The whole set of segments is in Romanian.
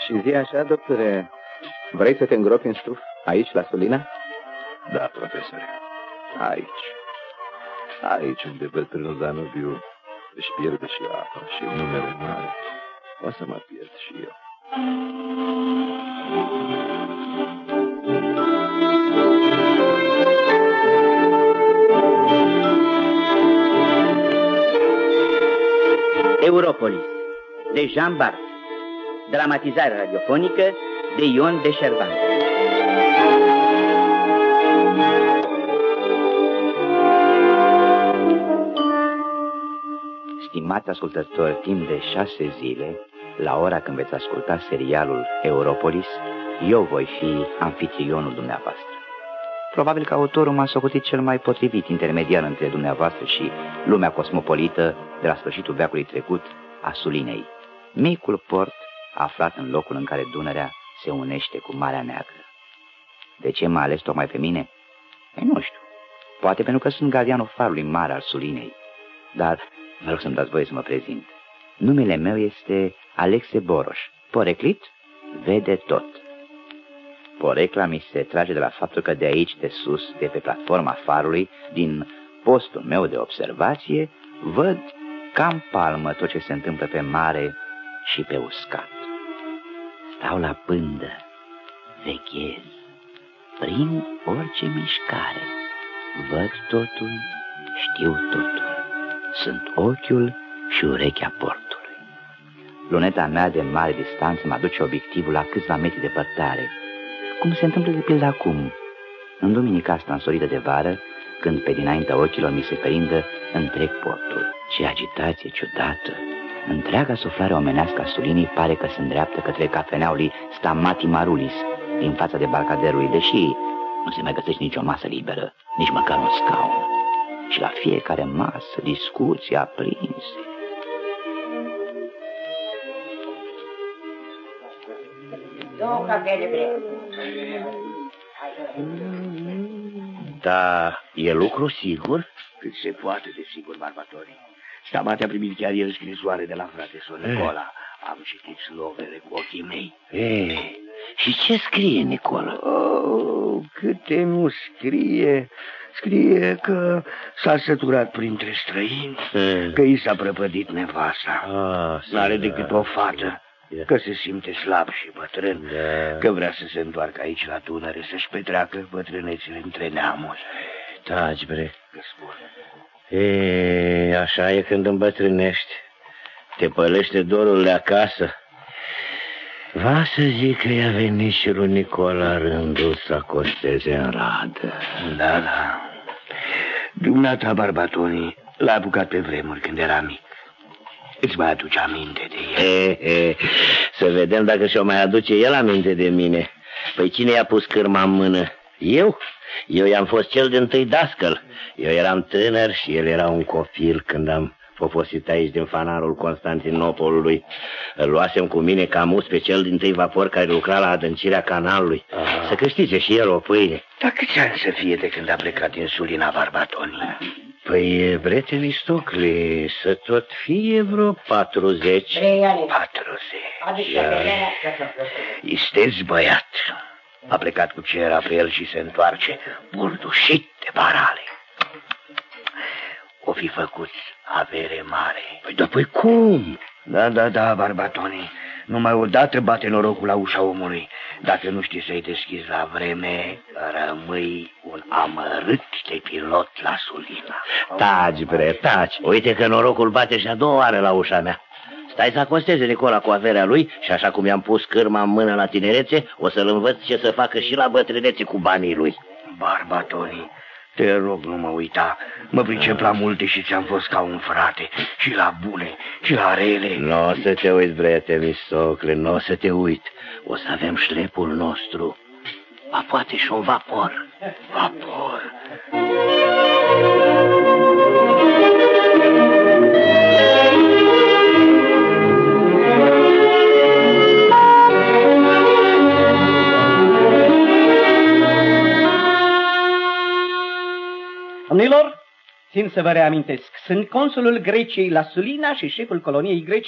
Și zi așa, doctore, vrei să te îngropi în stuf aici, la Sulina? Da, profesore. Aici unde bătrânul Danubiu își pierde și apa și numele mare, o să mă pierd și eu. Europolis, de Jean Bart. Dramatizare radiofonică de Ion Deșerban. Stimați ascultători, timp de 6 zile, la ora când veți asculta serialul Europolis, eu voi fi anfitrionul dumneavoastră. Probabil că autorul m-a socotit cel mai potrivit intermediar între dumneavoastră și lumea cosmopolită de la sfârșitul veacului trecut a Sulinei, micul port aflat în locul în care Dunărea se unește cu Marea Neagră. De ce m-a ales tocmai pe mine? Nu știu. Poate pentru că sunt gardianul farului mare al Sulinei. Dar vă rog să-mi dați voie să mă prezint. Numele meu este Alexe Boroș. Poreclit vede tot. Porecla mi se trage de la faptul că de aici, de sus, de pe platforma farului, din postul meu de observație, văd cam palmă tot ce se întâmplă pe mare și pe uscat. Stau la pândă, veghez, prind orice mișcare, văd totul, știu totul. Sunt ochiul și urechea portului. Luneta mea de mare distanță mă aduce obiectivul la câțiva metri departare, cum se întâmplă de pildă acum, în duminica asta însorită de vară, când pe dinaintea ochilor mi se perindă întreg portul. Ce agitație ciudată! Întreaga suflare omenească a Sulinii pare că se îndreaptă către cafeneaua lui Stamati Marulis, din fața debarcaderului, deși nu se mai găsește nicio masă liberă, nici măcar un scaun. Și la fiecare masă, discuții aprinse. Da, e lucru sigur? Cât se poate de sigur, Barbatori. Stamati a primit chiar el scrisoare de la frate Sor Nicola. Am citit slovele cu ochii mei. Și ce scrie Nicola? Oh, câte nu scrie. Scrie că s-a săturat printre străini, că i s-a prăpădit nevasta. N-are decât o fată, că se simte slab și bătrân, că vrea să se întoarcă aici la Dunăre, să-și petreacă bătrânețile între neamuri. Taci, bre. Așa e când îmbătrânești. Te pălește dorul de acasă. Va să zic că i-a venit și lui Nicola rândul să acosteze în radă. Da. Dumneata, Barbatoni, l-a apucat pe vremuri când era mic. Îți mai aduce aminte de el? Să vedem dacă și-o mai aduce el aminte de mine. Păi cine i-a pus cârma în mână? Eu? Eu i-am fost cel din-tâi dascăl. Eu eram tânăr și el era un copil când am poposit aici din fanarul Constantinopolului. Îl luasem cu mine ca mus pe cel din-tâi vapor care lucra la adâncirea canalului. Să câștige și el o pâine. Dar câți ani să fie de când a plecat din Sulina, Barbatoni? Păi, bre, Temistocle, să tot fie vreo 40. 40. Isteți băiat. A plecat cu ce era pe el și se întoarce burdușit de barale. O fi făcut avere mare. Păi cum? Da, Barbatoni. Numai odată bate norocul la ușa omului. Dacă nu știi să-i deschizi la vreme, rămâi un amărât de pilot la Sulina. Taci, bre, taci. Uite că norocul bate și a doua oară la ușa mea. Stai să acosteze Nicola cu averea lui și așa cum i-am pus cârma în mână la tinerețe, o să-l învăț ce să facă și la bătrânețe cu banii lui. Barbatoni, te rog, nu mă uita. Mă pricep la multe și ți-am fost ca un frate. Și la bune, și la rele. Nu o să te uiți, bre, Temistocle, nu o să te uit. O să avem șlepul nostru. Ba poate și un vapor. Vapor. Domnilor, țin să vă reamintesc, sunt consulul Greciei la Sulina și șeful coloniei grecești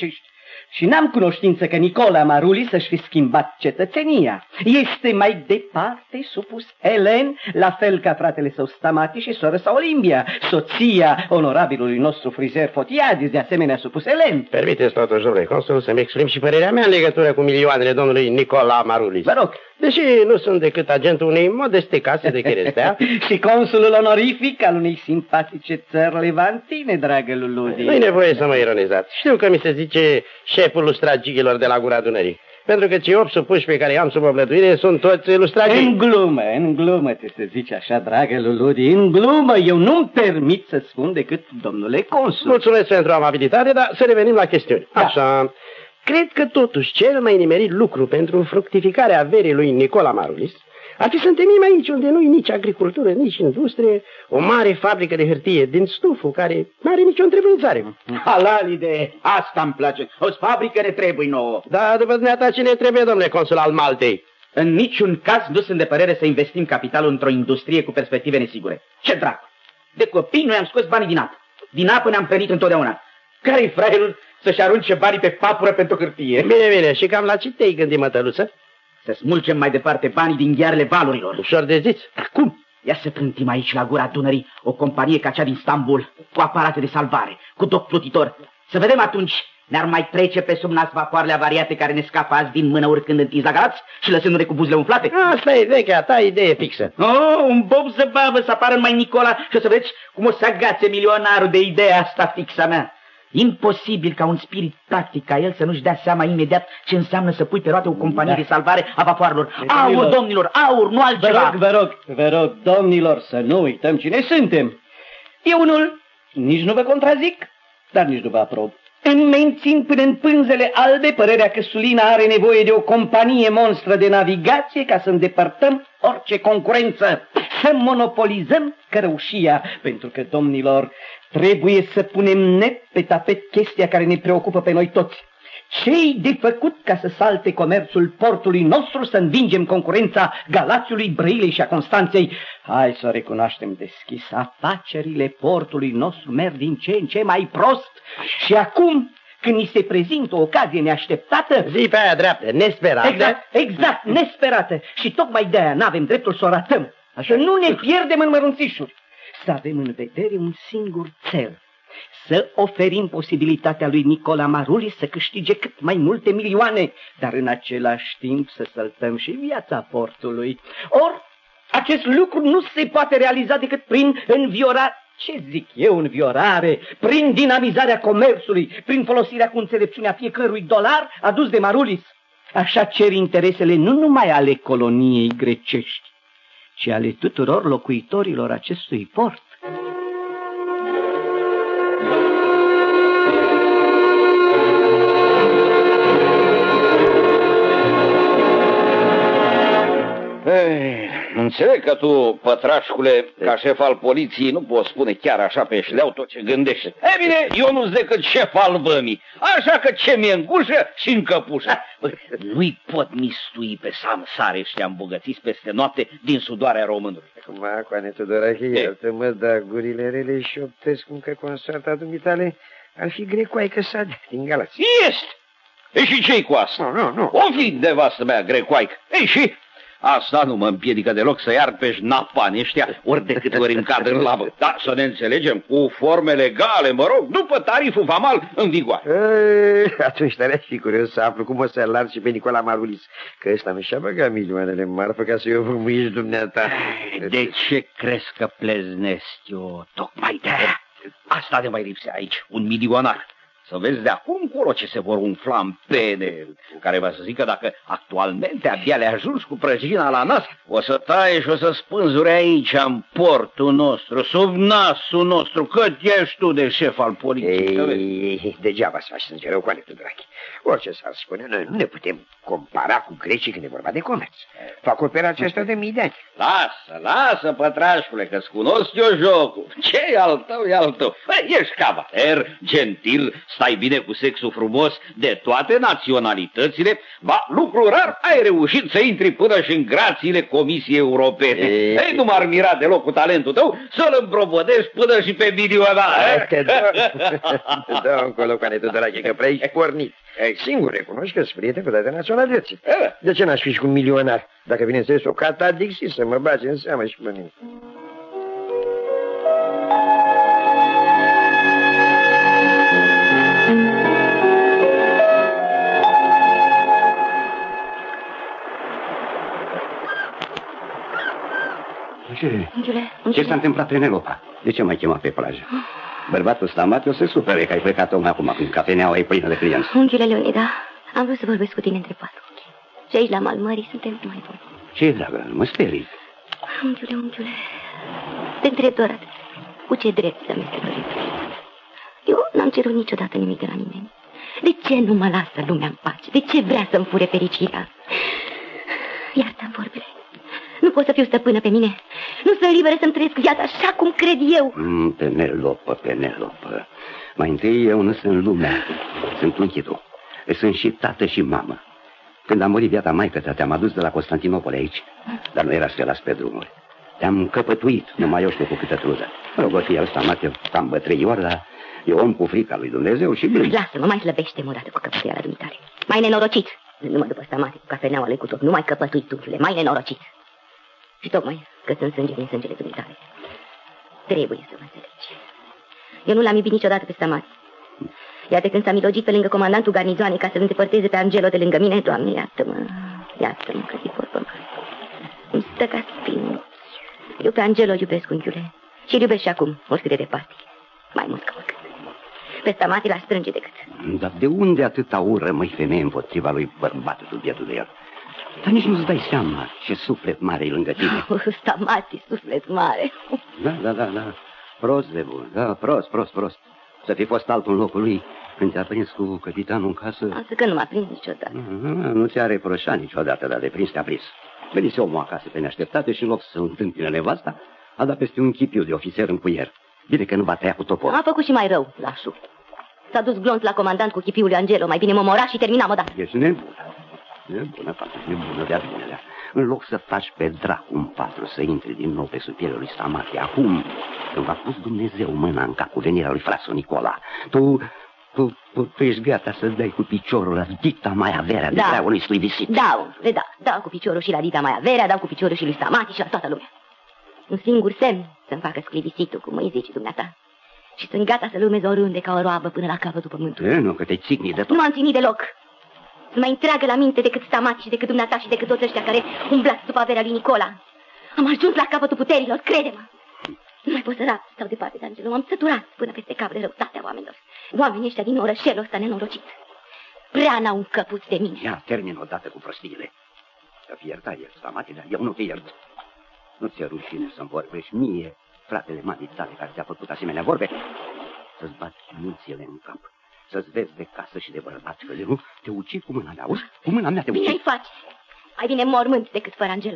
Și n-am cunoștință că Nicola Maruli să-și fi schimbat cetățenia. Este mai departe supus Elen, la fel ca fratele său Stamati și sora sa Olimpia, soția onorabilului nostru frizer Fotiadis, de asemenea supus Elen. Permiteți totuși, domnule consul, să-mi exprim și părerea mea în legătură cu milioanele domnului Nicola Maruli. Vă rog. Deși nu sunt decât agentul unei modeste case de cherestea. Și consulul onorific al unei simpatice țări levantine, dragă Luludi. Nu-i nevoie să mă ironizați. Știu că mi se zice șeful lustragigilor de la Gura Dunării. Pentru că cei 8 supuși pe care i-am sub oblăduire sunt toți lustragii. În glumă te se zice așa, dragă Luludi, în glumă. Eu nu-mi permit să spun decât domnule consul. Mulțumesc pentru amabilitate, dar să revenim la chestiuni. Da. Așa, cred că totuși cel mai nimerit lucru pentru fructificarea averii lui Nicola Marulis ar fi să întemim aici, unde nu-i nici agricultură, nici industrie, o mare fabrică de hârtie din stuful, care nu are nicio întrebuințare. Halal idee, asta îmi place. O fabrică ne trebuie nouă. Da, după dumneata, ce ne trebuie, domnule consul al Maltei? În niciun caz nu sunt de părere să investim capitalul într-o industrie cu perspective nesigure. Ce dracu? De copii noi am scos banii din apă. Din apă ne-am hrănit întotdeauna. Care-i fraierul să-și arunce banii pe papură pentru hârtie? Bine, și cam la ce te-ai gândit, mătăluță? Să smulgem mai departe banii din ghearele valurilor. Ușor de zis. Cum? Ia să trântim aici la Gura Dunării o companie ca cea din Istanbul, cu aparate de salvare, cu doc plutitor. Să vedem atunci, ne-ar mai trece pe sub nas vapoarele avariate care ne scapă azi din mână urcând întinși la Galați și lăsându-ne cu buzele umflate? Asta e vechea ta idee fixă. Oh, un bob zăbavă să apară mai Nicola și o să vedeți cum o să agațe milionarul de ideea asta fixa mea. Imposibil ca un spirit practic ca el să nu-și dea seama imediat ce înseamnă să pui pe roate o companie de salvare a vapoarelor. Aur, domnilor, aur, nu altceva. Vă rog, domnilor, să nu uităm cine suntem. Eu unul nici nu vă contrazic, dar nici nu vă aprob. Îmi mențin până în pânzele albe părerea că Sulina are nevoie de o companie monstră de navigație ca să îndepărtăm orice concurență, să monopolizăm cărăușia, pentru că, domnilor, trebuie să punem net pe tapet chestia care ne preocupă pe noi toți. Ce-i de făcut ca să salte comerțul portului nostru, să învingem concurența Galațiului, Brăilei și a Constanței? Hai să recunoaștem deschis, afacerile portului nostru merg din ce în ce mai prost. Și acum, când ni se prezintă o ocazie neașteptată... Zi pe aia dreaptă, nesperată. Exact, nesperată. Și tocmai de-aia n-avem dreptul să o ratăm. Așa nu ne pierdem în mărunțișuri. Să avem în vedere un singur cel. Să oferim posibilitatea lui Nicola Maruli să câștige cât mai multe milioane, dar în același timp să săltăm și viața portului. Or, acest lucru nu se poate realiza decât prin înviorare. Ce zic eu, înviorare? Prin dinamizarea comerțului, prin folosirea cu înțelepciunea fiecărui dolar adus de Marulis. Așa cer interesele nu numai ale coloniei grecești, ci ale tuturor locuitorilor acestui port. Înțeleg că tu, pătrașcule, ca șef al poliției, nu poți spune chiar așa pe șleau tot ce gândești. E bine, eu nu-s decât șef al vămii, așa că ce mi-e în gușă și în căpușă. Nu-i pot mistui pe samsare ăștia îmbogățiți peste noapte din sudoarea românului. Acum, Coane Tudorache, iartă-mă, dar gurile rele și optesc cum că consoarta dumitale ar fi grecoaică Sadea din Galați. Este! E și ce-i cu asta? Nu. O fi nevastă mea grecoaică. Ei și... Asta nu mă împiedică deloc să iar pe șnapani ăștia ori de câte ori îmi cad în labă. Da, să ne înțelegem, cu forme legale, mă rog, după tariful vamal în vigoare. Atunci tare fi curios să aflu cum o să-l largi pe Nicola Marulis, că ăsta nu și-a băgat milioanele în marfă ca să-i o vârmuiești dumneata. De ce crezi că pleznesc eu? Tocmai de-aia. Asta ne mai lipsea aici, un milionar. Să vezi de acum încolo ce se vor umfla în pene, care va să zică dacă actualmente abia le ajungi cu prăjina la nas, o să taie și o să spânzuri aici, în portul nostru, sub nasul nostru, cât ești tu de șef al poliției. Ei, degeaba să faci sânge rău, Coane Tudorache. Orice s-ar spune, noi nu ne putem compara cu grecii când e vorba de comerț. Fac operația asta de mii de ani. Lasă, pătrașule, că-ți cunosc eu jocul. Ce e al tău, e al tău. Ești cavaler, gentil, stai bine cu sexul frumos de toate naționalitățile, ba, lucru rar, ai reușit să intri până și în grațiile Comisiei Europene. Ei, nu m-ar mira deloc cu talentul tău să-l împrobodești până și pe milionar. Te dau încolo, care tu, draghe, că prea ești pornit. Singur recunoști că-s prieten cu toate naționalității. De ce n-aș fi și cu un milionar? Dacă, bineînțeles, o catadixi să mă bage în seamă și pe mine. Ce s-a întâmplat, Penelopa? De ce m-ai chemat pe plajă? Bărbatul Stamatio se supere că ai plecat tocmai acum când cafeneaua e plină de clienți. Unchiule Leonida, am vrut să vorbesc cu tine între patru ochi. Și aici, la mal mării, suntem mai buni. Ce, dragă? Mă sperii. Unchiule, te întreb doar atât. Cu ce drept să-mi stăpânim? Eu n-am cerut niciodată nimic de la nimeni. De ce nu mă lasă lumea în pace? De ce vrea să-mi fure fericirea? Iartă-mi vorbele. Nu pot să fiu stăpână pe mine. Nu sunt liberă să-mi trăiesc viața așa cum cred eu. Penelopă. Mai întâi eu nu sunt lumea. Sunt unchiul tău. Sunt și tată și mamă. Când a murit viața maică-ta, te-am adus de la Constantinopole aici. Dar nu era să te las pe drumuri. Te-am căpătuit, numai eu știu cu câtă trudă. Mă rog, o fi el Stamatio, cam bătrâior, dar e om cu frica lui Dumnezeu și blând. Lasă-mă, mai slăbește-mă odată cu căpătuiala dumitare. Mai nenorocit. Numai după Stamatio, cu cafeneaua lui cu tot. Nu mai căpătuit, unchiule, mai nenorocit. Și tocmai că sunt sânge din sângele dumitare. Trebuie să mă înțelegi. Eu nu l-am iubit niciodată pe Stamatio. Iar de când s-a milogit pe lângă comandantul garnizoanei ca să-l îndepărteze pe Angelo de lângă mine, Doamne, iartă-mă că zic vorba mai. Îmi stă ca spin. Eu pe Angelo iubesc, unchiule. Și îl iubesc și acum, oricât de departe. Mai mult ca oricât. Pe Stamatio l-a strânge decât. Dar de unde atâta ură, măi, femeie, împotriva lui bărbatul bietul de el? Dar nici nu-ți dai seama ce suflet mare e lângă tine. Stamatio, suflet mare. Da. Prost de bun, da, prost. Să fi fost altul în locul lui când te-a prins cu capitanul în casă. Asta că nu m-a prins niciodată. Nu ți-a reproșat niciodată, dar de prins te-a prins. Venise omul acasă pe neașteptate și în loc să întâmpine nevasta, a dat peste un chipiu de ofițer în puier. Bine că nu va tăia cu topor. A făcut și mai rău, lașul. S-a dus glonț la comandant cu chipiul lui Angelo. Mai bine mă omora și terminam odată. Ești nebună, fată, nebună de-a binelea. În loc să faci pe dracu un patru să intri din nou pe sub pielea lui Stamatio, acum, când v-a pus Dumnezeu mâna în cap cu venirea lui frasul Nicola, tu ești gata să dai cu piciorul la dita mai averea de dreagul lui Slivisit. Dau cu piciorul și la dita mai averea, dau cu piciorul și lui Stamatio și la toată lumea. Un singur semn să-mi facă Sclivisitul, cum îi zici dumneata. Și sunt gata să-l urmez oriunde ca o roabă până la capătul pământului. Nu, că te țicni de tot. Nu m-am ținit deloc. Sunt mai întreagă la minte decât Stamatio și decât dumneata și decât toți ăștia care umblați după averea lui Nicola. Am ajuns la capătul puterilor, crede-mă. Nu mai pot să rap, stau departe de Angelo. M-am săturat până peste cap de răutatea oamenilor. Oamenii ăștia din orășelul ăsta nenorocit. Prea n-au încăput de mine. Ia, termin odată cu prostiile. Să fie iertat el, Stamatio, dar eu nu te iert. Nu ți-e rușine să-mi vorbești mie, fratele mamei tale care ți-a făcut asemenea vorbe, să-ți bați mințile în cap. Să-ți vezi de casă și de bărbat, că eu te ucid cu mâna mea, auzi? Cu mâna mea te ucid. Bine ai face. Mai bine mormânt decât fără Angelo.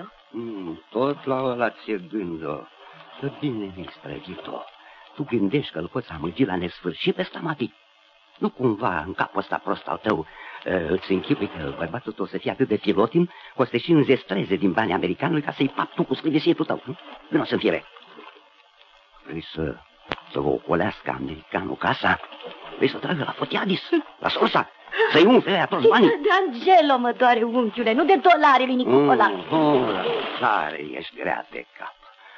Tot la ăla ți-e gândul. Să bine mi-ai străvit-o. Tu gândești că îl poți amăgi la nesfârșit pe Stamatio. Nu cumva în capul ăsta prost al tău îți închipui că bărbatul tău să fie atât de filotim, că o să te și înzestreze din banii americanului ca să-i pap tu cu sclivisitul tău, nu? Nu o să-mi fire. Vrei să vă ocolească americanul casa? Vrei să tragă la Fotiadis, la Sorsa, să-i umfle aia toți banii? De Angelo mă doare, unchiule, nu de dolari lui Nicola. Tare ești grea de cap.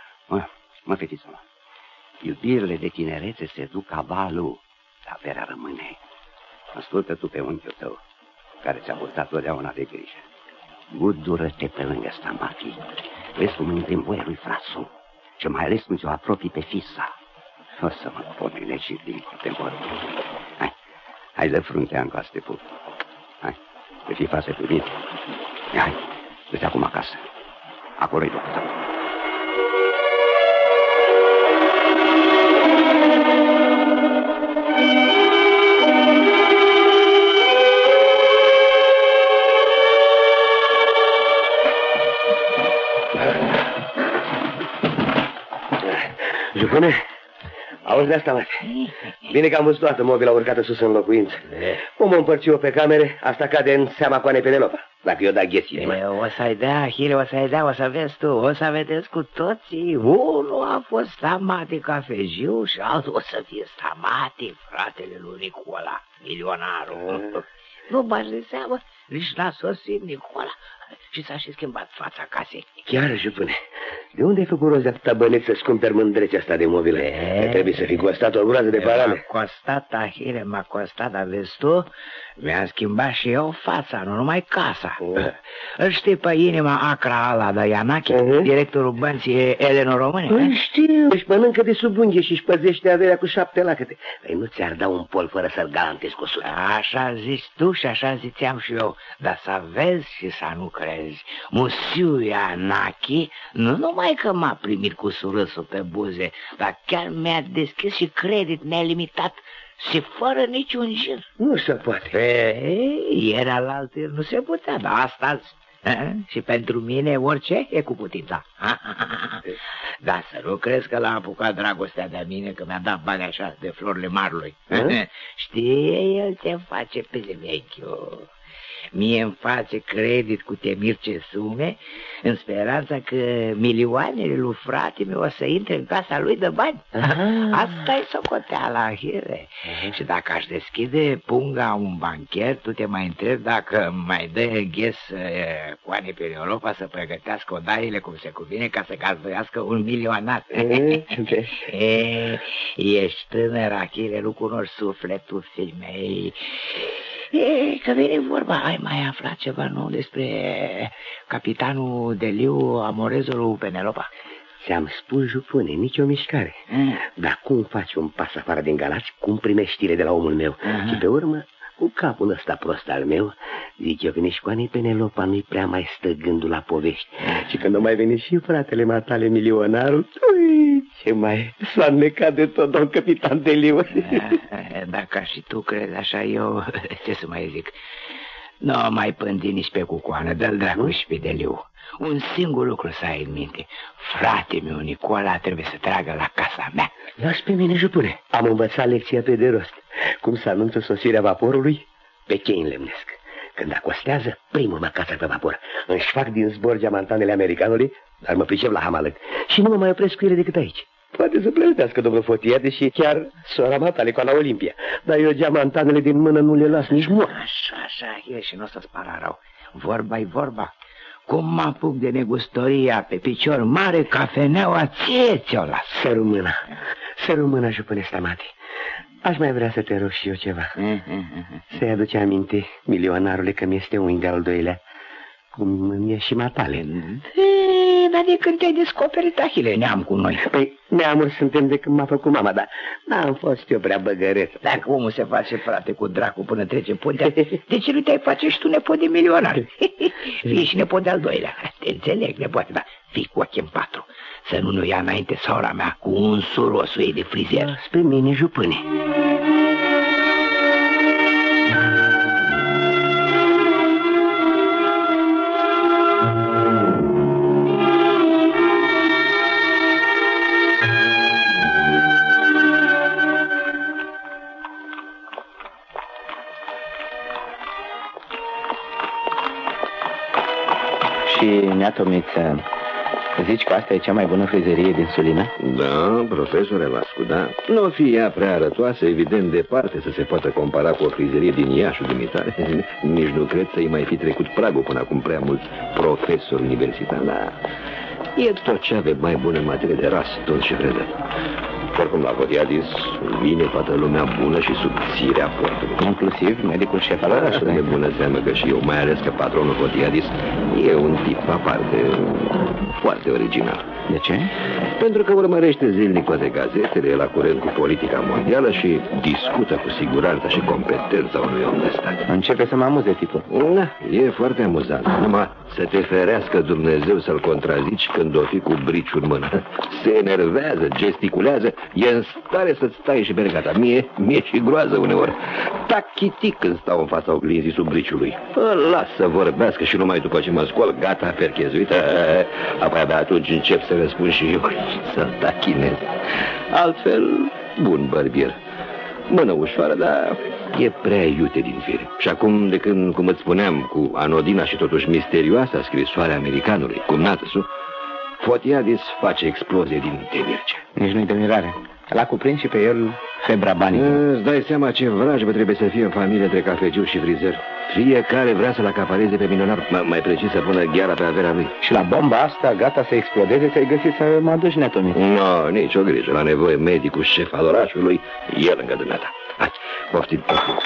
Mă, fetiță, mă. Iubirile de tinerețe se duc ca valul, dar averea rămâne. Ascultă tu pe unchiul tău, care ți-a purtat totdeauna de grijă. Gudură-te pe lângă Stamatio. Vezi cum intri în voia lui frasul și mai ales cum ți-o apropii pe fisa. O să mă pomenești și dincolo de vorbe. Hai de fruntea în coaste pup. Hai, să fii față cu mine. Hai, du-te acum acasă. Acolo-i locul tău. Jupâne, Auzi de asta, mate. Bine că am văzut toată mobila urcată sus în locuință. Cum o împărți-o pe camere, asta cade în seama Coanei Penelopa. Dacă eu da ghețile. O să-i dea, Achille, o să-i dea, o să vezi tu, o să vedeți cu toții. Unul a fost Stamati cafejiu și altul o să fie Stamati, fratele lui Nicola, milionarul. Nu bagi de seamă, nici n-a sosit Nicola și s-a și schimbat fața casei. Chiar, jupâne, de unde ai făcut rost de atâta băneți să-ți cumperi mândrețea asta de mobilă? Trebuie să fi costat o groază de parale. M-a costat, Ahile, m-a costat, dar vezi tu, mi-am schimbat și eu fața, nu numai casa. Îl știi pe inima acra ala de Ianache, directorul bănții Eleanor Române? Îl știu, își mănâncă de sub unghie și își păzește averea cu 7 lacăte. Păi nu ți-ar da un pol fără să-l garantezi cu 100. Așa zici tu și așa ziceam și eu, dar să vezi și să nu crezi. Musiu Ianache nu numai că m-a primit cu surâsul pe buze, dar chiar mi-a deschis și credit nelimitat și fără niciun gir. Nu se poate. Ieri alaltăieri nu se putea, dar astăzi și pentru mine orice e cu putința. Dar să nu crezi că l-a apucat dragostea de mine, că mi-a dat bani așa de florile marului. Știe el ce face pe vechiul. Mie îmi face credit cu temirce sume, în speranța că milioanele lui frate meu o să intre în casa lui de bani. Asta e socoteala, Achille. Și dacă aș deschide punga un bancher, tu te mai întrebi dacă mai dă ghes Coane Penelopa să pregătească odaiile cum se cuvine ca să gazduiască un milionar. Ești tânăr, Achille, nu cunoști sufletul femei. Că vine vorba, ai mai aflat ceva nou despre capitanul Deliu, amorezul lui Penelopa? Ți-am spus, jupâne, nicio mișcare. Dar cum faci un pas afară din Galați, cum primești știre de la omul meu? Și pe urmă, cu capul ăsta prost al meu, zic eu că nici Coanei Penelopa nu-i prea mai stă gândul la povești. Și când o mai veni și fratele matale milionarul, ce mai s-a înnecat de tot, domn capitan Deliu. Dacă și tu crezi așa, eu ce să mai zic? Nu mai pândi nici pe cucoană, dă-l dracu și pe Deliu. Un singur lucru să ai în minte. Frate meu, Nicola, trebuie să tragă la casa mea. Las pe mine, jupâne. Am învățat lecția pe de rost. Cum să anunță sosirea vaporului? Pe chei înlemnesc. Când acostează, primul mă cață pe vapor. Îmi fac din zbor geamantanele americanului, dar mă pricep la hamalăc. Și nu mă mai opresc cu ele decât aici. Poate să plătească, domnul Fotia, deși chiar sora matale cu la Olimpia. Dar eu geamantanele din mână nu le las nici mor. Așa, e și nu o să-ți pară rău. Vorba-i vorba. Cum mă apuc de negustoria pe picior mare, cafeneaua, ție-ți-o las. Să rămână, jupâne Stamati. Aș mai vrea să te rog și eu ceva. Să-i aduce aminte, milionarule, că mi-este un de-al doilea, cum mi-e și matale. Dar de când te-ai descoperit, Achille, neam cu noi? Păi, neamuri suntem de când m-a făcut mama, dar n-am fost eu prea băgăreț. Dacă omul se face frate cu dracu până trece podea, de ce nu te-ai face și tu nepot de milionar? Fii și nepot de-al doilea. Te înțeleg, nepoate, dar fii cu ochii în patru. Să nu ia înainte sora mea cu un surosul ei de frizer. Las pe mine, jupâne. Și, Neatomiță, zici că asta e cea mai bună frizerie din Sulina? Da, profesore Vascu, da. Nu o fi ea prea arătoasă, evident, departe să se poată compara cu o frizerie din Iași, dumitare. Nici nu cred să-i mai fi trecut pragul până acum prea mulți profesori universitari, dar e tot ce ave mai bun în materie de ras, tot ce vede. Oricum, la Fotiadis vine toată lumea bună și subțire a portului. Inclusiv medicul șef al orașului. De bună seamă că și eu, mai ales că patronul Fotiadis e un tip aparte, foarte original. De ce? Pentru că urmărește zilnic toate gazetele, e la curent cu politica mondială și discută cu siguranță și competența unui om de stat. Începe să mă amuze tipul. Da, e foarte amuzant. Numai să te ferească Dumnezeu să-l contrazici când o fi cu briciul în mână. Se enervează, gesticulează, e în stare să-ți stai și bergata. Mie și groază uneori. Tachitic când stau în fața oglinzii sub briciului. Îl las să vorbească și numai după ce mă scol, gata, perchezuită. Apoi abia atunci încep să răspund și eu să-l tachinez. Altfel, bun barbier. Mână ușoară, dar e prea iute din fire. Și acum, de când, cum îți spuneam, cu anodina și totuși misterioasa scrisoarea americanului, cumnată-su, Fotiadis face explozie din temirce. Nici nu-i de mirare. L-a cuprins și pe el febra banilor. Îți dai seama ce vrajbă trebuie să fie în familie între cafegiu și frizer. Fiecare vrea să-l acapareze pe milionar, mai precis să pună gheara pe averea lui. Și la bomba asta, gata să explodeze, ți-ai găsit să mă aduci netomit. No, nicio grijă. La nevoie medicul șef al orașului, e lângă dumneata. Hai, poftim.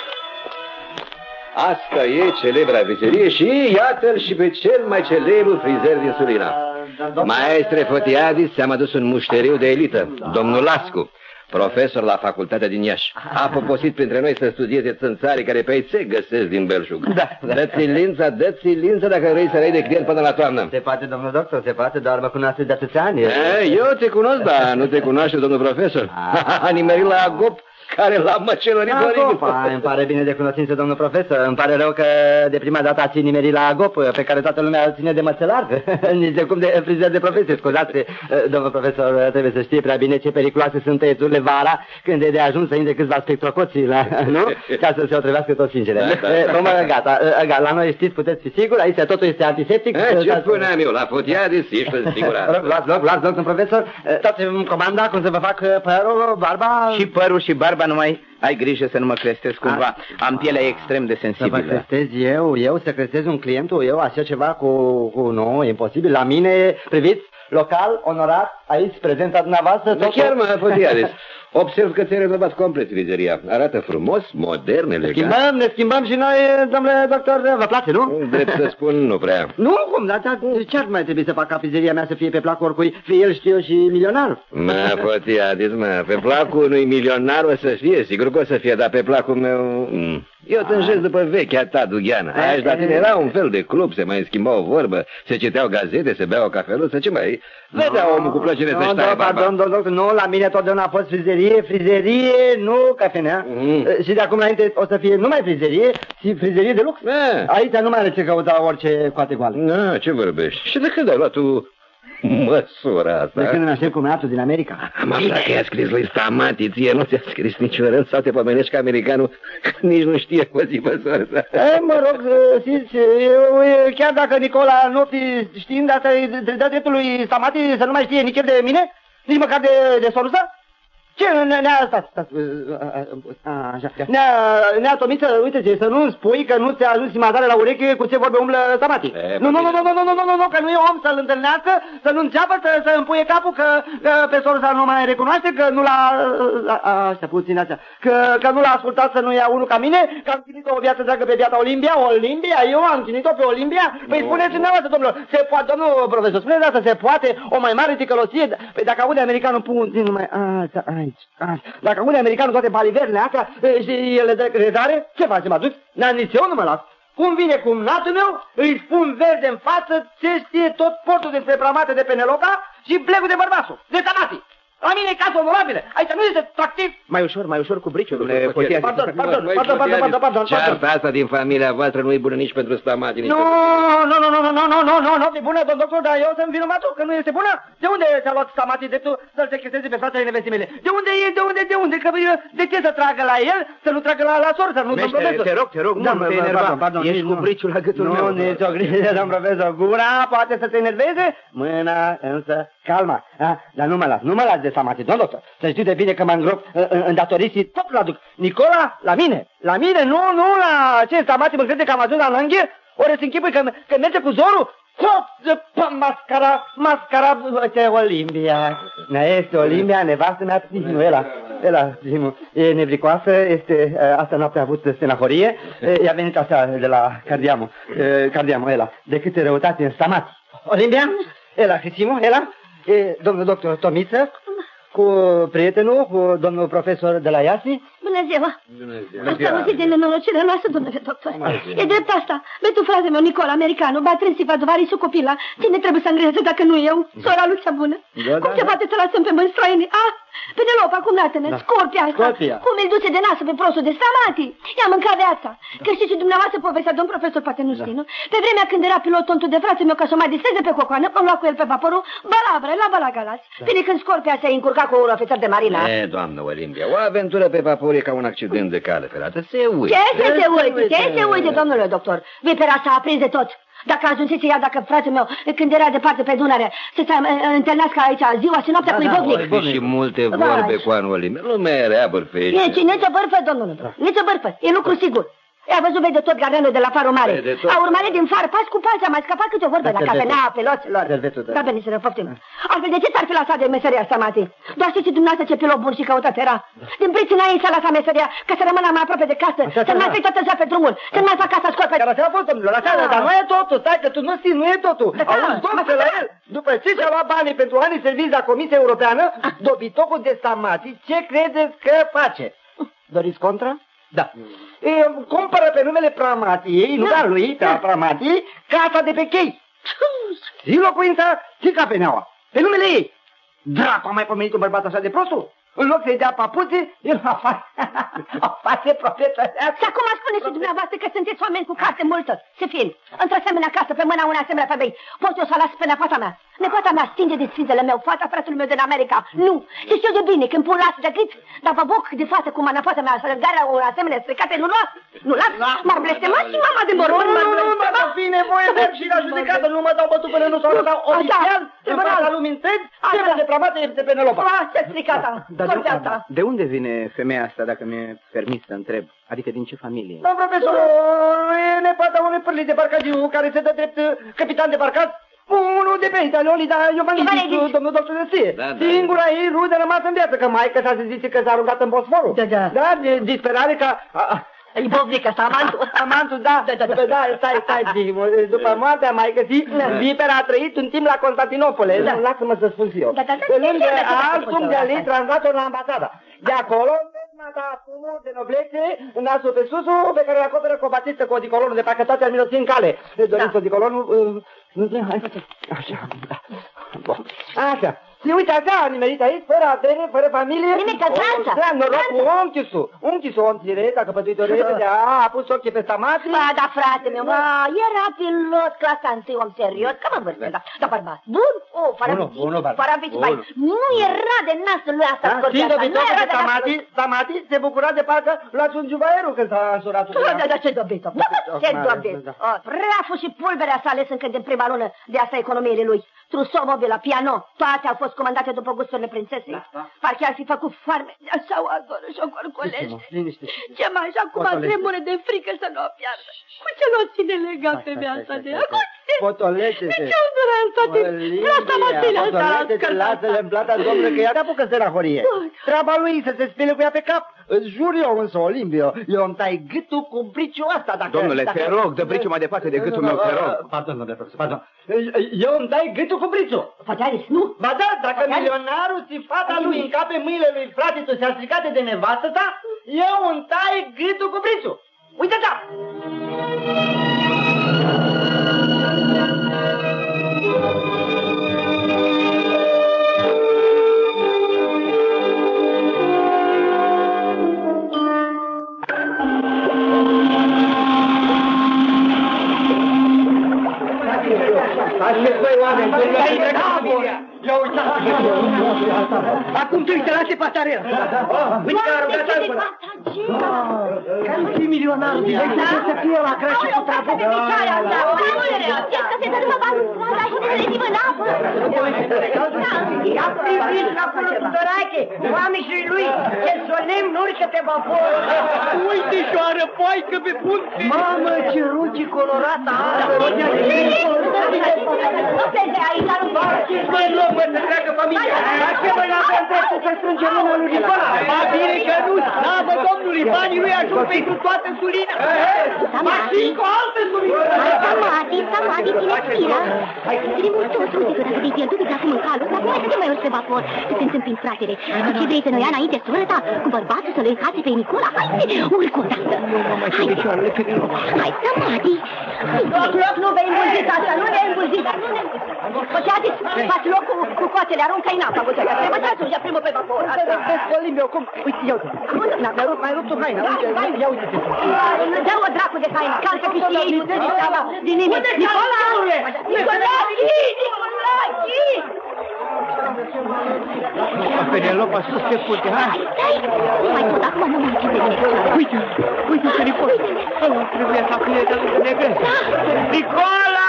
Asta e celebra frizerie și iată-l și pe cel mai celebru frizer din Sulina. Maestre Fotiadis, ți-am adus un mușteriu de elită, domnul Lascu, profesor la facultatea din Iași. A poposit printre noi să studieze țânțarii care pe aici se găsesc din belșug. Dă-ți lința dacă vrei să răi de client până la toamnă. Se poate, domnul doctor, se poate, dar mă cunoaște de atâția ani. Eu te cunosc, dar nu te cunoaște domnul profesor. A nimerit la Agop, care l-a măcelărit oribil. Îmi pare bine de cunoștință, domnul profesor. Îmi pare rău că de prima dată ați nimerit la Agop, pe care toată lumea îl ține de mățelar. Nici de cum de frizer de profesie. Scuzați, domnul profesor, trebuie să știe prea bine ce periculoase sunt tăieturile vara, când e de ajuns să intre câțiva spectrocoții, nu? Ca să se otrăvească toți singele. Gata, la noi știți, puteți fi sigur, aici totul este antiseptic. Ce spuneam eu, la Fotiadis ești sigurat. Luați loc, domnul profesor. Toți îmi comanda cum să vă fac părul, barba. Și părul și barba. Numai ai grijă să nu mă crestez cumva. Am pielea extrem de sensibilă. Să mă crestez eu să crestez un clientul, eu așa ceva cu nu, e imposibil. La mine, priviți, local, onorat, aici, prezența dumneavoastră. Chiar mă, Fotiadis. Observ că ți-ai rezolvat complet frizeria. Arată frumos, modern, elegant. Ne schimbăm și noi, domnule doctor, vă place, nu? Drept să spun, nu prea. Nu, cum, dar ce ar mai trebui să fac ca frizeria mea să fie pe placul oricui, fie el, știu eu, și milionar? Fotiadis, pe placul unui milionar o să fie, sigur că o să fie, dar pe placul meu... Eu tânjesc după vechea ta, Dugheana. Aici la tine era un fel de club, se mai schimba o vorbă, se citeau gazete, se bea o cafeluță, ce mai... Vedea omul cu plăcere să-și taie barba. Domnul, nu, la mine totdeauna a fost frizerie, nu cafenea. Și de acum înainte o să fie numai frizerie și frizerie de lux. Aici nu mai are ce căuta orice coate goale. Ce vorbești? Și de când ai luat tu măsura asta? De când îmi aștept cumnatul din America. Am aflat că i-a scris lui Stamati, ție nu ți-a scris niciun rând sau te pomenești că americanul nici nu știe cu zi pe sorța. Mă rog, știți, chiar dacă Nicola Nopti, știind asta, îi dă dreptul lui Stamati să nu mai știe nici el de mine, nici măcar de sorța? Ce? Ne-a Tomiță, uite, să nu-mi spui că nu ți-a ajuns simatare la ureche cu ce vorbe umblă Stamati. Nu, că nu e om să-l întâlnească, să nu înceapă să împuie capul că pe sorsa nu mai recunoaște, că nu l-a... Așa, puțin așa. Că nu l-a ascultat să nu ia unul ca mine, că am ținut o viață dragă pe viața Olimpia, eu am ținut-o pe Olimpia. Păi spuneți dumneavoastră, domnilor, se poate, domnul profesor, spuneți asta, se poate o mai mare ticălosie? Păi dacă aude americanul puțin numai... Dacă aude americanul toate baliverile astea și el le dă credare, ce facem atunci? Nici eu nu mă las. Cum vine cumnatul meu, îi spun verde în față ce știe tot portul despre bramate de Peneloca și plecul de bărbasul, de Stamati. La mine e casă onorabilă. Aici nu este tractiv. Mai ușor cu briciul, domnule Fotiadis. Pardon. Cearta asta din familia voastră nu e bună nici pentru Stamati. Nu, e bună, domn doctor, dar eu sunt vinovatul că nu este bună. De unde ți-a luat Stamati dreptul să-l sechestreze pe fratele nevestii mele? De unde e? Că de ce să tragă la el, să nu tragă la sorță, nu, domn profesor? Te rog, nu te enerva. Ești cu briciul la gâtul meu. Nu, nici o grijă, domn profesor. Gura poate să te enerveze, mâna însă calma. Dar nu mă las de Stamati, domn doctor. Să știi de bine că mă îngrop în datorii și tot l-aduc. Nicola, la mine, nu la ce Stamati mă crede că am ajuns la Nanghe? Ori să închipui că merge cu zorul? Mascara, ce Olimpia. Este Olimpia, nevastă mea, Psihinul, e nevricoasă, asta noaptea a avut stenahorie, i-a venit așa de la cardiamul, de câte răutate în Stamati. Olimpia, Hrisimo, domnul doctor Tomiță, cu prietenul, cu domnul profesor de la Iasi, Bună ziua! Ați auzit de nenorocirea noastră, domnule doctor? E drept asta. Betul frate meu, Nicola, americanul, bătrân Vadovarisu copila. Cine trebuie să îngrijeze dacă nu eu? Sora lui cea bună. Cum se poate să lăsăm pe mâini străini? Penelopa, cum nată-nă, Scorpia asta. Cum îl duce de nasă pe prostul de Stamati? I-a mâncat viața. Că știți și dumneavoastră povestea, domn profesor, poate nu știi, nu? Pe vremea când era pilot tontul de frate meu ca să mă distreze pe cocoană, am luat cu el pe vaporul Balabra, la Balagalas. Bine când Scorpia se-a încurcat cu un ofițer de marină. Doamnă Olimpia, o aventură pe vapor e ca un accident de cale ferată. Se uite. Ce se uite, domnule doctor? Vipera s-a aprins de tot. Dacă ajungeți ea, dacă fratele meu, când era departe pe Dunăre, să se întâlnească aici ziua și noaptea cu Ivovnic. Și multe vorbe cu anul Olimpia. Lumea era bărfește. Nici o bărfă, domnule, nici o bărfă. E lucru sigur. I-a văzut de tot gardenul de la Farul Mare. A urmărit din far, pas cu pas, a mai scăpat câte o vorbă la cafenea peloților. Da, bine, să ne poftim. Altfel, de ce s-ar fi lăsat de meseria asta, Mati? Doar știți dumneavoastră ce pilot bun și căutat era. Din pricina ei s-a lăsat meseria, ca să rămână mai aproape de casă, să nu mai fie toată ziua pe drumul, să nu mai fac casa Scorpia. Dar așa a fost, domnule, dar nu e totul, stai că tu nu știi, nu e totul. Auzi, domnule, la el, după ce și-a luat banii pentru anii serviți la Comisia Europeană, dobitocul de Stamati, ce credeți că face? Doriți contra? Da. Cumpără pe numele Pramatiei, nu al lui, pe Pramatiei, casa de pe chei. Și locuința, și cafeneaua. Pe numele ei. Dracu, a mai pomenit un bărbat așa de prostul? În loc să-i dea papuțe, el o face proprietărească. Și acum spuneți și dumneavoastră că sunteți oameni cu carte multă. Ce fiind, într-o asemenea casă, pe mâna unei asemenea femei, pot eu să las pe nepoata mea. Nepoata mea stinge de sfințele meu, fata fratelui meu din America. Nu, și știu de bine, când pun las de gât, dar vă boc de față cum nepoata mea, să răgarea o asemenea stricate, nu las, m-a blestemat și mama de mormânt. Nu, dacă fi nevoie, merg și la judecată, nu mă dau bătut până nu s-o dau oficial, în fața lumii întregi, cele de Pramate este Penelopa. Stricata. De unde vine femeia asta, dacă mi-e permis să întreb? Adică din ce familie? Domn profesor, e nepoata unui pârlit de barcagiu care se dă drept capitan de barcat. Unul de pe Italioli, dar eu m-am zis, domnul doctor de știe. Singura ei rudă rămasă în viață, că maică s-a zis că s-a rugat în Bosforul. Da, de disperare ca... Ibovnic ăsta, amantul, da, stai, după moartea maică si, Vipera a trăit un timp la Constantinopole, lasă-mă să spun și eu. Pe lângă alt cum de-a lei translat-o la ambasada. De acolo, mata fumul de noblețe, nasul pe susul, pe care îl acoperă cu o batistă cu odicolonul, de parcă toate al în cale. Doriți odicolonul? Așa, bun. Așa. Și uite așa, nimerit aici, fără avere, fără familie. Nimic, că tranța. Da, noroc cu unchiul, dacă pătuitorește, a pus ochii pe Stamati. Ba, da, frate meu, era pilot, clasa 1, om serios, că mă vârstă, da, bărbat. Bun, fără ambiții, nu era de nasul lui asta, Scorpia asta, nu era de nasul. Stamati se bucura de parcă luați un jubaierul când s-a însurat. Da, ce dobit-o, Praful și pulberea s-a ales încă din prima lună de asta economiile lui. Trousseau, mobila, piano, toate au fost comandate după gusturile prințesei. Parcă ar fi făcut farme, așa o adoră și o corcolește. Ce mai așa cum tremură de frică să nu o piardă. Cu ce l-o ține legat pe viața de ea? Potolește-te. De ce o durea în toate? Asta mă ține asta. Lasă-le în plata, domnule, că ea apucă să la horie. Treaba lui să se spele cu ea pe cap. Îți jur eu însă, Olimpio, eu îmi tai gâtul cu briciul ăsta. Domnule, te rog, dă briciul mai departe de gâtul meu, te rog. Pardon, domnule profesor, pardon. Eu îmi dai gâtul cu briciul. Fătearis, nu? Ba da, dacă milionarul și fata lui încape mâinile lui frate tu și-a stricate de nevastă ta, eu îmi tai gâtul cu briciul. Uite-ți-a! Aștept, băi, oameni, ia uitați! Acum tu uite, lasă pasarela! Uite că a rugat altfel! Că-i milionar! Uite să fie la crește cu trapul! Știți că se dă după bani la și de rezivă în apă! Ia priviți la până cu Dorache! Oamenii lui! Ce solemn urcă pe vapor! Uite și-oară poaică pe punte! Mamă, ce rugi colorată are! Nu plece aici, nu ce mai luăm, mă, să treacă familia? La ce mai n-avem dreptul să strângem mâna lui Nicola? Ba bine că nu, slavă Domnului, banii lui ajung pentru toată Sulina. Mai și cu altă Sulina. Samadi, ține stila. Ține mult tot, uite că dacă te-ai pierdut de acum în calul, acum hai să te mai urci pe vapor, să te întâmpini, fratele. Cu ce vrei să noi ia înainte soră cu bărbatul să-l încațe pe Nicola? Haide, urcă o dată. Hai, Samadi. Nu vei îmbulzi asta, nu vei îmbulzi. Păceatis, faci loc cu coatele, aruncă-i în apă, bățăia. Trebuie să ajungi primul pe vapor. Colim eu, cum? Uite, iau. Mai rupt o haină. Ia uite-te. Dă-o dracu de haină, calcă că și ei nu dă nici seama de nimic. Nicola! Penelopa, sus pe punte, hai! Stai! Nu mai tot, acum nu mai țin de mine. Uite, Filipos! Trebuia să acum de negres. Nicola!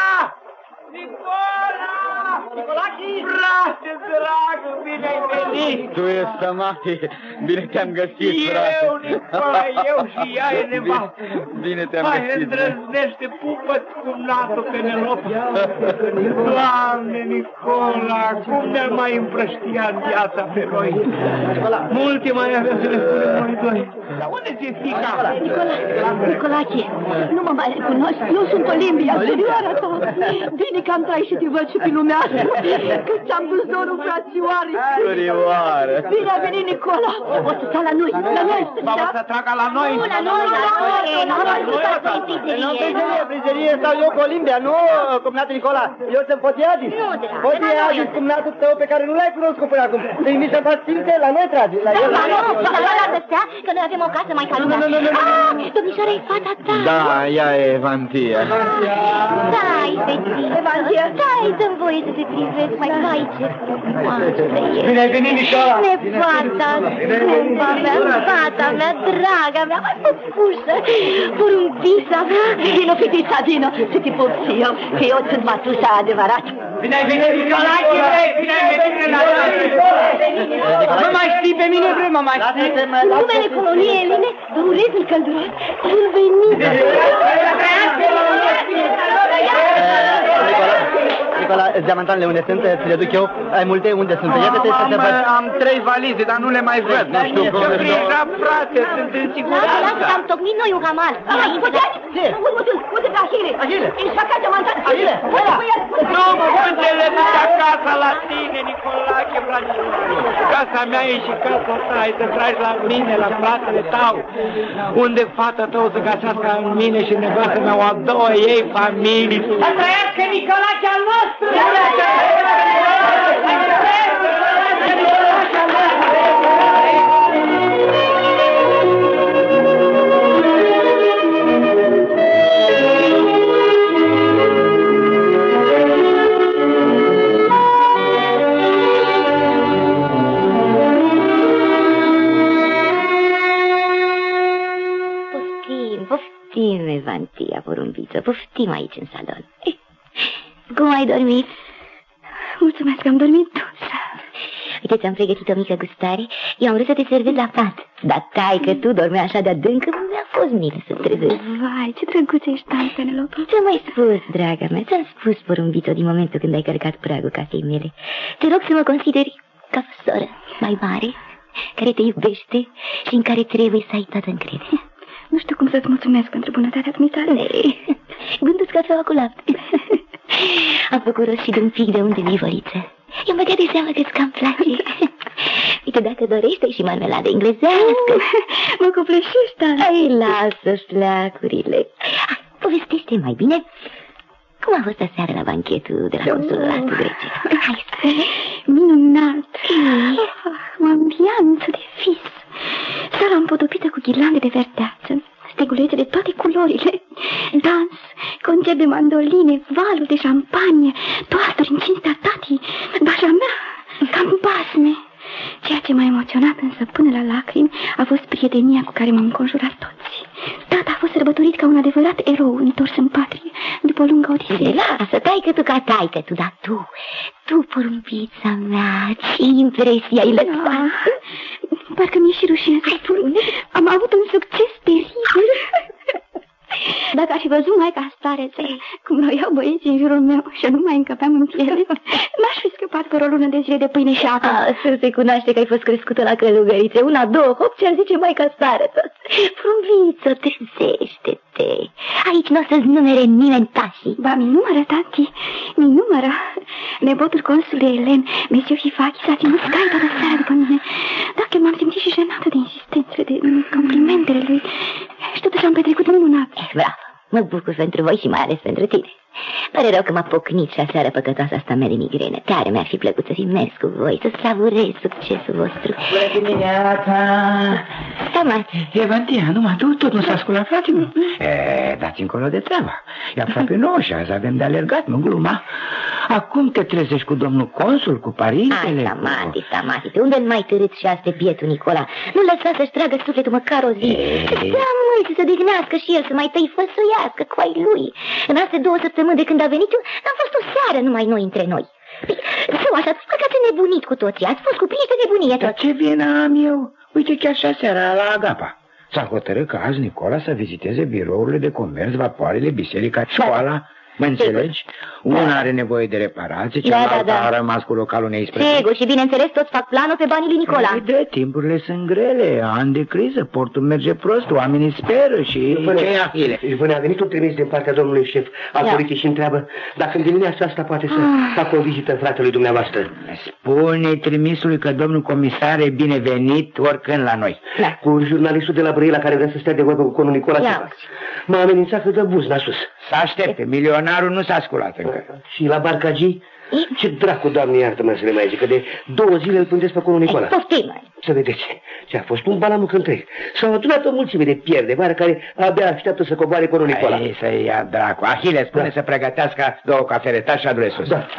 Nicolachi! Frate, dragă, bine ai venit! Tu ești Samadi, bine te-am găsit, frate! Eu, Nicola, eu și ea e nevastă! Bine te-am găsit! Hai, îndrăznește, pupă-ți cumnatul Penelopa! Doamne, Nicola, cum ne-ar mai împrăștia viața pe noi! Multe mai avem să le spunem noi doi! Dar unde ți-e fica? Nicolache, nu mă mai recunoști, eu sunt Olimpia, surioara ta! Bine că am trăit și te văd și pe lumea asta! Că ți-am dus dorul, frățioare! Surioară! Bine a venit, Nicola! O să sta la noi, la noi! Baba să tragă la noi! Nu, la noi! Nu, frizerie sau eu cu Olimpia, nu, cumnatul Nicola! Eu sunt Fotiadis! Fotiadis, cumnatul tău pe care nu l-ai cunoscut până acum! Îi mi se fac simte, la noi trage! La el! Lasă stea, că noi avem o casă mai ca lumea! Domnișoara, e fata ta! Da, ea e Evantia! Stai, fetiță! Evantia! Stai, dă-mi voie să te privesc, mai vai ce frumoasă e! Bine ai venit, Nicola! Nefata, scumpa mea, fata mea, draga mea, mai păpușă, porumbița mea! Vino, fetița, vino, să te pup și eu, că eu sunt matușa adevărat! Bine ai venit, Nicolache, vrei! Bine ai venit, Nicolache! Nu mai știi pe mine, vrei, mă mai știi? În numele comuniei Eline, vă urez un călduros bun venit! Nicola, diamantanele unde sunt, ți le duc eu? Ai multe? Unde sunt? Am 3 valize, dar nu le mai văd. Nu știu cum le deja, frate, sunt în siguranță. Lasă, am tocmit noi un hamal. Uite pe Ahile. Ahile? Ești acasă, diamantan. Ahile, ăla. Nu mă vândele nici acasă la tine, Nicolache, fraților. Casa mea e și casa ta. Ai să tragi la mine, la fratele tău. Unde fata tău să găsească în mine și nevastă mea o a doua ei familii. Să trăiască Nicolache al nostru! Poftim, Evantia, porumbiță, poftim aici în salon. Cum ai dormit? Mulțumesc că am dormit dulce. Uite, ți-am pregătit o mică gustare. Eu am vrut să te servez la pat. Dar tai că tu dormeai așa de adânc, mi-a fost milă să trezesc. Vai, ce drăguț ești, tante, Penelope. Ce m-ai spus, draga mea? Ți-am spus, porumbiță, din momentul când ai călcat pragul casei mele. Te rog să mă consideri ca soră mai mare, care te iubește și în care trebuie să ai toată încredere. Nu știu cum să-ți mulțumesc pentru bunătatea dumitale. Gându-ți cafeaua cu lapte. Am făcut rost și de un pic de unde vivăriță. Eu mă dea de seamă că-ți cam place. Uite, dacă dorește și marmeladă englezească. Mă copleșești, tante. Ai, lasă-ți leacurile. Povestește mai bine cum a fost aseară la banchetul de la consulatul grecesc. Hai să... Minunat. O ambianță de vis. Sala împodobită cu ghirlande de verdeață, stegulețe de toate culorile, dans, concert de mandoline, valuri de șampanie, toasturi în cinstea tatii, baja mea, cam basme. Ceea ce m-a emoționat însă până la lacrimi a fost prietenia cu care m-am înconjurat toți. Tata a fost sărbătorit ca un adevărat erou întors în patrie, după o lungă odisee. Lasă, taică-tu ca taică-tu, dar tu, porumbița mea, ce impresie ai lăsat? Parcă mi-e și rușine să spun. Am avut un succes teribil. Dacă aș fi văzut maica stareță, cum roiau băieții în jurul meu și nu mai încăpeam în piele, n-aș fi scăpat ocupat pe o lună de zile de pâine și apă. Să se cunoaște că ai fost crescută la călugărițe. Una, două, hop, ce-ar zice maica stară tot. Frumviță, trezește-te. Aici nu o să-ți numere nimeni tașii. Ba, mi numără, tati, mi numără. Nepotul consului Elen, Mesiu Hifachi, s-a ținut scai toată seara după mine. Dacă m-am simțit și jenată de insistențele, de complimentele lui. Și totuși am petrecut minunat. Bravo, mă bucur pentru voi și mai ales pentru tine. Pare rău că m-a pocnit și aseară păcătoasa asta mea de migrenă. Tare mi-ar fi plăcut să fi mers cu voi, să savurez succesul vostru. Bună dimineața! Stamati. Evantia, numai tu tot nu s-a sculat, frate-mă? Dați încolo de treaba. E aproape 9 și azi avem de alergat, nu gluma. Acum te trezești cu domnul consul, cu părintele. Hai, Stamati, unde-l mai târâți și azi pe bietul Nicola? Nu lăsa să-și tragă sufletul măcar o zi. Să stea mult, să se dignească și el, să mai tăifăsuiască cu ai lui. În astea 2 săptămâni de când a venit, n-am fost o seară numai noi între noi. Sau așa, că ați nebunit cu toții, ați fost cuprinși de nebunie. Dar ce vină am eu? Uite, chiar și aseara la Agapa. S-a hotărât că azi Nicola să viziteze birourile de comerț, vapoarele, biserica, școala. Mă înțelegi? Una are nevoie de reparație, cealaltă a rămas cu localul neisprăvit. Sigur, și bineînțeles toți fac planul pe banii lui Nicola. De timpurile sunt grele, ani de criză, portul merge prost, oamenii speră și... Ce-i Ahile? Până a venit un trimis din partea domnului șef al poliției și întreabă dacă în dimineața asta poate să facă o vizită fratelui dumneavoastră. Spune trimisului că domnul comisar e binevenit oricând la noi. Cu jurnalistul de la Brăila care vrea să stea de vorbă cu conul Nicola. M-a amenințat că dă buzna sus. Să aștepte, milionarul nu s-a sculat încă. Și la Barcagii? Ce dracu, Doamne, iartă-mă să le mai zic, că de 2 zile îl pândesc pe conul Nicola. Să vedeți, ce a fost un balamuc întreg. S-au adunat o mulțime de pierde mare care abia așteaptă să coboare conul Nicola. Hai să ia dracu. Ahile, spune să pregătească 2 cafele și adu-le sus. Da.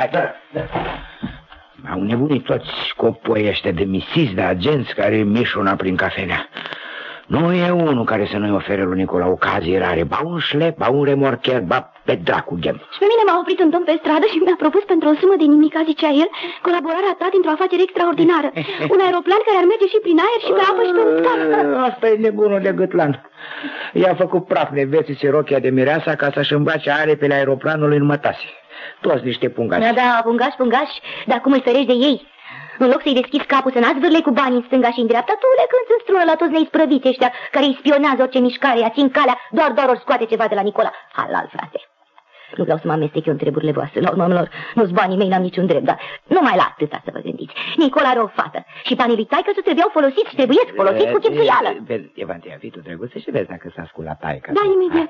Au nebunit toți copii ăștia de misiți, de agenți care mișuna prin cafenea. Nu e unul care să nu-i ofere lui Nicola ocazii rare. Ba un șlep, ba un remorcher, ba pe dracu ghem. Și pe mine m-a oprit un domn pe stradă și mi-a propus pentru o sumă de nimica, zicea el, colaborarea ta dintr-o afacere extraordinară. Un aeroplan care ar merge și prin aer și pe apă și pe uscat. Asta e nebunul de gâtlan. I-a făcut praf neveții și rochia de mireasa ca să-și îmbrace arepele aeroplanului în mătase. Toți niște pungași. Da, pungași, dar cum îi ferești de ei? În loc să-i deschizi capul, să n-ați cu bani în stânga și în dreapta, tu le cânti în strună la toți neisprăviți ăștia care îi spionează orice mișcare, ea țin calea, doar ori scoate ceva de la Nicola. Halal, frate. Nu vreau să mă amestec eu în treburile voastre, la urmă, nu-s banii mei, n-am niciun drept, dar numai la atâta să vă gândiți. Nicola are o fată și banii lui taică trebuiau folosiți și trebuie folosiți cu chipzuială. Evantia, fii tu drăguță și vezi dacă s-a sculat taică. Da, imediat.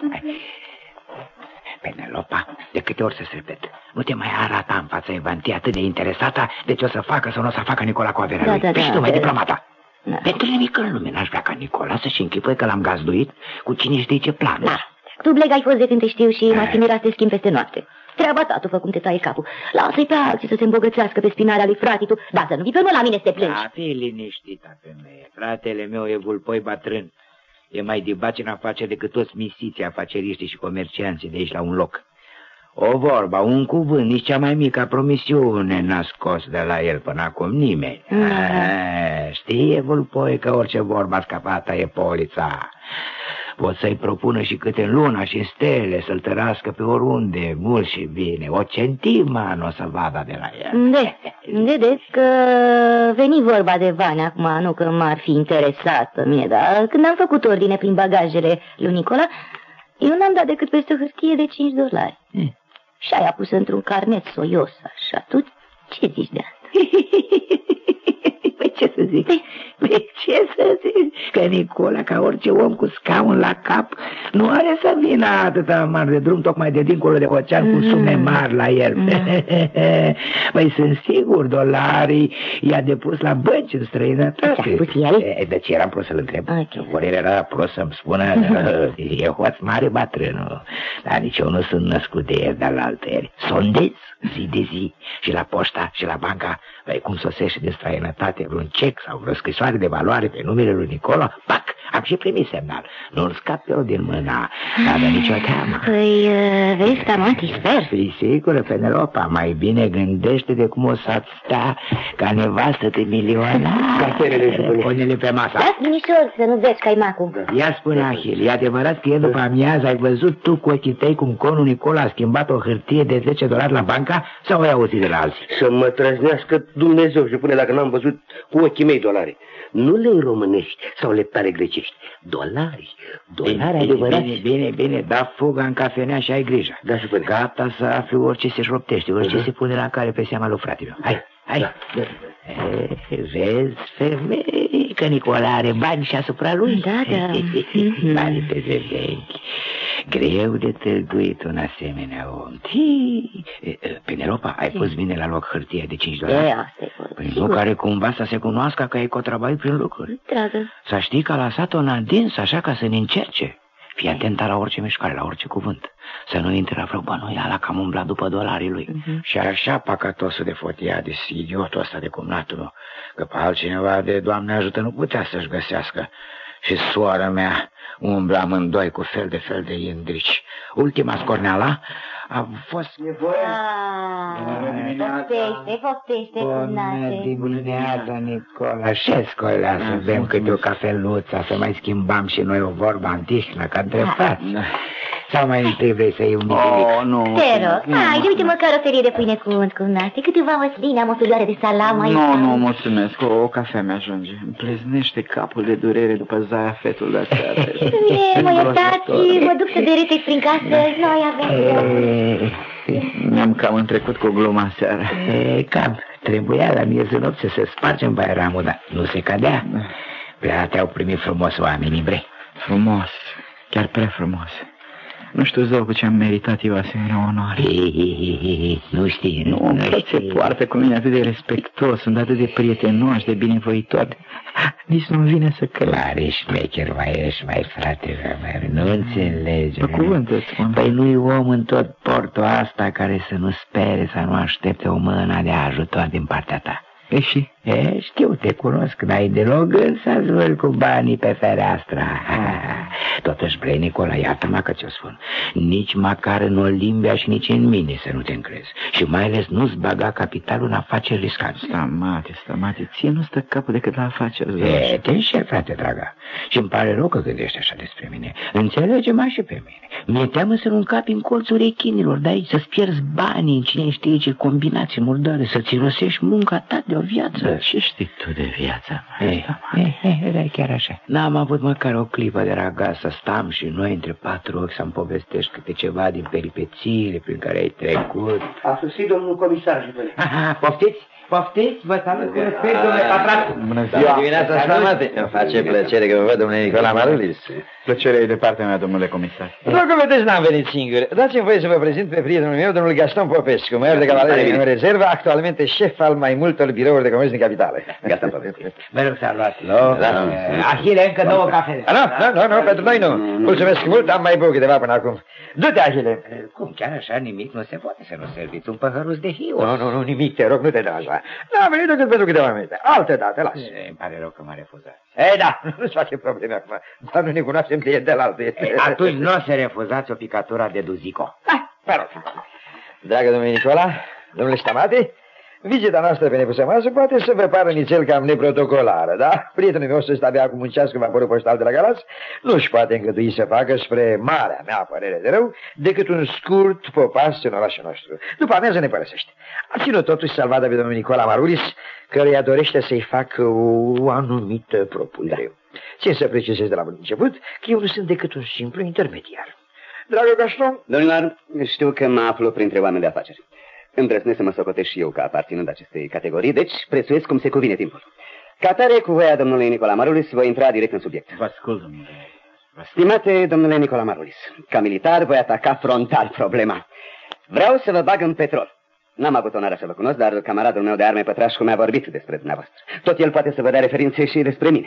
Penelopa, de câte ori să-ți repet, nu te mai arata în fața Evantia atât de interesată de ce o să facă sau nu o să facă Nicola cu averea lui. Păi și tu mai diplomata. Pentru nimic în lume n-aș vrea ca Nicola să-și închipui că l-am gazduit cu cine știe ce planuri. Da, tu, Bleg, ai fost de când te știu și m-a fi mirat să te schimbi peste noapte. Treaba ta, tu fă cum te taie capul. Lasă-i pe alții să se îmbogățească pe spinarea lui frate tu, dar să nu vii pe la mine să te plângi. Da, fii liniștită, femeie. Fratele meu e vulpoi bătrân. E mai dibaci în afaceri decât toți misiții, afaceriștii și comercianții de aici la un loc. O vorba, un cuvânt, nici cea mai mică promisiune n-a scos de la el până acum nimeni. Știe vulpoi că orice vorba scăpată e polița. Pot să-i propună și câte în luna și în stele, să-l tărască pe oriunde, mult și bine. O centimă nu o să vadă de la el. Vedeți că veni vorba de bani acum, nu că m-ar fi interesat pe mine, dar când am făcut ordine prin bagajele lui Nicola, eu n-am dat decât peste o hârtie de $5. Și aia pus într-un carnet soios, așa. Tu ce zici de asta? Păi ce să zic? Ce să zic? Că Nicola, ca orice om cu scaun la cap, nu are să vină atâta mare de drum, tocmai de dincolo de ocean, cu sume mari la el. Păi sunt sigur, dolarii i-a depus la bănci în străinătate. Ce-a spus el? Deci eram prost să-l întreb. Vorel era prost să-mi spună, e hoț mare bătrânul, dar nici eu nu sunt născut de el, dar la alteri. Sondez zi de zi și la poșta și la banca, cum sosește din străinătate vreun cec sau vreo scrisoare de valoare pe numele lui Nicola, pac, Am și primit semnal. Nu-l scap eu din mâna. N-avea nicio teamă. Păi, vezi, Stamati, sper. Fii sigură, Penelopa, mai bine gândește de cum o să-ți sta ca nevastă de milionar. Pune-le pe masă. Dați minișor să nu vezi caimacul. Ia spune, Ahil, e adevărat că ieri după amiază ai văzut tu cu ochii tăi cum conul Nicola a schimbat o hârtie de $10 la banca sau ai auzit de la alții? Să mă trăznească Dumnezeu și pune dacă n-am văzut cu ochii mei dolari. Nu lei românești sau leptare grecești. Dolari adevărați. Bine, da fuga în cafenea și ai grijă. Da, și până. Gata să afli orice se șoptește, orice se pune la care pe seama lui frate meu. Hai. Da. Vezi, femei, că Nicola are bani și asupra lui. Da. Bani pe zevenchi. Greu de târguit un asemenea om. Penelopa, ai pus bine la loc hârtia de $5? Păi nu care cumva să se cunoască că ai contrabait prin lucruri. Dragă. Să știi că a lăsat-o în adins așa ca să ne încerce. Fii atentă la orice mișcare, la orice cuvânt. Să nu intre la vreo bănuială că am umblat după dolarii lui. Și așa păcătosul de Fotiadis, idiotul ăsta de cumnatul meu, că pe altcineva de Doamne ajută nu putea să-și găsească. Și soara mea umbla amândoi cu fel de indrici. Ultima scorneala a fost nevoie. Poftește, cumnate. Bună dimineața, Nicola. Ce scoilea să bem câte o cafeluță, să mai schimbam și noi o vorbă antihnă, ca întrebați. Sau mai întâi vrei să iei un mic? Nu. Te rog, hai, uite măcar o ferie de pâine cu unt, cumnate. Câteva măsline, am o tulioare de salam aici. Nu, mulțumesc, o cafea mi-ajunge. Îmi pleznește capul de durere după zaia fetul de aseară. Mă iertați, mă duc să derete prin casă, noi avem... Mi-am cam întrecut cu gluma seara. Cam, trebuia la miezul nopții să se spargem bairamul, dar nu se cadea. Prea te-au primit frumos oamenii, bre. Frumos, chiar prea frumos. Nu știu, zău, cu ce am meritat eu asemenea onoare. Nu știi, nu se poartă cu mine atât de respectos, sunt atât de prietenoși, de binevoitori. Nici nu-mi vine să cred. Mare șmecher mai ești, mai frate, nu înțelegi. Pe cuvânt îți spun. Păi nu-i om în tot portul asta care să nu spere, să nu aștepte o mână de ajutor din partea ta. Și? Știu, te cunosc, n-ai deloc gând să zvârli cu banii pe fereastră. Totuși, bre, Nicola, iartă-mă că ți-o spun. Nici măcar în Olimpia și nici în mine să nu te încrezi. Și mai ales nu-ți baga capitalul în afaceri riscante. Stamate, ție nu stă capul decât la afaceri. Te înșel, frate, dragă. Și îmi pare rău că gândești așa despre mine. Înțelege-mă și pe mine. Mi-e teamă să nu încapi în colțul rechinilor, dar să-ți pierzi banii în cine știe ce combinații murdare, să-ți irosești munca ta de o viață. Ce știi tu de viața mea? Chiar așa. N-am avut măcar o clipă de raga să stăm și noi între patru ochi să-mi povestești câte ceva din peripețiile prin care ai trecut. A sosit domnul comisar, jupele. Poftiți, vă salut cu respect, domnule patrat. Bună dimineața, Stamate. Îmi face plăcere că vă văd, domnule Nicola Marulis. Plăcerea e de partea mea, domnule comisar. Dacă vedeți, n-am venit singur. Dați-mi voie să vă prezint pe prietenul meu, domnul Gaston Popescu, major de cavalerie în rezervă, actualmente șef al mai multor birouri de comerț din capitală. Gaston Popescu. Vă rog să luați loc. Ahile, încă 2 cafele. Nu, pentru noi nu. Mulțumesc mult, am mai băut câteva până acum. Du-te, Ahile. Cum, chiar așa nimic nu se poate să nu serviți un păhăruț de hios. Nu, nimic, te rog, nu te da așa. N-am venit decât pentru câteva minute. Altă dată, las. Îmi pare rău că m-a refuzat. Da, nu-ți face probleme acum. Dar nu ne cunoaștem de la altă. Atunci nu o să refuzați o picatură de Duzico. Mă rog. Dragă domnule Nicola, domnule Stamate, vizita noastră pe nepusă masă poate să vă pară nițel cam neprotocolară, da? Prietenul meu ăsta abia acum un ceas când va apărut postal de la Galați, nu-și poate îngădui să facă, spre marea mea părere de rău, decât un scurt popas în orașul nostru. După amiază ne părăsește. A ținut totuși salvat pe domnul Nicola Marulis, căruia dorește să-i facă o anumită propunere. Țin să precizez de la bun început că eu nu sunt decât un simplu intermediar. Dragă Gaston... Domnilor, știu că mă aflu printre oameni de afaceri. Îndrăznesc să mă socotesc și eu ca aparținând acestei categorii, deci prețuiesc cum se cuvine timpul. Ca atare, cu voia domnului Nicola Marulis, voi intra direct în subiect. Vă ascult, domnule. Stimate domnule Nicola Marulis, ca militar voi ataca frontal problema. Vreau să vă bag în petrol. N-am avut onoarea să vă cunosc, dar camaradul meu de arme Pătrașcu mi-a vorbit despre dumneavoastră. Tot el poate să vă dea referințe și despre mine.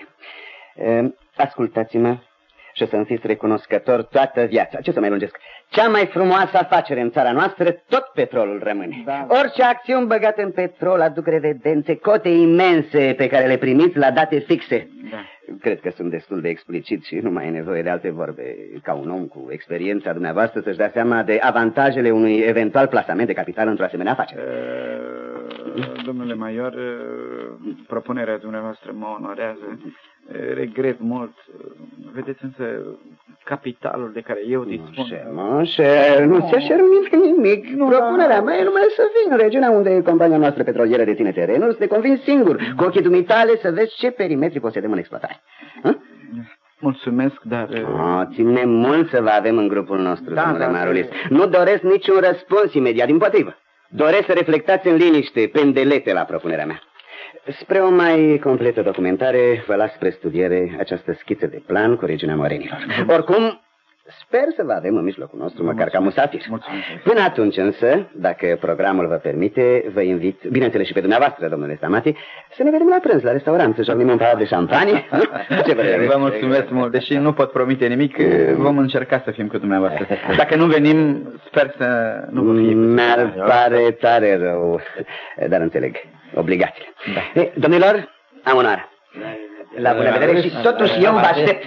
Ascultați-mă și o să-mi fiți recunoscător toată viața. Ce să mai lungesc? Cea mai frumoasă afacere în țara noastră, tot petrolul rămâne. Da. Orice acțiuni băgate în petrol aduc revedențe, cote imense pe care le primiți la date fixe. Da. Cred că sunt destul de explicit și nu mai e nevoie de alte vorbe. Ca un om cu experiența dumneavoastră să-și dea seama de avantajele unui eventual plasament de capital într-o asemenea afacere. Domnule Major, propunerea dumneavoastră mă onorează. Regret mult. Vedeți însă capitalul de care eu dispun. Nu se cer nimic. Propunerea mea e numai să vin în regiunea unde compania noastră petrolieră deține terenul, să te convingi singur, cu ochii dumitale, să vezi ce perimetri posedăm în exploatare. Mulțumesc, dar... Ținem mult să vă avem în grupul nostru, domnule Marulis. Nu doresc niciun răspuns imediat, dimpotrivă. Doresc să reflectați în liniște, pendelete la propunerea mea. Spre o mai completă documentare, vă las spre studiere această schiță de plan cu regiunea Morenilor. Oricum, sper să vă avem în mijlocul nostru, măcar ca musafir. Până atunci însă, dacă programul vă permite, vă invit, bineînțeles și pe dumneavoastră, domnule Stamati, să ne vedem la prânz, la restaurant, să jocnim un pahat de șampanie. Vă mulțumesc mult, deși nu pot promite nimic, vom încerca să fim cu dumneavoastră. Dacă nu venim, sper să nu vă fie. Mi-ar pare tare rău, dar înțeleg. Obligațiile. Domnilor, am onoarea. La bună vedere și totuși eu vă aștept.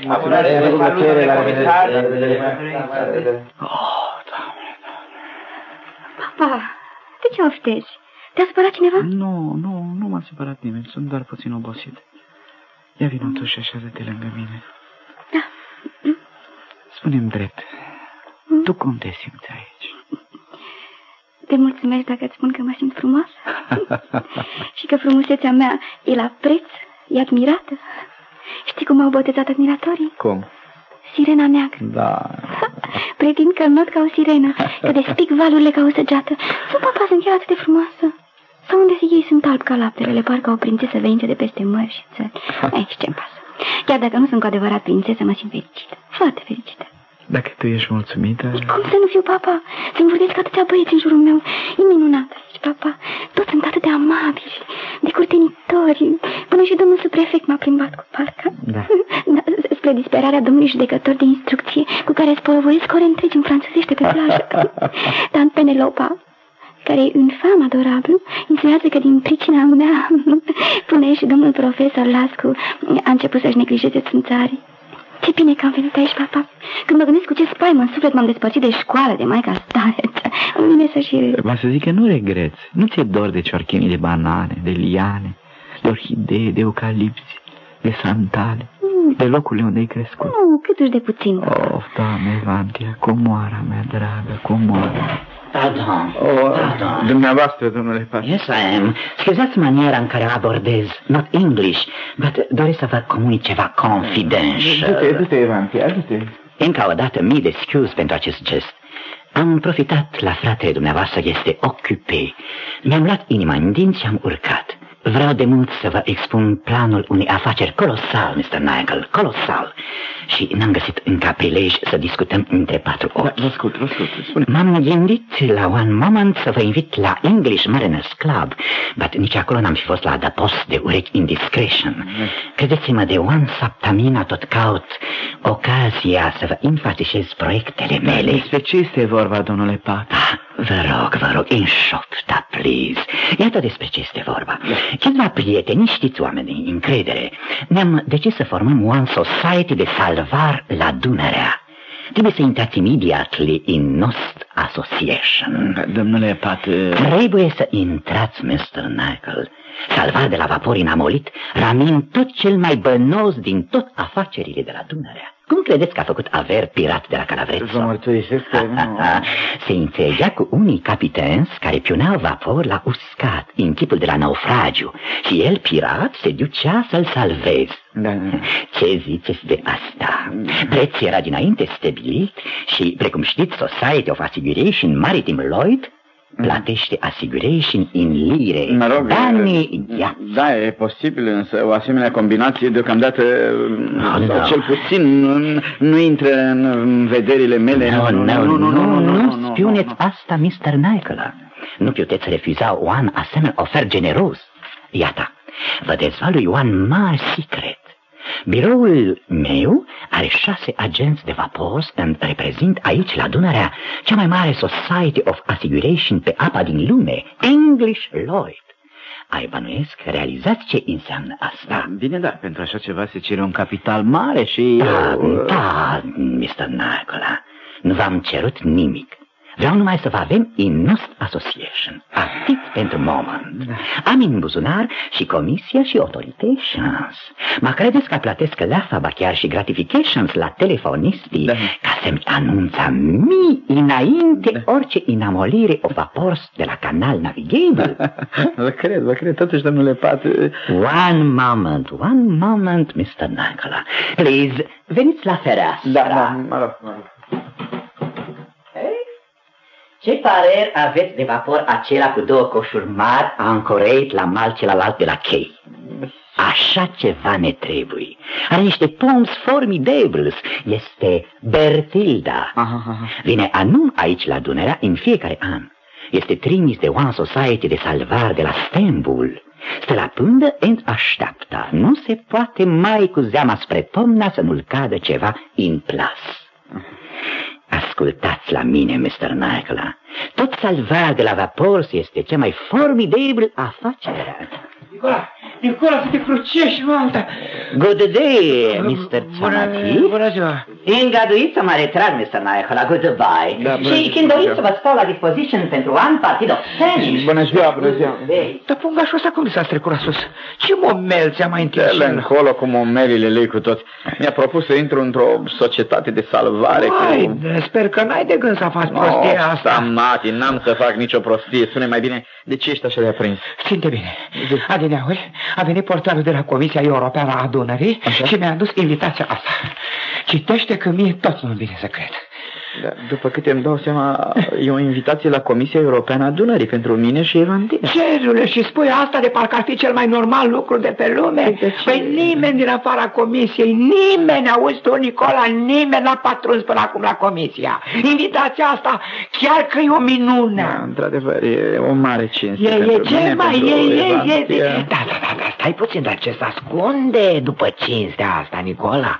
Papa, de ce oftezi? Te-a supărat cineva? Nu m-a supărat nimeni, sunt doar puțin obosit. Ia vină tu și așează-te lângă mine. Da. Spune-mi drept, tu cum te simți aici? Te mulțumesc dacă îți spun că mă simt frumoasă și că frumusețea mea e la preț, e admirată. Știi cum au botezat admiratorii? Cum? Sirena neagră. Da. Pretind că not ca o sirenă, că despic valurile ca o săgeată. Sunt papa, sunt chiar atât de frumoasă. Sau unde ei sunt albi ca lapterele, parcă o prințesă venită de peste mări și țări. Aici ce-mi pasă. Chiar dacă nu sunt cu adevărat prințesă, mă simt fericită. Foarte fericită. Dacă tu ești mulțumită... Cum să nu fiu, papa? Să-mi vorbesc atâția băieți în jurul meu. E minunat aici, papa. Toți sunt atât de amabili, de curtenitori. Până și domnul subprefect m-a plimbat cu parca. Da. Spre disperarea domnului judecător de instrucție, cu care sporovăiesc ore întregi în franțuzește pe plajă. Dar Penelopa, care e un fam adorabil, insinuează că din pricina mea, până și domnul profesor Lascu a început să-și neglijeze țânțarii. Ce bine că am venit aici, papa. Când mă gândesc cu ce spaimă în suflet m-am despărțit de școală, de maica stare, îmi vine să și... Va să zic că nu regreți. Nu ți-e dor de ciorchenii de banane, de liane, de orhidee, de eucalipsi, de santale, de locurile unde ai crescut. Nu, câtuși de puțin. Of, Doamne, Evantia, comoara mea dragă, comoara. Pardon. Dumneavoastră, domnule Pat. Yes, I am. Scuzați maniera în care abordez. Not English, but doresc să vă comunic ceva confidential. Du-te, Evantia, du-te. Încă o dată mii de scuze pentru acest gest. Am profitat la fratele dumneavoastră, este ocupé. Mi-am luat inima în dinți și am urcat. Vreau de mult să vă expun planul unei afaceri colosal, Mr. Nigel, colosal. Și n-am găsit încă prilej să discutăm între patru ochi. Vă ascult. M-am gândit la un moment să vă invit la English Mariners Club, but nici acolo n-am fi fost la adăpost de urechi indiscretion. Credeți-mă, de one săptămână tot caut ocazia să vă înfățișez proiectele mele. Despre ce este vorba, domnule Pat? Vă rog, în șopta, please. Iată despre ce este vorba. Câțiva prieteni, știți, oameni de încredere, ne-am decis să formăm one society de salvar la Dunărea. Trebuie să intrați immediately in Nost Association. Domnule Pat... Trebuie să intrați, Mr. Nigel. Salvar de la vapor inamolit, ramin tot cel mai bănos din tot afacerile de la Dunărea. Cum credeți că a făcut aver pirat de la Calavrezzo? Vă mărturisesc că nu... Se înțelegea cu unii capiteni care pioneau vapor la uscat, în chipul de la naufragiu, și el, pirat, se ducea să-l salveze. Da. Ce ziceți de asta? Prețul era dinainte stabilit și, precum știți, Society of Asiguration Maritime Lloyd plătește asigurări în lire. Mă rog, banii, da, e posibil, însă o asemenea combinație deocamdată, sau cel puțin, nu intră în vederile mele. Nu spuneți asta, Mr. Nigel. Nu puteți refuza un asemenea ofer generos. Iată, vă dezvălui un mare secret. Biroul meu are 6 agenți de vapor și reprezint aici la Dunărea cea mai mare Society of Asiguration pe apa din lume, English Lloyd. Ai bănuiesc, realizați ce înseamnă asta? Bine, dar pentru așa ceva se cere un capital mare și... Da, Mr. Nicola, nu v-am cerut nimic. Vreau numai să vă avem in Nost Association. Atât pentru moment. Am în buzunar și comisia și authorizations. Mă credeți că plătesc la chiar și gratifications la telefonistii ca să-mi anunța mii înainte orice inamolire o vapors de la canal navigable? Vă cred, totuși, domnule Pat... One moment, Mr. Nicola. Please, veniți la fereastră. Da, mă rog. Ce păreri aveți de vapor acela cu 2 coșuri mari ancorate la mal celălalt de la chei? Așa ceva ne trebuie. Are niște poms formidables. Este Bertilda. Vine anum aici la Dunărea în fiecare an. Este trimis de One Society de salvare de la Stambul. Stă la pândă and așteaptă. Nu se poate mai cu zeama spre tomna să nu-l cadă ceva în plas. Ascultați la mine, Mr. Nicola. Tot salvarea de la vapor este cea mai formidabilă afacere. Nicola, să te crucești, nu alta. Good day, Mr. Țanati. Bună ziua. Îngăduiți să mă retrag, Mr. Nicola. Goodbye. Și când doriți să vă stau la dispoziție pentru un partid of tennis. Bună ziua. Dar pungașul ăsta cum s-a strecurat sus? Ce momel ți-a mai întins? El încolo cu momelile lui cu toți. Mi-a propus să intru într-o societate de salvare. Sper că n-ai de gând să faci prostia asta. Mati, n-am să fac nicio prostie. Spune mai bine, de ce ești așa de aprins? Ținte bine. Adineauri, a venit portarul de la Comisia Europeană a Dunării și mi-a adus invitația asta. Citește că mie tot nu-mi vine să cred. Da, după câte îmi dau seama, e o invitație la Comisia Europeană a Dunării pentru mine și Irlandina. Cerule, și spui asta de parcă ar fi cel mai normal lucru de pe lume? Păi nimeni din afara Comisiei, nimeni, auzi tu, Nicola, nimeni n-a patruns până acum la Comisia. Invitația asta chiar că e o minune. Da, într-adevăr, e o mare cinste pentru mine, pentru Da, stai puțin, dar ce se ascunde după cinstea asta, Nicola?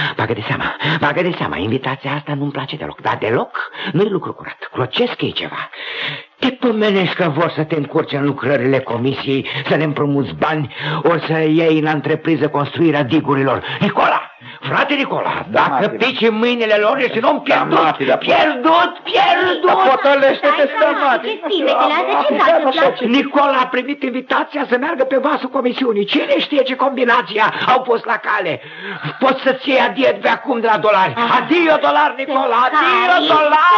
Bagă de seama, invitația asta nu-mi place deloc. Dar deloc nu-i lucru curat. Clocesc e ceva. Te pomenești că vor să te încurce în lucrările comisiei, să le împrumuți bani, ori să iei în întrepriză construirea digurilor. Nicola, frate Nicola, dacă pici în mâinile lor, ești un om pierdut. Pierdut! Potolește-te, Stamati! Nicola a primit invitația să meargă pe vasul comisiunii. Cine știe ce combinația au pus la cale? Poți să-ți iei adiet pe acum de la dolari. Adio dolar, Nicola, adio dolar!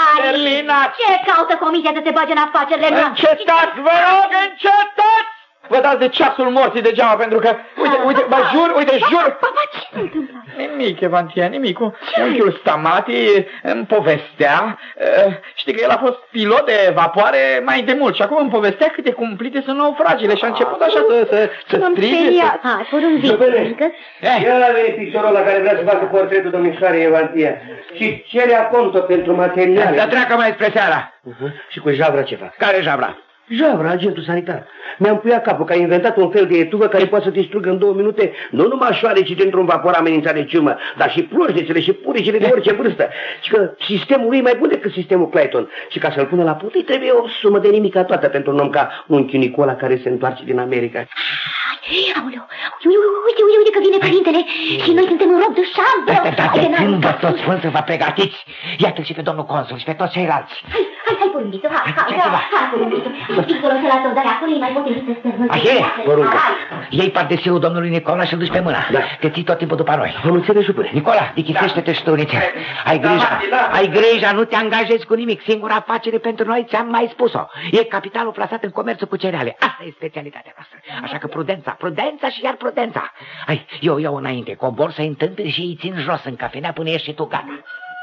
Ce caută comisia să se bage în afacerile noastre? Încetați, vă rog, încetați! Vă dați de ceasul morții degeaba, pentru că, uite, jur... Papa, ce se întâmplă? Nimic, Evantia, nimic. Unchiul Stamati îmi povestea, știi că el a fost pilot de vapoare mai de mult și acum îmi povestea câte cumplite sunt naufragile și a început așa să strige. Hai, porumbiți, că... El a venit pictorul la care vrea să facă portretul domnișoarei Evantia și cere aconto pentru materiale. Dar treacă mai spre seara. Și cu Javra ce fac? Care Javra? Javra, agentul sanitar. Mi-am puiat capul că a inventat un fel de etuvă care poate să distrugă în 2 minute nu numai șoarecii dintr-un vapor amenințat de ciumă, dar și plojdețele și puricile de orice vârstă. Și că sistemul lui e mai bun decât sistemul Clayton. Și ca să-l pună la punct, îi trebuie o sumă de nimica toată pentru un om ca unchiul Nicola care se întoarce din America. Aoleu, uite că vine părintele și noi suntem în rog de șambă. Dar de când vă toți spun să vă pregătiți? Iată și pe domnul consul și pe toți ceilalți. Hai, porumbiță, hai, porumbiță. Pictorul să lasă-o dare acolo, e mai potrivit să stărmăți. Așa, vă rog. Iei pardesiul domnului Nicola și-l duci pe mână. Te ții tot timpul după noi. Vă mulțumesc, supune. Nicola, dichisește-te și tu, nițel. Ai grijă, nu te angajezi cu nimic. Singura afacere pentru noi ți-am mai spus-o. E capitalul plasat în comerțul cu cereale. Asta e specialitatea noastră. Așa că prudența și iar prudența. Hai, eu iau înainte, cobor să-i întâmpini și îi țin jos în cafenea până ești și tu gata.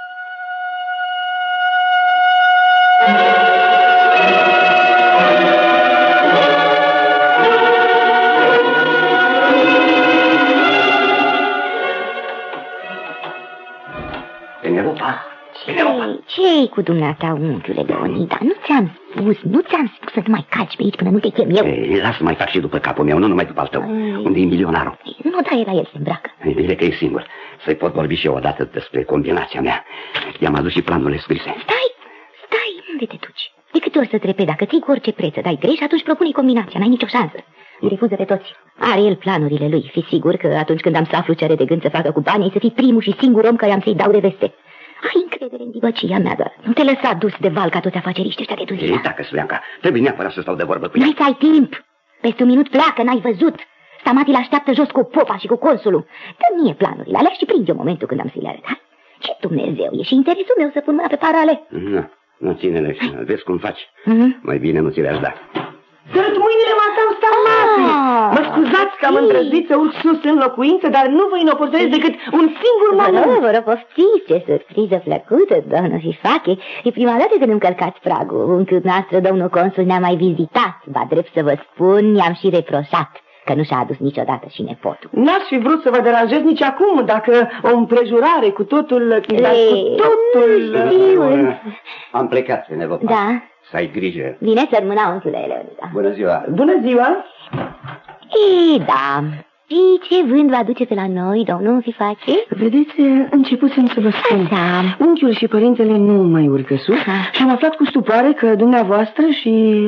Ce-i cu dumneata, unchiule Leonida? Nu ți-am spus să nu mai calci pe aici până nu te chem eu. Lasă mai fac și după capul meu, nu numai după al tău. Unde e milionarul? Nu, da, el la el se îmbracă. Bine că e singur. Să-i pot vorbi și eu odată despre combinația mea. I-am adus și planurile scrise. Stai, unde te duci? De câte ori să trepe, dacă ții cu orice preț, dai greș, atunci propune combinația, n-ai nicio șansă. Îi refuză pe toți. Are el planurile lui. Fi sigur că atunci când am să aflu ce are de gând să facă cu banii, să fii primul și singur om care am să-i dau de veste. Ai încredere în divăcia mea, doar. Nu te lăsa dus de val ca toți afaceriști ăștia de Tuzila. Ei, dacă, Suleanca, trebuie neapărat să stau de vorbă cu ea. N-ai să ai timp. Peste un minut pleacă, n-ai văzut. Stamati l-așteaptă jos cu popa și cu consulul. Dă mie planurile alea și prind eu momentul când am să-i le arăt. Ce Dumnezeu, e și interesul meu să pun mâna pe parale. Nu ține-le, vezi cum faci. Mai bine nu ți le-aș da. Sărut mâinile, Matau Stamati! Mă scuzați că am îndrăznit să urc sus în locuință, dar nu vă inoportunez decât un singur moment. Vă rog, poftiți, ce surpriză plăcută, doamnă Fifache. E prima dată când îmi călcați pragul, încât noastră domnul consul ne-a mai vizitat. Ba drept să vă spun, i-am și reproșat că nu și-a adus niciodată și nepotul. N-aș fi vrut să vă deranjez nici acum, dacă o împrejurare cu totul... Am plecat, să ne vă fac. Da. Să ai grijă. Bine să rămâna, unchiule Leonida. Bună ziua. Bună ziua. Da. Și ce vânt va duce pe la noi, domnul Fifache? Vedeți, începusem să vă spun. Da. Unchiul și părintele nu mai urcă sus și am aflat cu stupoare că dumneavoastră și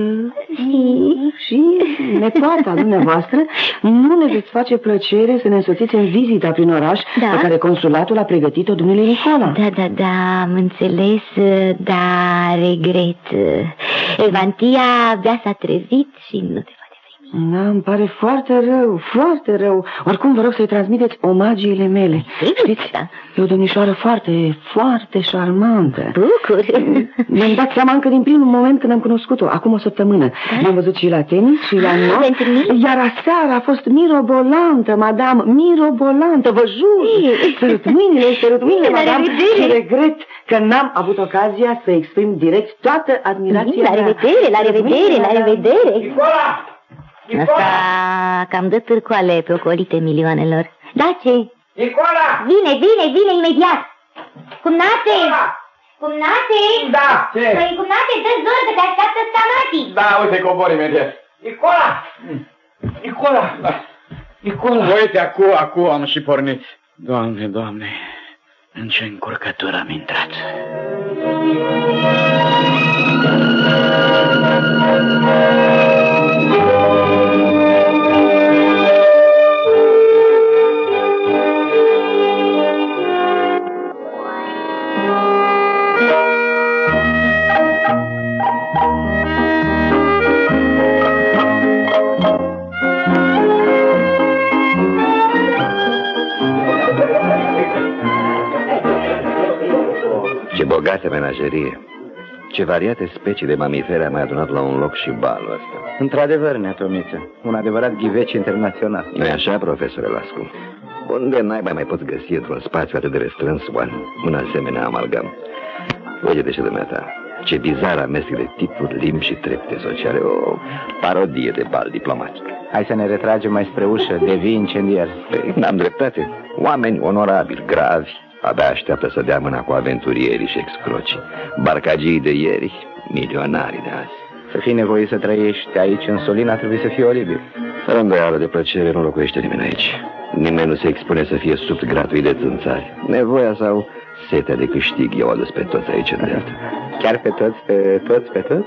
nepoata dumneavoastră nu ne veți face plăcere să ne însoțiți în vizita prin oraș pe care consulatul a pregătit-o domnului Nicola. Da, am înțeles, da, regret. Evantia abia s-a trezit și nu te Da, îmi pare foarte rău. Oricum vă rog să-i transmiteți omagiile mele. Știți, e o domnișoară foarte șarmantă. Bucur. Mi-am dat seama încă din primul moment când am cunoscut-o, acum o săptămână. M-am văzut și la tenis și la not, iar aseară a fost mirobolantă, madame, mirobolantă, vă jur. Sărut mâinile, madame, și regret că n-am avut ocazia să exprim direct toată admirația mea. La revedere. Nicola! Asta cam dă târcoale pe ocolite milioanelor. Da, ce? Nicola! Vine imediat! Cumnate! Da, ce? Păi, cumnate, dă-ți zor că te așteaptă Stamati! Da, uite, cobor imediat. Nicola! Uite, acu am și pornit. Doamne, în ce încurcătură am intrat. Ce bogată menagerie! Ce variate specii de mamifere am mai adunat la un loc și balul ăsta. Într-adevăr, Neatomiță, un adevărat ghiveci internațional. Nu-i așa, profesore Lascu? Unde naiba mai poți găsi într-un spațiu atât de restrâns un asemenea amalgam? Uite de ce dumneata, ce bizar amestec de tipuri, limbi și trepte sociale, o parodie de bal diplomatic. Hai să ne retragem mai spre ușă, devii incendiar. Păi, n-am dreptate. Oameni onorabili, gravi, abia așteaptă să dea mâna cu aventurierii și excrocii. Barcagii de ieri, milionarii de azi. Să fii nevoit să trăiești aici, în Solina, trebuie să fii oribil. Fără îndoială de plăcere nu locuiește nimeni aici. Nimeni nu se expune să fie sub gratuit de țânțari. Nevoia sau setea de câștig i-au adus pe toți aici în Delta. Chiar pe toți?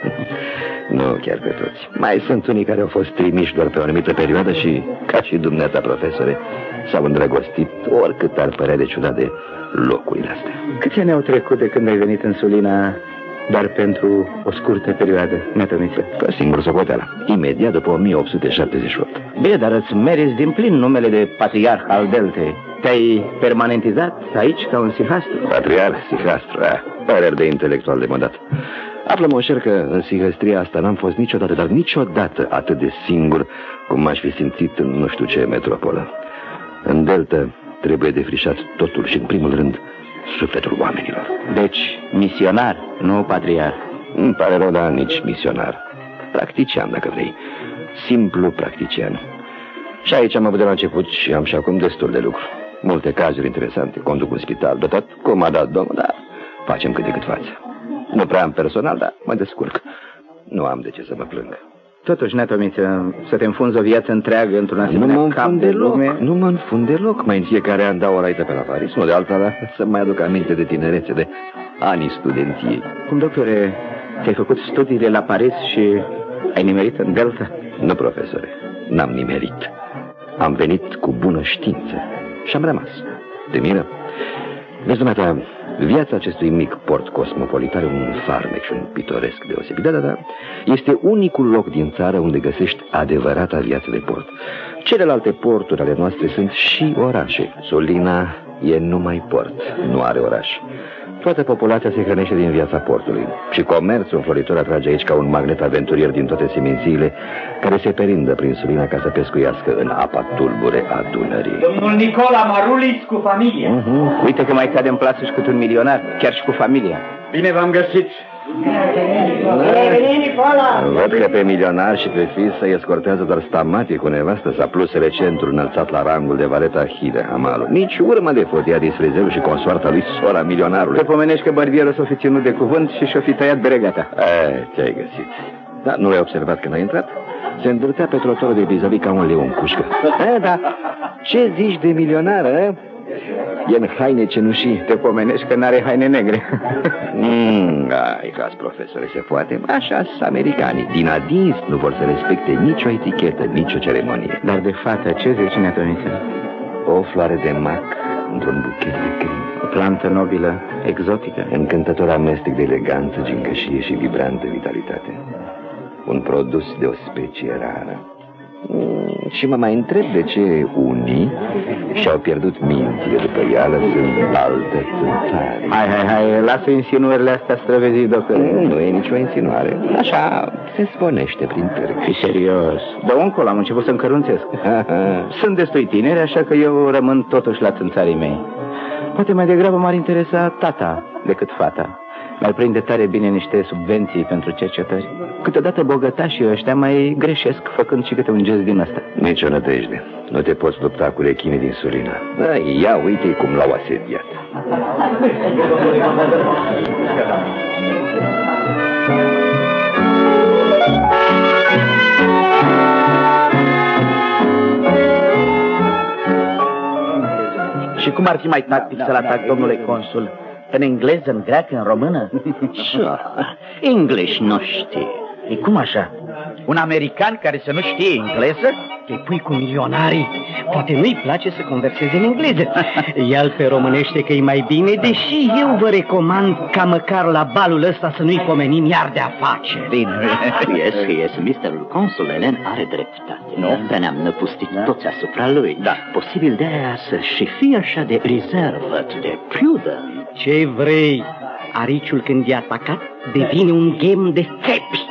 Nu chiar pe toți. Mai sunt unii care au fost trimiși doar pe o anumită perioadă și, ca și dumneata, profesore, s-au îndrăgostit oricât ar părea de ciudat de locurile astea. Câți ani au trecut de când ai venit în Sulina doar pentru o scurtă perioadă, Neatomiță? Ca singur socoteala, imediat după 1878. Bine, dar îți meriți din plin numele de patriarh al Deltei. Te-ai permanentizat aici ca un sihastru? Patriarh, sihastru, păreri de intelectual demodat. Află, monșer, că în sihăstria asta n-am fost niciodată, dar niciodată atât de singur cum m-aș fi simțit în nu știu ce metropolă. În Delta trebuie defrișat totul și, în primul rând, sufletul oamenilor. Deci, misionar, nu patriarh. Îmi pare rău, dar nici misionar. Practician, dacă vrei. Simplu practician. Și aici am avut de la început și am și acum destul de lucru. Multe cazuri interesante, conduc un spital dotat, cum a dat domnul, dar facem cât de cât față. Nu prea am personal, dar mă descurc. Nu am de ce să mă plâng. Totuși, Neatomiță, să te înfunzi o viață întreagă într-un asemenea cap de lume... Nu mă înfund deloc. Mai în fiecare an dau o raită pe la Paris, nu de alta, să mai aduc aminte de tinerețe, de anii studentiei. Cum, doctore, Ți-ai făcut studiile la Paris și ai nimerit în Delta? Nu, profesore, n-am nimerit. Am venit cu bună știință și am rămas. Te miră? Vezi, dumneata, viața acestui mic port cosmopolit are un farmec și un pitoresc deosebit. Da. Este unicul loc din țară unde găsești adevărata viață de port. Celelalte porturi ale noastre sunt și orașe. Sulina e numai port, nu are oraș. Toată populația se hrănește din viața portului și comerțul înfloritor atrage aici ca un magnet aventurier din toate semințiile care se perindă prin Sulina ca să pescuiască în apa tulbure a Dunării. Domnul Nicola Marulis cu familia. Uite că mai cade în plasă și cât un milionar, chiar și cu familia. Bine v-am găsit. Bine, Nicola! Văd că pe milionar și pe fii să-i escortează doar Stamati cu nevastă sa, plus recent înălțat la rangul de vareta Hide, amalul. Nici urmă de fotia din Sfrizeu și consoarta lui sora milionarului. Te pomenești că barbierul s-o fi ținut de cuvânt și și-o fi tăiat beregata. Ți-ai găsit. Da, nu l-ai observat când ai intrat? Se învârtea pe trotorul de vis-a-vis ca un leu în cușcă. Da, ce zici de milionar, E în haine cenușii. Te pomenești că n-are haine negre. Ai caz, profesore, se poate. Așa sunt americanii. Din adins nu vor să respecte nicio etichetă, nicio ceremonie. Dar de fată, ce zici, neatomiță? O floare de mac într-un buchet de crin. O plantă nobilă, exotică. Încântător amestec de eleganță, gingășie și vibrantă vitalitate. Un produs de o specie rară. Și mă mai întreb de ce unii și-au pierdut mințile după ea, lăsând altă țânțare. Hai, lasă insinuările astea străvezii, doctor. Nu e nicio insinuare. Așa se spunește prin târg. Fii serios. De încolo am început să-mi cărunțesc. Sunt destui tineri, așa că eu rămân totuși la țânțarii mei. Poate mai degrabă m-ar interesa tata decât fata. Mi-ar prinde tare bine niște subvenții pentru cercetări. Câteodată bogătașii ăștia mai greșesc făcând și câte un gest din ăsta. Nici o nădejde. Nu te poți lupta cu rechinii din Sulina. Da, ia uite cum l-au asediat. Și cum ar fi mai tactic să-l atac, domnule consul? În engleză, în greacă, în română? English nu știe. E cum așa? Un american care să nu știe engleză? Te pui cu milionarii. Poate nu-i place să converseze în engleză. Ia-l pe românește că e mai bine, deși eu vă recomand ca măcar la balul ăsta să nu-i pomenim iar de afaceri. Bine, yes, Mr. Consul Elen are dreptate. Nu? Că ne-am năpustit toți asupra lui. Da. Posibil de aia să și fie așa de reservat, de prudent. Ce vrei? Ariciul când e atacat devine un ghem de țepi.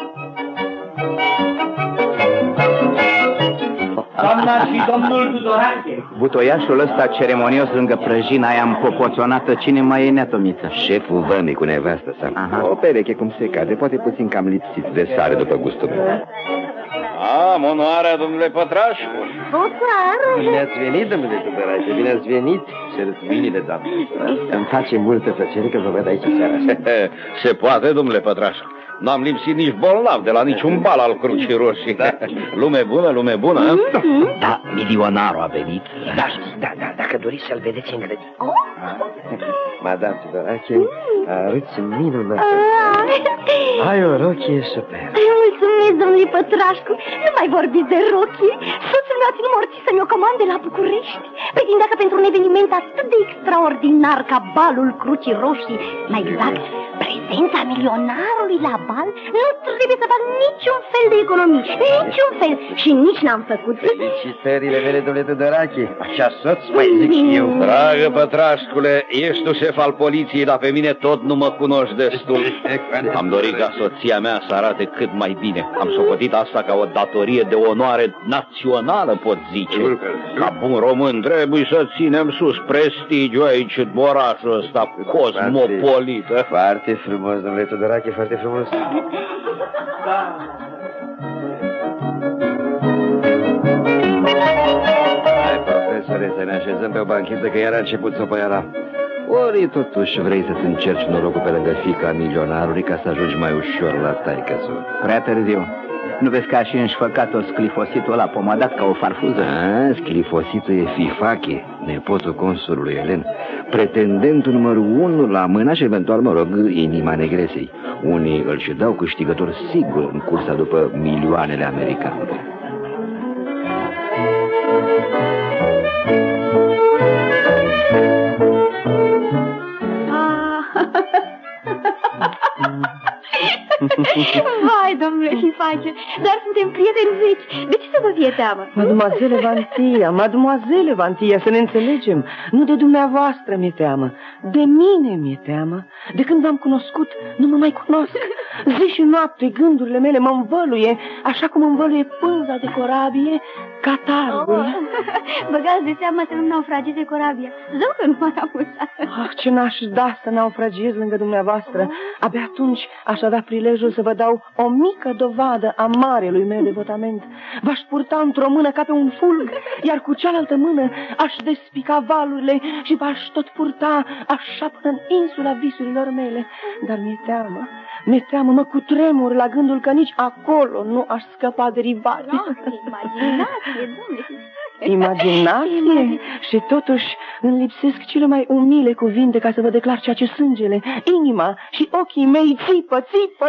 Doamna și domnul Tudorache. Butoiașul ăsta ceremonios lângă prăjina aia împopoțonată, cine mai e, neatomiță? Șeful vămii cu nevastă sa. O pereche cum se cade, poate puțin cam lipsit de sare după gustul meu. Am onoarea, domnule Pătrașcu. Bonsoir. Bine ați venit, domnule Tudorache, bine ați venit. Cereți mâinile, doamne. Îmi face multă plăcere că vă văd aici seara. Se poate, domnule Pătrașcu. N-am lipsit nici bolnav de la niciun bal al Crucii Roșii. Da. Lume bună. Da, milionarul a venit. Da, dacă doriți să-l vedeți în grădină. Madame Tudorache, arăți minunat. Ai o rochie super. Mulțumesc, domnule Pătrașcu. Nu mai vorbiți de rochie. Soțul meu a ținut morții să mi-o comande la București. Pretindea că pentru un eveniment atât de extraordinar ca balul Crucii Roșii, mai exact, prezența milionarului la bal, nu trebuie să fac niciun fel de economii. Niciun fel. Și nici n-am făcut. Felicitările mele, domnule Tudorache. Așa soț mai zic și eu. Dragă Pătrașcule, ești tu șef al poliției, dar pe mine tot nu mă cunoști destul. Am dorit ca soția mea să arate cât mai bine. Am socotit asta ca o datorie de onoare națională, pot zice. Ca bun român trebuie să ținem sus prestigiul aici, orașul ăsta cosmopolit. Foarte frumos, domnule Tudorache, foarte frumos. Hai, profesore, să ne așezăm pe o banchetă, că iar a început sopăiala. Ori totuși vrei să-ți încerci norocul pe lângă fiica milionarului ca să ajungi mai ușor la taică-su? Prea târziu. Nu vezi că a și înșfăcat-o sclifositul ăla pomadat ca o farfuză? Sclifositul e Fifache, nepotul consulului Elen, pretendentul numărul 1 la mâna și eventual, mă rog, inima Negresei. Unii îl și dau câștigător sigur în cursa după milioanele americane. Hai, domnule Fifache, dar suntem prieteni vechi. De ce să vă fie teamă? Mademoiselle Vantia, să ne înțelegem. Nu de dumneavoastră mi-e teamă. De mine mi-e teamă. De când v-am cunoscut, nu mă mai cunosc. Zi și noapte gândurile mele mă învăluie, așa cum învăluie pânza de corabie catargul. Băgați de seama să nu naufrageze corabia. Zău că nu m-ar amuzat. Ce n-aș da să naufragiez lângă dumneavoastră. Abia atunci aș avea prilejul să vă dau o mică dovadă a marelui meu devotament. V-aș purta într-o mână ca pe un fulg, iar cu cealaltă mână aș despica valurile și v-aș tot purta așa până în insula visurilor mele. Dar mi-e teamă. Mi-e teamă, mă cutremur la gândul că nici acolo nu aș scăpa de rivali. Imaginație, domnule. Imaginație? Și totuși îmi lipsesc cele mai umile cuvinte ca să vă declar ceea ce sângele, inima și ochii mei țipă,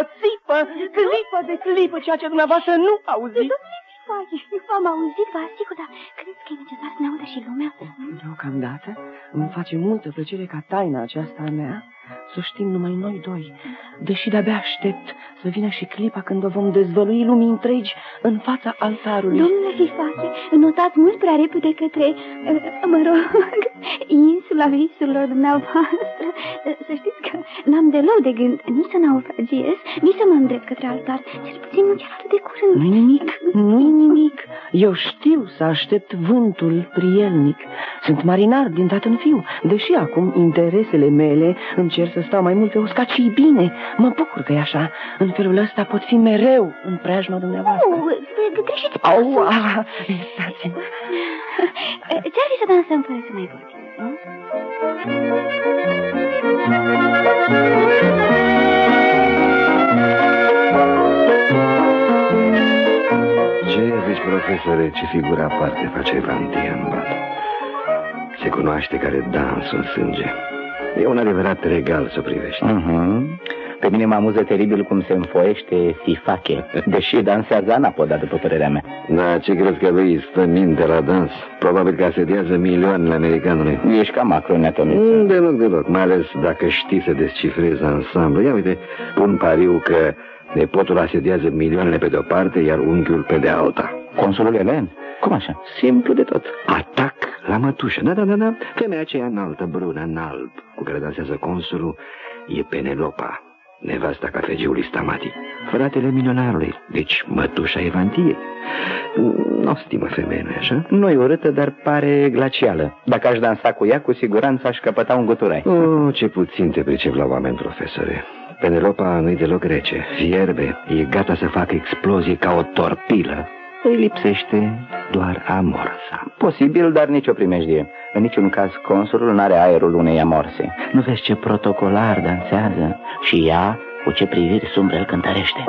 clipă de clipă, ceea ce dumneavoastră nu auziți. V-am auzit, vă asigur, dar crezi că e necesar să ne audă și lumea? Deocamdată îmi face multă plăcere ca taina aceasta a mea să o știm numai noi doi, deși de-abia aștept să vină și clipa când o vom dezvălui lumii întregi în fața altarului. Domnule Fifache, notați mult prea repede către, mă rog, insula visurilor dumneavoastră. Să știți că n-am deloc de gând nici să naufragiez, nici să mă îndrept către altar, cel puțin nu chiar atât de curând. Nu-i nimic, nu-i nimic. Eu știu să aștept vântul prielnic. Sunt marinar din dat în fiu, deși acum interesele mele îmi cer să stau mai mult pe uscat și bine. Mă bucur că e așa. În felul ăsta pot fi mereu în preajma dumneavoastră. Greșiți pasul. Ce-ar fi să dansăm fără să mai vorbim? Ce zici, profesore, ce figură aparte face Vantia în bal? Se cunoaște care dansul în sânge. E un adevărat regal să privești. Pe mine mă amuză teribil cum se înfoiește Fifache, deși dansează anapoda, după părerea mea. Da, ce crezi că lui stă minte la dans? Probabil că asediază milioanele americanului. Ești ca macroneatomiță. Deloc, mai ales dacă știi să descifrezi ansamblu. Ia uite, pun pariu că nepotul asediază milioanele pe de-o parte, iar unchiul pe de alta. Consulul Elen? Cum așa? Simplu de tot. Atac la mătușă. Da. Femeia aceea înaltă, brună, în alb, cu care dansează consulul, e Penelopa, nevasta cafegiului Stamati, fratele milionarului, deci mătușa Vantiei. Nu stimă femeie, nu-i așa? Nu-i urâtă, dar pare glacială. Dacă aș dansa cu ea, cu siguranță aș căpăta un guturai. Ce puțin te pricep la oameni, profesore. Penelopa nu-i deloc rece, fierbe, e gata să facă explozie ca o torpilă. Îi lipsește doar amorsa. Posibil, dar nicio primejdie. În niciun caz consulul n-are aerul unei amorse. Nu vezi ce protocolar dansează? Și ea cu ce priviri sumbre îl cântărește.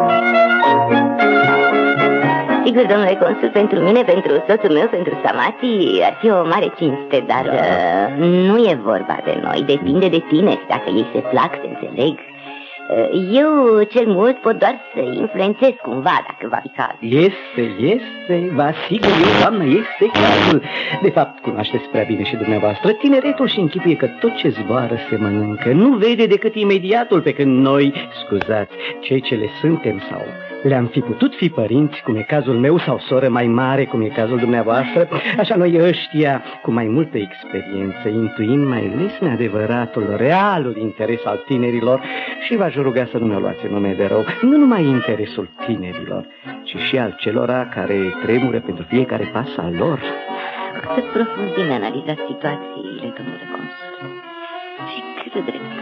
Sigur, domnule consul, pentru mine, pentru soțul meu, pentru Stamati, ar fi o mare cinste, dar nu e vorba de noi. Depinde de tine, dacă ei se plac, se înțeleg. Eu, cel mult, pot doar să influențez cumva, dacă va fi cazul. Este, vă asigur eu, doamnă, este cazul. De fapt, cunoașteți prea bine și dumneavoastră tineretul și închipuie că tot ce zboară se mănâncă. Nu vede decât imediatul, pe când noi, scuzați, cei ce le suntem sau le-am fi putut fi părinți, cum e cazul meu, sau soră mai mare, cum e cazul dumneavoastră, așa noi ăștia, cu mai multă experiență, intuim mai lesne adevăratul, realul interes al tinerilor și v-aș ruga să nu ne luați nume de rău, nu numai interesul tinerilor, ci și al celora care tremură pentru fiecare pas al lor. Cât profunzime analizați situațiile, domnule consul, și cât de dreptate.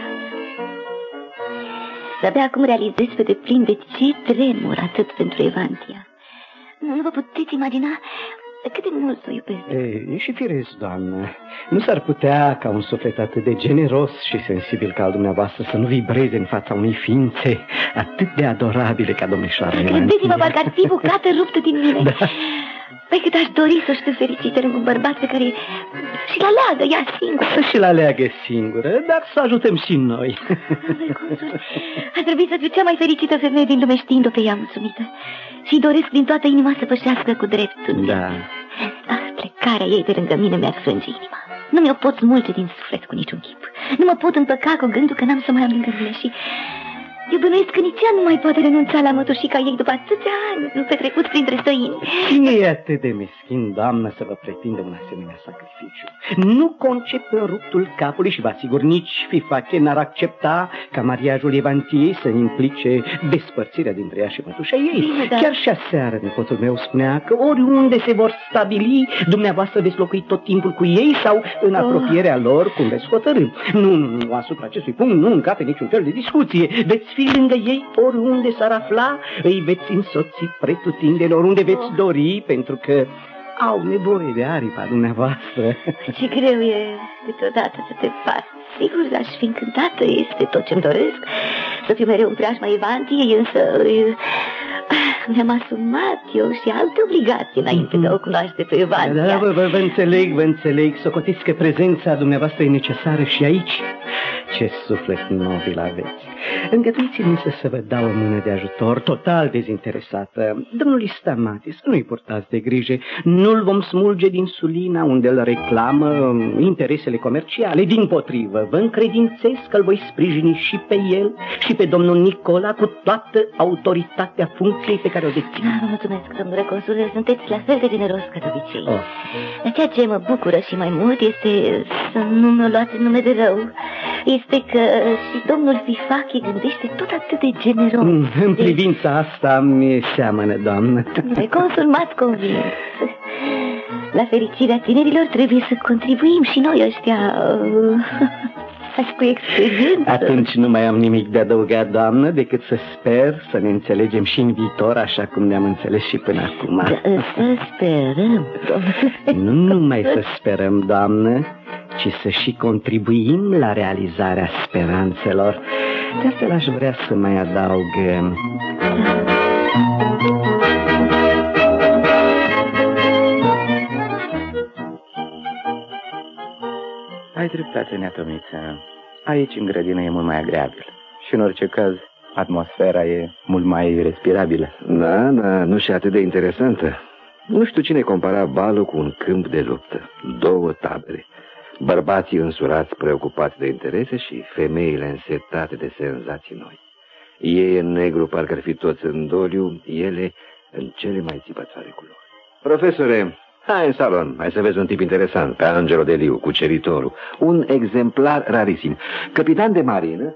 De-abia acum realizez pe deplin de ce tremur atât pentru Evantia. Nu vă puteți imagina Cât de mult o iubesc. E și firesc, doamnă. Nu s-ar putea ca un suflet atât de generos și sensibil ca al dumneavoastră să nu vibreze în fața unei ființe atât de adorabile ca domnișoara Evantie. Credeți-mă, parcă ar fi bucată ruptă din mine. Da. Păi cât aș dori să știu fericită lângă un bărbat pe care și-l aleagă ea singură. Să și-l aleagă singură, dar să ajutăm și noi. Ar trebui să fiu cea mai fericită femeie din lume știind-o pe ea mulțumită. Și doresc din toată inima să pășească cu dreptul. Da. Plecarea ei de lângă mine mi-ar frânge inima. Nu mi-o pot smulge din suflet cu niciun chip. Nu mă pot împăca cu gândul că n-am să mai am lângă mine și... Eu bănuiesc că nici ea nu mai poate renunța la mătușica ei după atâția ani petrecuți printre străini. Cine e atât de meschin, doamnă, să vă pretindă un asemenea sacrificiu? Nu concep ruptul capului și vă asigur nici Fifache n-ar accepta ca mariajul Evantiei să implice despărțirea dintre ea și mătușa ei. Bine, da. Chiar și aseară nepotul meu spunea că oriunde se vor stabili, dumneavoastră veți locui tot timpul cu ei sau în apropierea lor, cum veți hotărî. Nu, asupra acestui punct nu încape niciun fel de discuție. Veți fi lângă ei oriunde s-ar afla, îi veți însoți pretutindeni oriunde veți dori, pentru că au nevoie de aripa dumneavoastră. Ce greu e câteodată să te faci. Sigur, aș fi încântată, este tot ce-mi doresc, să fiu mereu în preajma Evantiei, însă mi-am asumat eu și alte obligații înainte de a o cunoaște pe Evantia. Da, vă înțeleg, socotiți că prezența dumneavoastră e necesară și aici. Ce suflet nobil aveți. Îngăduiți-mi să vă dau o mână de ajutor, total dezinteresată. Domnul Stamatis, nu-i purtați de grijă, nu-l vom smulge din Sulina unde îl reclamă interesele comerciale. Dimpotrivă, vă încredințez că îl voi sprijini și pe el și pe domnul Nicola cu toată autoritatea funcției pe care o dețin. Vă mulțumesc, domnule consul, sunteți la fel de generos ca de obicei. Ceea ce mă bucură și mai mult este să nu mă luați în nume de rău. Este că și domnul Fifache gândește tot atât de generos. În privința asta mi seamănă, doamnă. Domnule consul, m-ați convins. La fericirea tinerilor trebuie să contribuim și noi ăștia cu experiență. Atunci nu mai am nimic de adăugat, doamnă, decât să sper să ne înțelegem și în viitor, așa cum ne-am înțeles și până acum. Să sperăm, Nu numai să sperăm, doamnă, ci să și contribuim la realizarea speranțelor. De altfel aș vrea să mai adaug... Ai dreptate, neatomiță. Aici, în grădină, e mult mai agreabil. Și, în orice caz, atmosfera e mult mai respirabilă. Da, nu și atât de interesantă. Nu știu cine compara balul cu un câmp de luptă. Două tabere. Bărbații însurați, preocupați de interese și femeile însetate de senzații noi. Ei în negru parcă ar fi toți în doliu, ele în cele mai țipătoare culori. Profesore, hai în salon, hai să vezi un tip interesant, pe Angelo Deliu, cuceritorul. Un exemplar rarisim. Capitan de marină...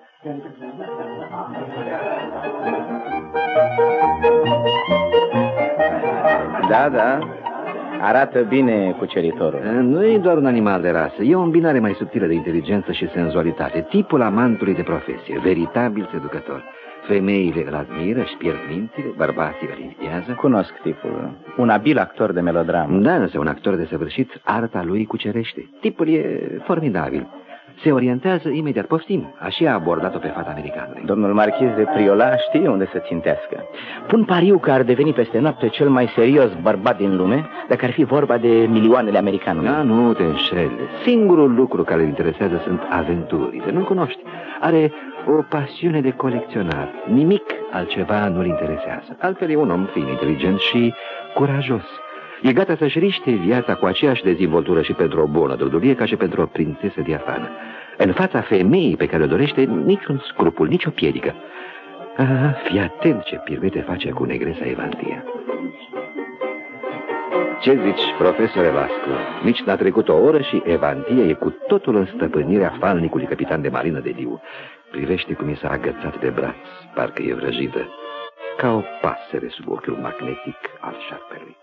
Da, arată bine cuceritorul. Nu e doar un animal de rasă, e o îmbinare mai subtilă de inteligență și senzualitate. Tipul amantului de profesie, veritabil seducător. Femeile îl admiră, își pierd mințile, bărbații îl invidiază. Cunosc tipul, un abil actor de melodramă. Da, însă un actor desăvârșit, arta lui cucerește. Tipul e formidabil. Se orientează imediat, poftim. Așa a abordat-o pe fata americană. Domnul marchiz de Priola știe unde să țintească. Pun pariu că ar deveni peste noapte cel mai serios bărbat din lume, dacă ar fi vorba de milioanele americanului. Da, nu te înșeli. Singurul lucru care îl interesează sunt aventurile. Nu-l cunoști. Are o pasiune de colecționat. Nimic altceva nu-l interesează. Altfel e un om fin, inteligent și curajos. E gata să-și riște viața cu aceeași dezvoltură și pentru o bună drădurie ca și pentru o prințesă diafană. În fața femeii pe care o dorește, niciun scrupul, nicio piedică. Fii atent ce pirmete face cu negresa Evantia. Ce zici, profesore Vasco? Nici n-a trecut o oră și Evantia e cu totul în stăpânirea falnicului capitan de marină Deliu. Privește cum i s-a agățat de braț, parcă e vrăjită, ca o pasăre sub ochiul magnetic al șarpelui.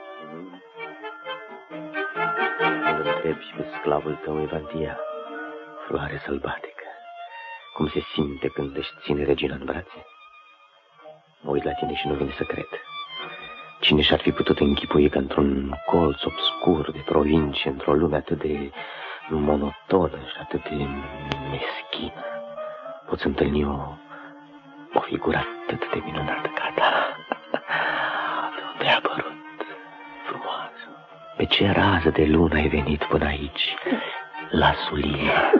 Îl întrebi pe sclavul tău, Evantia, floare sălbatică, cum se simte când își ține regina în brațe? Mă uit la tine și nu vine să cred. Cine și-ar fi putut închipui că într-un colț obscur de provincie, într-o lume atât de monotonă și atât de meschină, poți întâlni o figură atât de minunată ca ta. De unde ai apărut, frumoasă? Pe ce rază de lună ai venit până aici, la Sulina?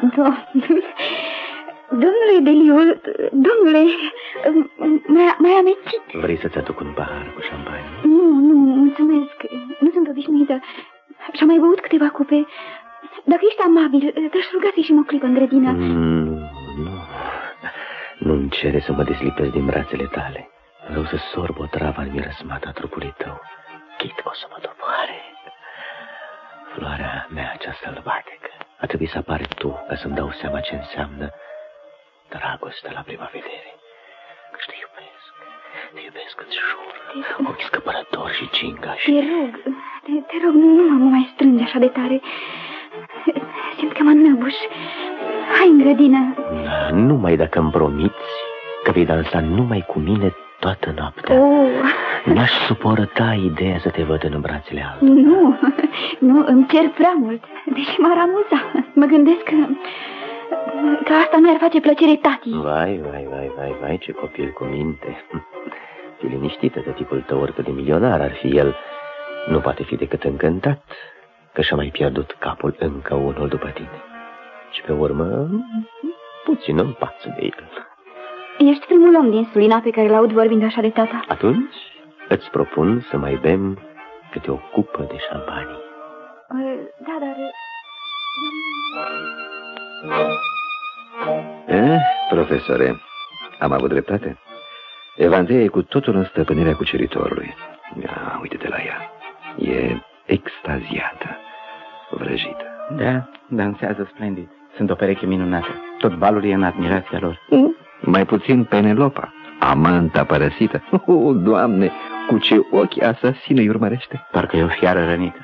Domnule Deliu, domnule, mai amețit. Vrei să-ți aduc un pahar cu șampanie? Nu, mulțumesc. Nu sunt obișnuită. Și-am mai băut câteva cupe. Dacă ești amabil, te-aș ruga să ieșim o clipă în grădină. Nu-mi cere să mă deslipesc din brațele tale. Vreau să sorb o travă în mirăsmata trupului tău. Chit că o să mă doboare. Floarea mea cea sălbatică. A trebuit să apare tu ca să-mi dau seama ce înseamnă dragoste la prima vedere. Că te iubesc. Te iubesc, îți jur. Ochi scăpărători și cingași. Te rog, nu mă mai strânge așa de tare. Simt că mă înnăbuș. Hai în grădină. Numai dacă îmi promiți că vei dansa numai cu mine toată noaptea. N-aș suporta ideea să te văd în brațele albe. Nu, îmi cer prea mult. Deși m-ar amuza. Mă gândesc că asta nu ar face plăcere tati. Vai, ce copil cu minte. Fii liniștită, că tipul tău, oricât de milionar ar fi el, nu poate fi decât încântat că și-a mai pierdut capul încă unul după tine. Și pe urmă, puțin în față de el. Ești primul om din Sulina pe care l-aud vorbind așa de tata. Atunci îți propun să mai bem câte o cupă de șampanie. Da, dar... Profesore, am avut dreptate? Evanteia e cu totul în stăpânirea cuceritorului. Uite-te la ea. E extaziată, vrăjită. Da, dansează splendid. Sunt o pereche minunată. Tot balul e în admirația lor. Mai puțin Penelopa, amanta părăsită. Doamne, cu ce ochi asasină îi urmărește. Parcă e o fiară rănită.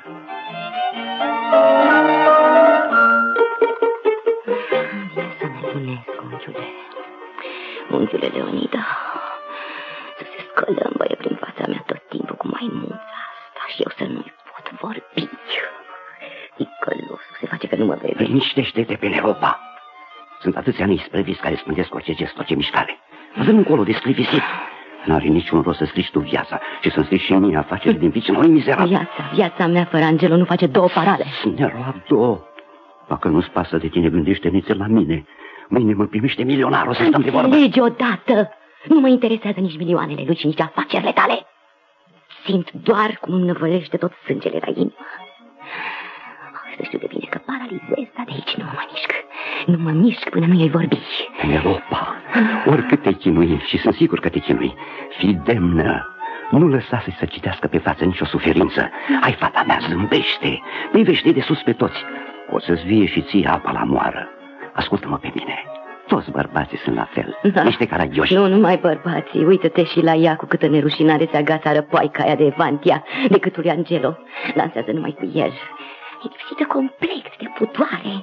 Să nebunesc, unchiule Leonida. Să se scălămbăie prin fața mea tot timpul cu maimuța asta și eu să nu-i pot vorbi. Ticălosul se face că nu mă vede. Liniștește-te, Penelopa. Sunt atâția ani isprăviți care spândesc orice gest, orice mișcare. Văd încolo desclivisit. N-are niciun rost să strici tu viața și să-mi strici și mie afaceri din pricina lui mizerabil. Viața mea fără Angelo nu face două parale. Snero, două. Dacă nu-ți pasă de tine, gândește nițel la mine. Mâine mă primește milionar, o să stăm de vorbă. Înțelegi odată. Nu mă interesează nici milioanele lui și nici afacerile tale. Simt doar cum îmi năvălește tot sângele la inimă. Să știu de bine că paralizez, dar de aici nu mă mai mișc. Nu mă mișc până nu i-ai vorbi. Penelopa, oricât te chinui, și sunt sigur că te chinui, fii demnă. Nu lăsa să-i să citească pe față nicio suferință. Hai, fata mea, zâmbește, privește de sus pe toți. O să-ți vie și ție apa la moară. Ascultă-mă pe mine. Toți bărbații sunt la fel, niște caragioși. Nu numai bărbații, uită-te și la ea cu câtă nerușinare se agață răpoaica aia de Evantia, decât lui Angelo. Dansează numai cu el. E lipsită complet de putoare.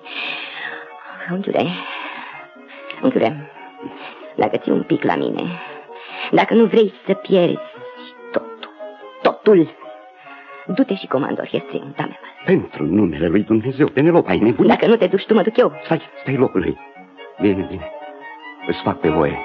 Unchiule, dacă ții un pic la mine, dacă nu vrei să pierzi totul, du-te și comandă orchestrei un tamemas. Pentru numele lui Dumnezeu, Penelopa, ai nebunit? Dacă nu te duci tu, mă duc eu. Stai locului. Bine. Îți fac pe voie.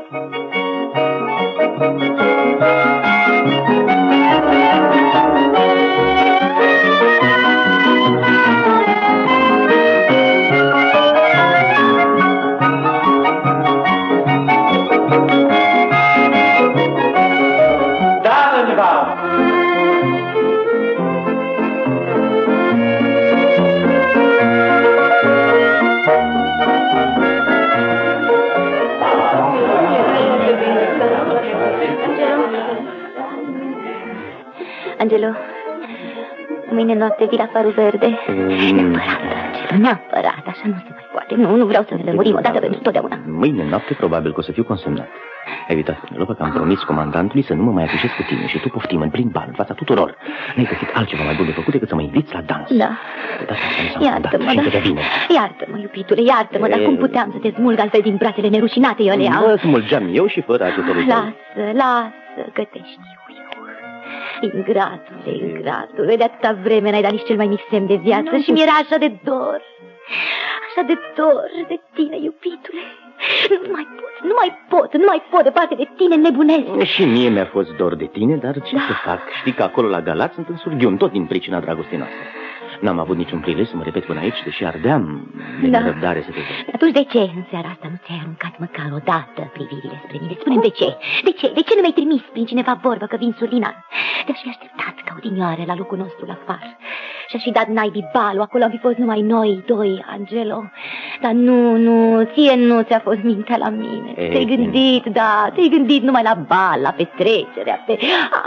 Angelo, mâine noapte vii la Farul Verde. Neapărat, așa nu se mai poate. Nu vreau să ne lămurim odată pentru totdeauna. Mâine noapte probabil că o să fiu consemnat. Ai uitat, Penelopa, că am promis comandantului să nu mă mai afișez cu tine și tu poftim în plin bal, în fața tuturor. N-ai găsit altceva mai bun de făcut decât să mă inviți la dans. Da. Iartă-mă, Iartă-mă, iubitule, iartă-mă, dar cum puteam să te smulg altfel din brațele nerușinate alea? Mă smulgeam eu și fără ajutorul tău. Lasă, că te știu eu. Ingratule, de atâta vreme n-ai dat nici cel mai mic semn de viață și mi-era așa de dor. Așa de dor de tine, iubitule. Nu mai pot, departe de tine, nebunesc. Și mie mi-a fost dor de tine, dar ce să fac? Știi că acolo la Galați sunt în surghiun, tot din pricina dragostei noastre. N-am avut niciun prilej să mă repet până aici, deși ardeam de nerăbdare să te văd. Atunci de ce în seara asta nu ți-ai aruncat măcar o dată privirile spre mine? Spune-mi de ce? De ce nu mi-ai trimis prin cineva vorbă că vin Surlina? Te-aș fi așteptat ca odinioară la locul nostru la far. Și-aș fi dat naibii balul, acolo am fi fost numai noi doi, Angelo. Dar nu, ție nu ți-a fost mintea la mine. Te-ai gândit, te-ai gândit numai la bal, la petrecerea, pe...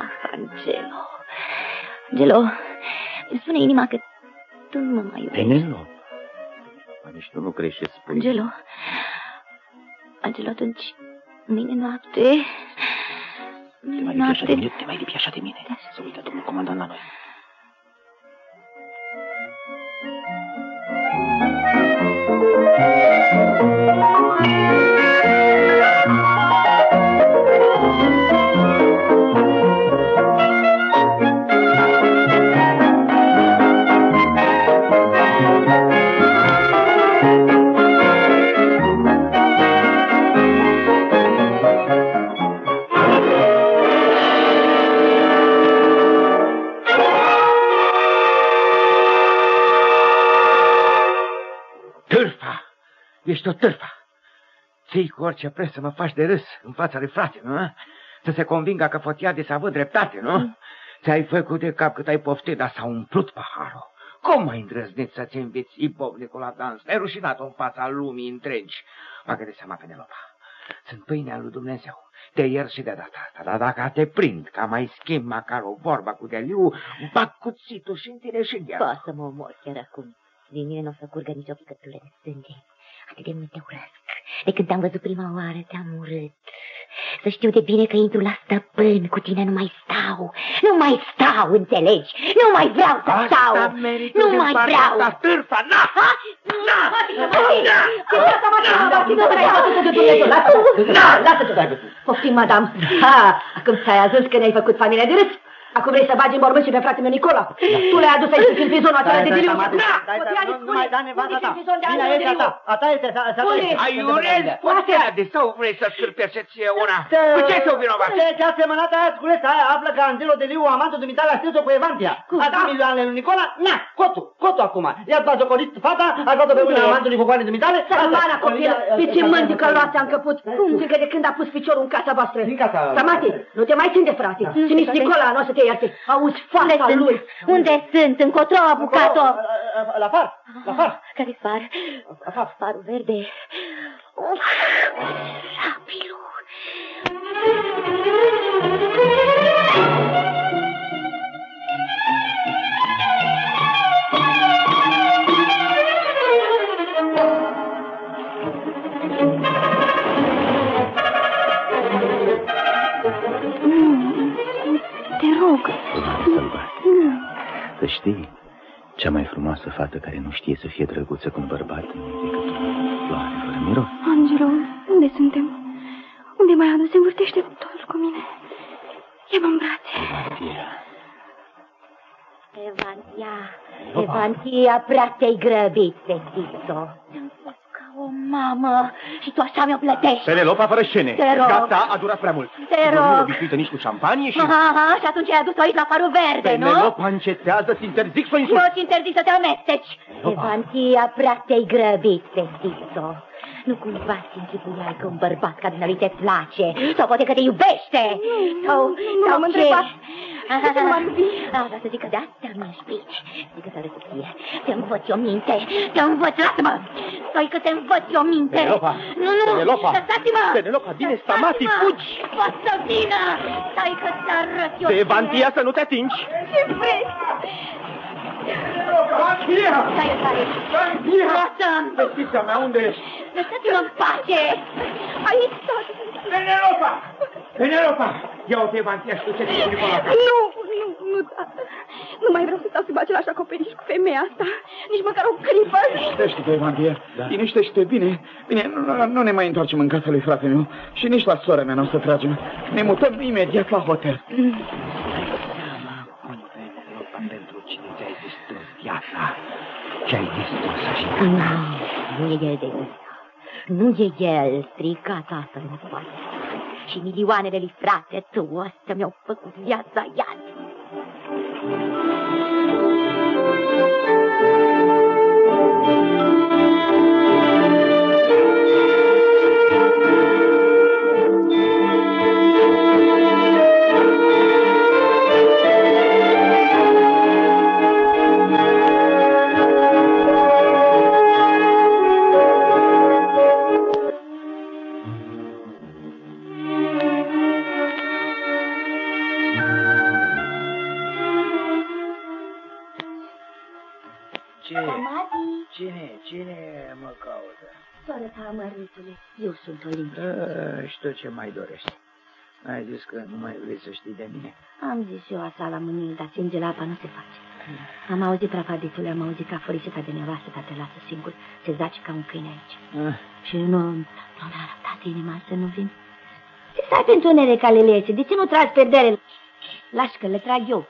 Angelo, îmi spune inima că tu nu mă mai iubești. Penelope, nici tu nu crești ce spui. Angelo, atunci, mâine noapte... Te mai lipi așa de mine. Să uită domnul comandant la noi. Ești o târfă. Ții cu orice preț să mă faci de râs în fața lui frate, nu? Să se convingă că Fotiade să avut dreptate, nu? Ți-ai făcut de cap cât ai poftit, dar s-a umplut paharul. Cum ai îndrăznit să-ți înveți ibovnicul la dans? Ai rușinat-o în fața lumii întregi. Bagă-te seama, Penelopa. Sunt pâinea lui Dumnezeu. Te iert și de data asta, dar dacă te prind că mai schimb măcar o vorbă cu Deliu, bag cuțitul și în tine și în ea. Poți să mă omori chiar acum. Din mine nu o să curgă nicio picătură de sânge. Atât de mult te urăsc. De când te-am văzut prima oară, te-am urât. Să știu de bine că intru la stăpân, cu tine nu mai stau. Nu mai stau, înțelegi? Nu mai vreau să stau. Nu mai vreau. Asta târfa, na! Lasă-te! Poftim, madame. Acum ți-ai ajuns că ne-ai făcut familia de râs. Acum vrei să bagi în mormânt și pe fratele meu Nicola. Tu le-ai adus aici în filpizonul acela de Deliu. Nu mai da nevasta ta. Bine, este a ta. A ta este, a ta este. Aiurezi Fotiade sau vrei să scârpește ție una? Cu ce s-o vinovat? Ce asemănată aia, sculeță, aia află că Angelo Deliu, amantul dumitale, a strâns-o cu Evantia. A dat milioanele lui Nicola, na, cotul acum. I-a bazocorit fata, a dat-o pe mâna amantului cu coane dumitale. Sărmana copilă, pe ce mândi că luați am căput. Cum zică de când a pus piciorul în casa voastră? Samati, nu te mai țin de frate. Și nici Nicola nu o să te ierte. Auzi foața lui. Unde sunt? Încotro a apucat-o? La far. Care far? Farul verde. Rabilul. Te rog. Să știi, cea mai frumoasă fată care nu știe să fie drăguță cu un bărbat nu e decât o floare fără miros. Angelo, unde suntem? Unde mai adu? Se învârtește totul cu mine. Ia-mă în brațe. Evantia, prea te-ai grăbit, fetițo. Am fost ca o mamă și tu așa mi-o plătești. Penelopa, fără scene. Te rog. Gata, a durat prea mult. Te rog. Nu obișnuită nici cu șampanie și... Și atunci ai adus-o aici la farul verde, nu? Penelopa, încetează-ți, interzic să o insulți. Nu-ți interzic să te amesteci. Evantia, prea te-ai grăbit, fetițo. Nu cumva ți închipuiai că un bărbat ca dumnealui te place, sau poate că te iubește, sau m-am întrebat. Ce nu m-ar iubi? Vreau să zic că de asta mi-ești frici. Zic că să răsupie. Te învăț eu minte. Te învăț, lasă-mă. Stai că te învăț eu minte. Penelopa. Nu, Penelopa. lăsați-mă. Penelopa, bine, Stamati, fugi. Poți să vină. Stai că ți arăt eu. Pe Evantia să nu te atingi. Ce vrei? Stai. Lasă-mi. Fetița mea, unde ești? Lăsați-mă în pace. Aici, tată. Penelopa! Ia-o pe Evantia și du-te cu Nicola. Nu, tată. Nu mai vreau să stau sub același acoperiș cu femeia asta. Nici măcar o clipă. Liniștește-te, Evantia. Liniștește-te, bine. Bine, nu ne mai întoarcem în casa lui frate meu și nici la sora mea nu o să tragem. Ne mutăm imediat la hotel. Ce-ai distrus și Nu e el de gând. Nu e el, stricata asta în spate. Și milioanele lui frate, tu ăsta mi-au făcut viața iad. Cine mă caută? Soră ta, mărâtule, eu sunt Olimpia. Și tu ce mai dorești? Ai zis că nu mai vrei să știi de mine? Am zis eu asta la mâinile, dar ținge la apa nu se face. Am auzit, prafaditule, am auzit că aforisita de nevastă te lasă singur, se zaci ca un câine aici. Și nu mi-a arătat inima să nu vin. Ce stai pentru nere ca lelețe? De ce nu tragi perdere? Lași că le trag eu.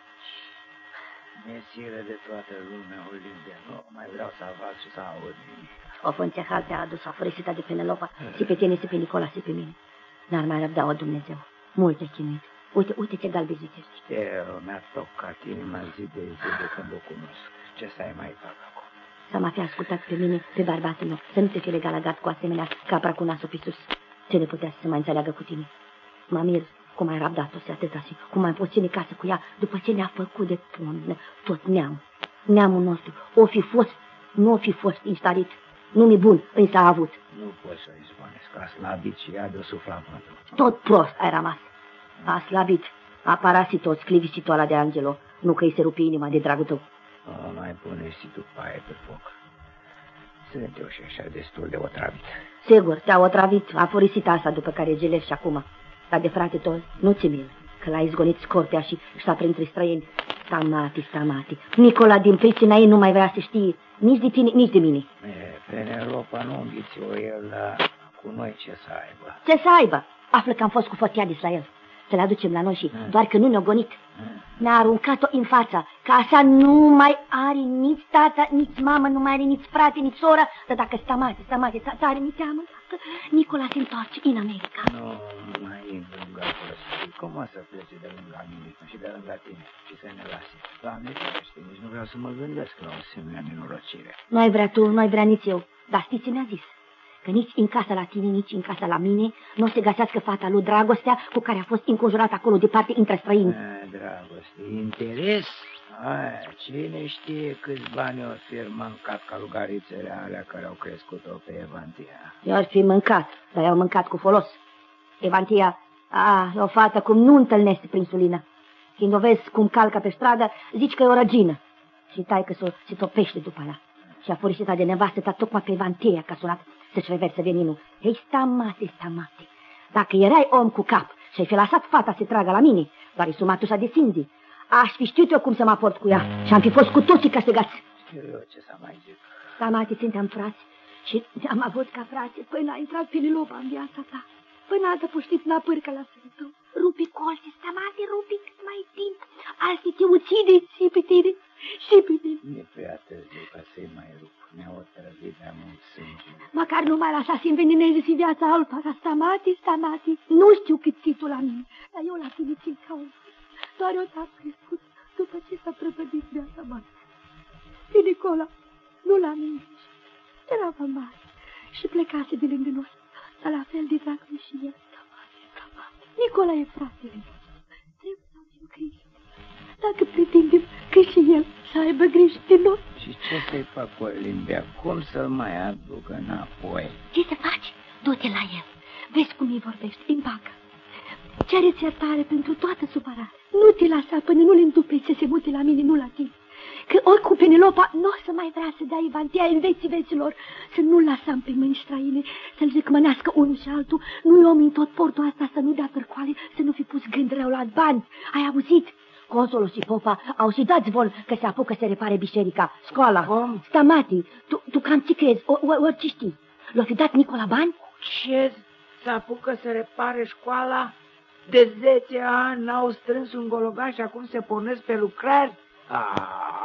Mesire de toată lumea, Olimpia, nu mai vreau să avac și să aud nimic. O fântehal te-a adus aforisita de pe Nelopa, și pe tine, și pe Nicola, și pe mine. N-ar mai răbda-o Dumnezeu. Multe chinuit. Uite ce galbezit ești. Eu mi-a tocat inima zi de zi de când o cunosc. Ce să-i mai fac acum? Să mă fi ascultat pe mine, pe bărbatul meu, să nu te fi legalagat cu asemenea capra cu nasul pe sus. Ce le putea să se mai înțeleagă cu tine? Mă mir cum ai rabdat-o să atâta și cum ai pus ține casă cu ea după ce ne-a făcut de pun tot neamul. Neamul nostru o fi fost, nu o fi fost instalit. Nu-mi bun, însă a avut. Nu poți să-i spuneți că a slabit și ea de-o suflat. Tot prost ai rămas. A slabit, a parasit tot sclivicitul ăla de Angelo. Nu că îi se rupe inima de dragul tău. Mai pune și tu paie pe foc. Sunt eu și așa destul de otravit. Sigur, te-a otravit aforisita asta după care gelești și acum. Dar de frate tot, nu ți mil, că l-ai izgonit scortea și s-a printre străini. Stamati. Nicola din pricina ei nu mai vrea să știe nici de tine, nici de mine. Penelopa nu înghiți-o el, dar cu noi ce să aibă? Ce să aibă? Află că am fost cu Fotiadis la el. Să-l aducem la noi și doar că nu ne-a gonit. Ne-a aruncat-o în fața, că așa nu mai are nici tata, nici mamă, nu mai are nici frate, nici soră. Dar dacă Stamati, țară mi teamă, dacă Nicola se întoarce în America. Nu mai intru în gafă. Cum o să plece de lângă mine și de lângă tine și să ne lase? Doamne, știi, nici nu vreau să mă gândesc la o asemenea nenorocire. Nu ai vrea tu, nu ai vrea nici eu. Dar știi ce mi-a zis? Că nici în casa la tine, nici în casa la mine nu o să găsească fata lui Dragostea cu care a fost înconjurat acolo departe între străini. Dragoste, interes? Cine știe câți bani o fi mâncat calugarițele alea care au crescut-o pe Evantia? Eu ar fi mâncat, dar i-au mâncat cu folos. Evantia, e o fată cum nu întâlnește prin sulină. Când o vezi cum calcă pe stradă, zici că e o răgină. Și tai că se topește după ea. Și aforisita de nevastă ta tocmai pe Evantia că a sunat să-și reverse veninul. Ei, Stamati. Dacă erai om cu cap și ai fi lăsat fata să tragă la mine, doar e sumatușa de sinzi, aș fi știut eu cum să mă aport cu ea și am fi fost cu toții câștigați. Știu eu ce să mai zic. Stamati, suntem frați și am avut ca frați până a intrat Penelopa în viața ta. Până altă puștit n-a pârcă la sânul tău. Rupi colții, Stamati, rupi cât mai timp. Alții te ucide și pe tine. E prea târziu ca să-i mai rup. Mi-au otrăvit de mult sânge. Măcar nu mai lăsa să înveneneze și viața alta ca Stamati. Nu știu cât ții tu la mine, dar eu la tine țin ca un. Doar eu te-am crescut după ce s-a prăpădit viața mea. Pe Nicola, nu l-am mințit. Era mare și plecase de lângă noi. Dar la fel de drag și el. Stamati. Nicola e fratele meu. Trebuie să auzim grijă. Dacă pretindem că și el să aibă grijă de noi. Și ce să-i fac cu Olimpia? Cum să-l mai aduc înapoi? Ce să faci? Du-te la el. Vezi cum îi vorbești, în pacă. Cere-ți iertare pentru toată supărarea. Nu te lasa până nu le întupeți să se mute la mine, nu la tine. Că ori cu Penelopa nu o să mai vrea să dea Evantia în veții veților, să nu-l lasăm pe mâini străine, să-l jecmănească unul și altul. Nu-i om în tot portul asta să nu dea târcoale, să nu fi pus gând rău la bani. Ai auzit? Consolul și popa au și dat zvon că se apucă să repare biserica, școala. Stamati, tu cam ce crezi? Orice știi. L-a fi dat Nicola bani? Ce? Se apucă să repare școala? De 10 ani n-au strâns un gologan și acum se pornesc pe lucrări?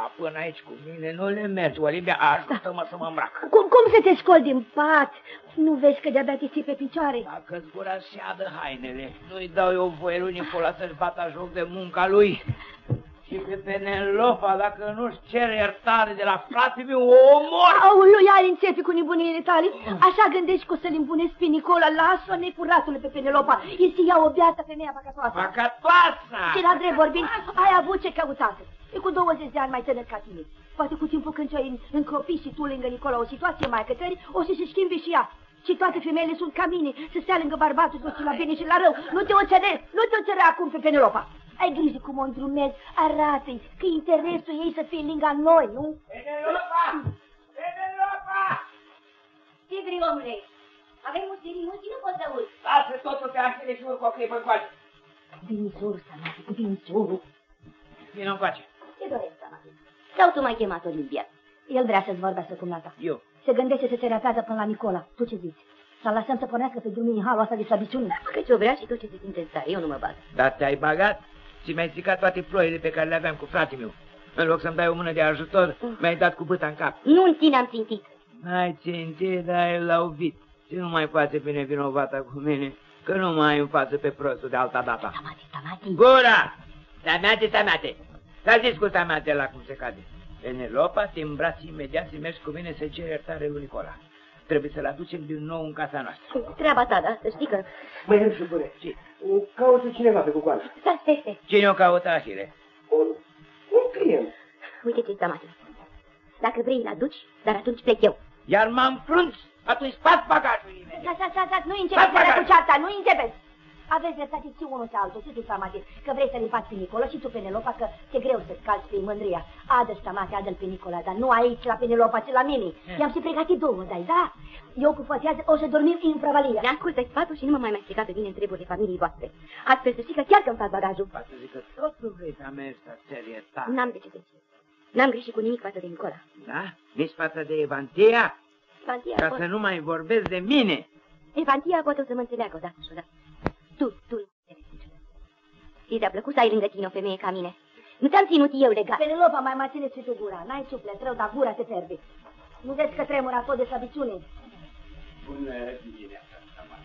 până aici cu mine nu le merge, Olivia, ajută-mă să mă îmbrac. Cum să te scoli din pat? Nu vezi că de-abia te ții pe picioare? Dacă zbura să adă hainele, nu-i dau eu voie lui Nicola să-și bată joc de munca lui. Și pe Penelopa, dacă nu-și cere iertare de la fratele meu, o omor! Aoleu, ia începi cu nebunile tale. Așa gândești că o să-l impunezi pe Nicola. Lasă-o, necuratule, pe Penelopa. Este ea o beată femeia păcătoasă. Păcătoasă! Și la drept vorbind, ai avut ce căutată. E cu 20 de ani mai tânăr ca tine. Poate cu timpul când ți-ai încropit și tu lângă Nicola o situație mai cătări, o să se schimbe și ea. Și toate femeile sunt ca mine, să stea lângă bărbatul tot și la bine și la rău. Nu te o cere acum pe Penelopa. Ai grijă cum o îndrumezi, arată-i că interesul ei să fie lângă noi, nu? Penelopa! Penelopa! Ce vrei, omule? Avem musterii mulți, nu poți să urci. Lasă totul pe Achille și urc o clipă încoace. Vine sorul, Stamati, vine sorul. Vino încoace. Ce doresc, Stamati? Sau tu m-ai chemat, Olivia? El vrea să-ți vorbească cum la ta. Eu. Se gândește să se rapează până la Nicola. Tu ce zici? Să lăsăm să pornească pe drumul în halul ăsta de slăbiciune? Că ce-o vrea și tu ce se simte în stare, eu nu mă bag. Dar te-ai bagat și mi-ai stricat toate ploile pe care le aveam cu fratele meu. În loc să-mi dai o mână de ajutor, mi-ai dat cu bâta în cap. Nu în tine am țintit. N-ai țintit, dar el l-a ubit. Și nu mai poate fi nevinovată cu mine, că nu mai în față pe prostul de alta data. Stamati. Gura! Stamate! S-a zis cu Stamate la cum se cade. Penelopa, te îmbrați imediat și mergi cu mine să ceri iertare lui Nicola. Trebuie să-l aducem din nou în casa noastră. Treaba ta, da? Să știi că... Măi, Hârșupure, caută cineva pe cucoană. Stai. Cine o caută, Achille? Un client. Uite ce-i Stamati. Dacă vrei, îl aduci, dar atunci plec eu. Iar m-am frunț, atunci sparg bagajul imediat. Nu începeți cu cearta, nu începeți. Aveți dreptate și unul și altul, și tu, Stamati, că vrei să-l împați pe Nicola și tu, Penelopa, că ți-e greu să-ți calci pe mândria. Adă, Stamati, adă-l pe Nicola, dar nu aici, la Penelopa, ci la mine. I-am și pregătit două, dai, da? Eu cu fătează o să dormim în prăvălie. Ascultă-i sfatul și nu mă mai stricat pe mine în treburile familiei voastre. Astfel să știi că chiar că-mi fac bagajul. Poate zic că tot nu vrei să mergi să ceri iertare. N-am de ce să cer. N-am greșit cu nimic față de Nicola. Da? Nici față de Evantia? Evantia Ca să nu mai vorbesc de mine. Evantia poate o să mă înțeleagă odată și odată. Tu ți-a plăcut să ai lângă tine o femeie ca mine? Nu ți-am ținut eu legat. Penelopa, mai ține și tu gura. N-ai suflet rău, dar gura te ferbe. Nu vezi că tremura tot de slăbiciune? Bună dimineața,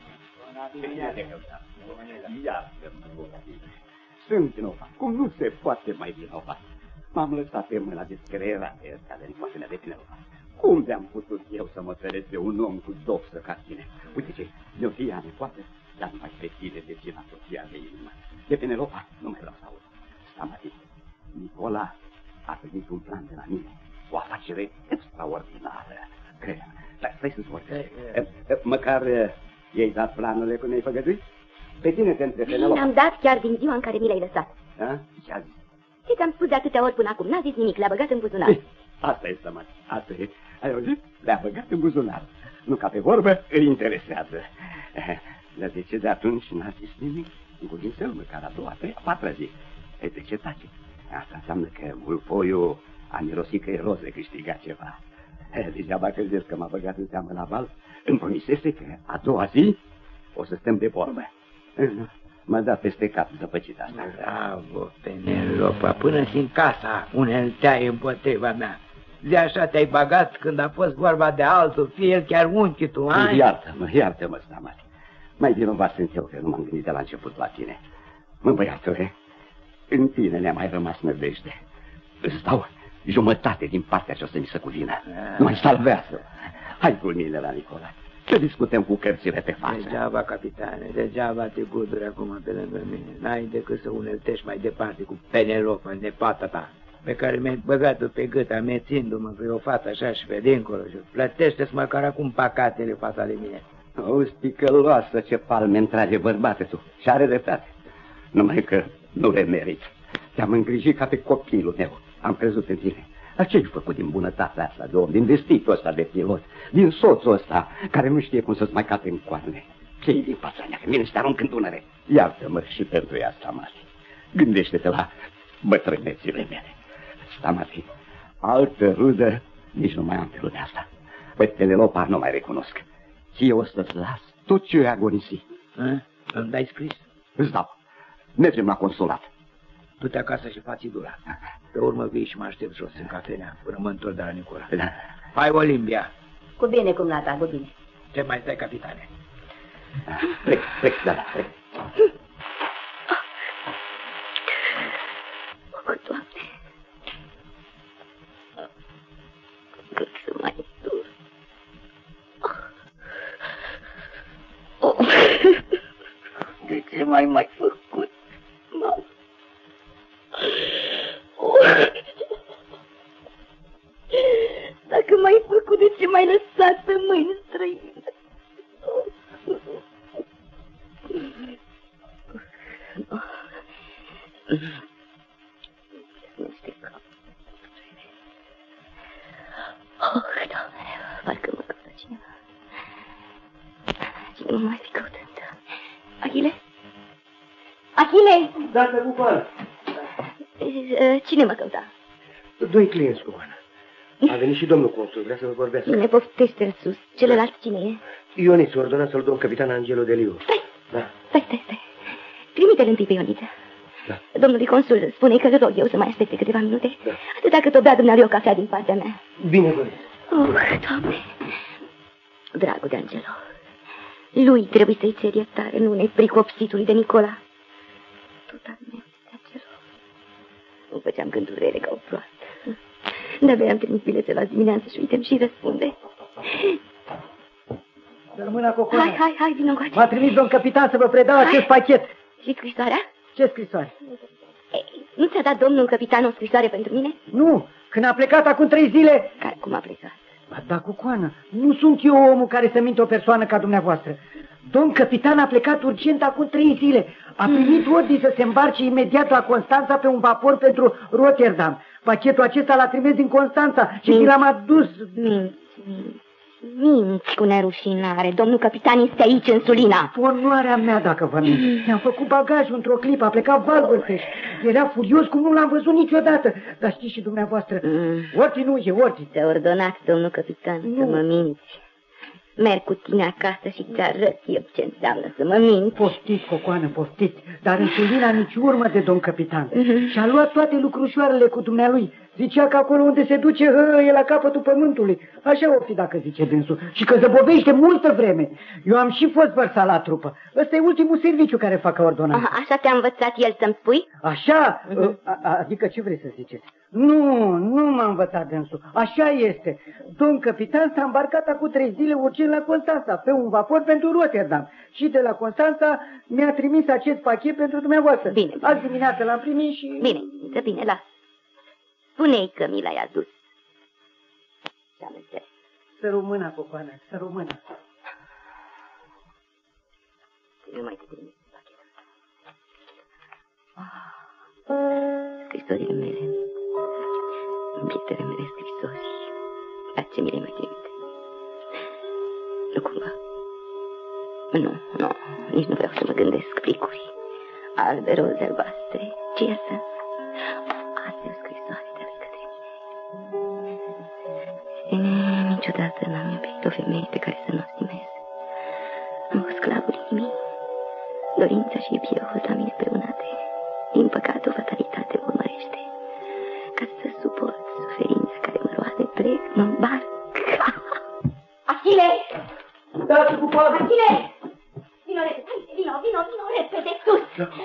Sunt vinovat. Cum nu se poate mai vinovat? M-am lăsat pe mâna discreerată care nu poate de Penelopa. Cum de-am putut eu să mă feresc de un om cu dopsă ca tine? Uite ce, de-o fi ea nepoată, dar numai pe tine de cina soția de inimă. De Penelopa nu mai vreau să aud. Stamati, Nicola a primit un plan de la mine. O afacere extraordinară. Dar stai să-ți vorbesc. Măcar i-ai dat planurile cum ai făgăduit? Pe tine te între Penelopa. Mi-am dat chiar din ziua în care mi l-ai lăsat. Ce a zis? Ce ți-am spus de atâtea ori până acum? N-a zis nimic, l-a băgat în buzunar. Asta e, Stamati, asta e. Ai auzit? Le-a băgat în buzunar. Nu ca pe vorbă, îl interesează. Dar de ce de atunci n-a zis nimic? Încuvințel măcar a doua, a patra zi. De ce tace? Asta înseamnă că vulpoiul a mirosit că e roz de câștigat ceva. Degeaba credeți că m-a băgat în seamă la val. Îmi promisese că a doua zi o să stăm de vorbă. M-a dat peste cap zăpăcit asta. Bravo, Penelopa, până-și în casa unelteai împotriva mea. De așa te-ai bagat când a fost vorba de altul, fie el chiar unchi tu, ai? Iartă-mă, Stamati. Mai vinovat sunt eu că nu m-am gândit de la început la tine. Mă, băiatule, în tine ne-a mai rămas nădejde. Îți dau jumătate din partea ce o să mi se cuvină. Nu mai salvează. Hai cu mine la Nicola. Să discutăm cu cărțile pe față. Degeaba, capitane, degeaba te guduri acum pe lângă mine. N-ai decât să uneltești mai departe cu Penelopa, nepata ta, pe care mi-ai băgat-o pe gât, amețindu-mă că e o fată așa și pe dincolo și plătește-ți măcar acum păcatele față de mine. Auzi, ticăloasă, ce palme întrage bărbate tu. Și are dreptate. Numai că nu le merit. Te-am îngrijit ca pe copilul meu. Am crezut în tine. Dar ce-ai făcut din bunătatea asta de om, din vestitul ăsta de pilot, din soțul ăsta, care nu știe cum să-ți mai cape în coarne? Ce-i din fața mea, că vine și te arunc în Dunăre? Iartă-mă și pentru ea, Stamati. Gândește-te la bătrânețile mele. Stamati, altă rudă nici nu mai am pe lumea asta. Pe Penelopa nu mai recunosc. Ție o să-ți las tot ce-i agonisi. Îmi dai scris? Îți dau. Mergem la consulat. Du-te acasă și faci idula. Pe urmă vii și mă aștept jos în cafenea, până mă întorc de la Nicola. Da. Hai, Olimpia. Cu bine, cumnata, cu bine. Ce mai stai, capitane? Plec, da, plec. O, Doamne, cât să mai dur. De ce m-ai făcut, mamă? Dacă m-ai făcut, de ce m-ai lăsat pe mâini străine? Doamne, parcă mă căută cineva. Cine mă mai fi căutând? Achille? Achille! Da, Cucoană. Cine mă căuta? 2 clienți, Cucoană. A venit și domnul consul, vrea să vă vorbească. Bine, poftește-l sus. Celălalt cine e? Ioniță, ordonat-să-l domn capitan Angelo de Liu. Stai. Trimite-l întâi pe Ioniță. Da. Domnului consul, spune că rog eu să mai aștepte câteva minute. Da. Atâta cât o bea dumnealui o cafea din partea mea. Bine, Doamne. Doamne. Dragul de Angelo, lui trebuie să-i ceri iertare, nu nepricopsitului de Nicola. Totalmente, Angelo. Îmi făceam gânduri rele ca o proastă. De-abia am trimis bilețe la dimineață și uite-mi și răspunde. Să rămână Cocoană. Hai, vino încoace. M-a trimis domn capitan să vă predau acest pachet. Și scrisoarea? Ce scrisoare? Nu ți-a dat domnul capitan o scrisoare pentru mine? Nu, când a plecat acum 3 zile... Cum a plecat? Da, Cocoană, nu sunt eu omul care să minte o persoană ca dumneavoastră. Domn capitan a plecat urgent acum 3 zile. A primit ordine să se îmbarce imediat la Constanța pe un vapor pentru Rotterdam. Pachetul acesta l-a trimis din Constanța și mi l-am adus. Minți cu nerușinare. Domnul capitan este aici, în Sulina. Onoarea mea, dacă vă minți. Mi-am făcut bagajul într-o clipă, a plecat valvârteș. Era furios cum nu l-am văzut niciodată. Dar știți și dumneavoastră, Orti nu e, Orti. Ți-a ordonat, domnul capitan, să mă minți. Merg cu tine acasă și ți arăt eu ce înseamnă să mă minți. Poftiți, Cocoană, poftiți, dar în Sulina nici urmă de domn capitan. Și-a luat toate lucrușoarele cu dumnealui. Zicea că acolo unde se duce, e la capătul pământului. Așa o fi dacă zice dânsul. Și că zăbovește multă vreme. Eu am și fost vărsat la trupă. Ăsta e ultimul serviciu care fac ordonanță. Așa te-a învățat el să-mi spui? Așa? Adică ce vrei să ziceți? Nu m-a învățat dânsul. Așa este. Domn capitan s-a îmbarcat acum 3 zile urgent la Constanța, pe un vapor pentru Rotterdam. Și de la Constanța mi-a trimis acest pachet pentru dumneavoastră. Bine. Azi dimineață l-am primit și... Bine, las. Spune-i că mi l-ai adus. Ce-am înțeles. Să rămână, Cocoană, să rămână. Nu mai te trimis pachetul. Scrisorile mele. Bietele mele scrisori. La ce mi le mai trimite? Nu cumva. Nu, nici nu vreau să mă gândesc. Plicuri albe, roze albastre. Ce e asta? Asta e o scrisoare de la către mine. Niciodată n-am iubit o femeie pe care să nu o stimez. Am fost sclavul inimii. Dorința și iubirea au fost la mine preunate. Din păcate, o fatalitate mă urmărește. Ca să suport suferința care mă roade, plec, mă îmbarc. Achille! Da, Cucoană! Achille! Vino repede, vino repede, sus!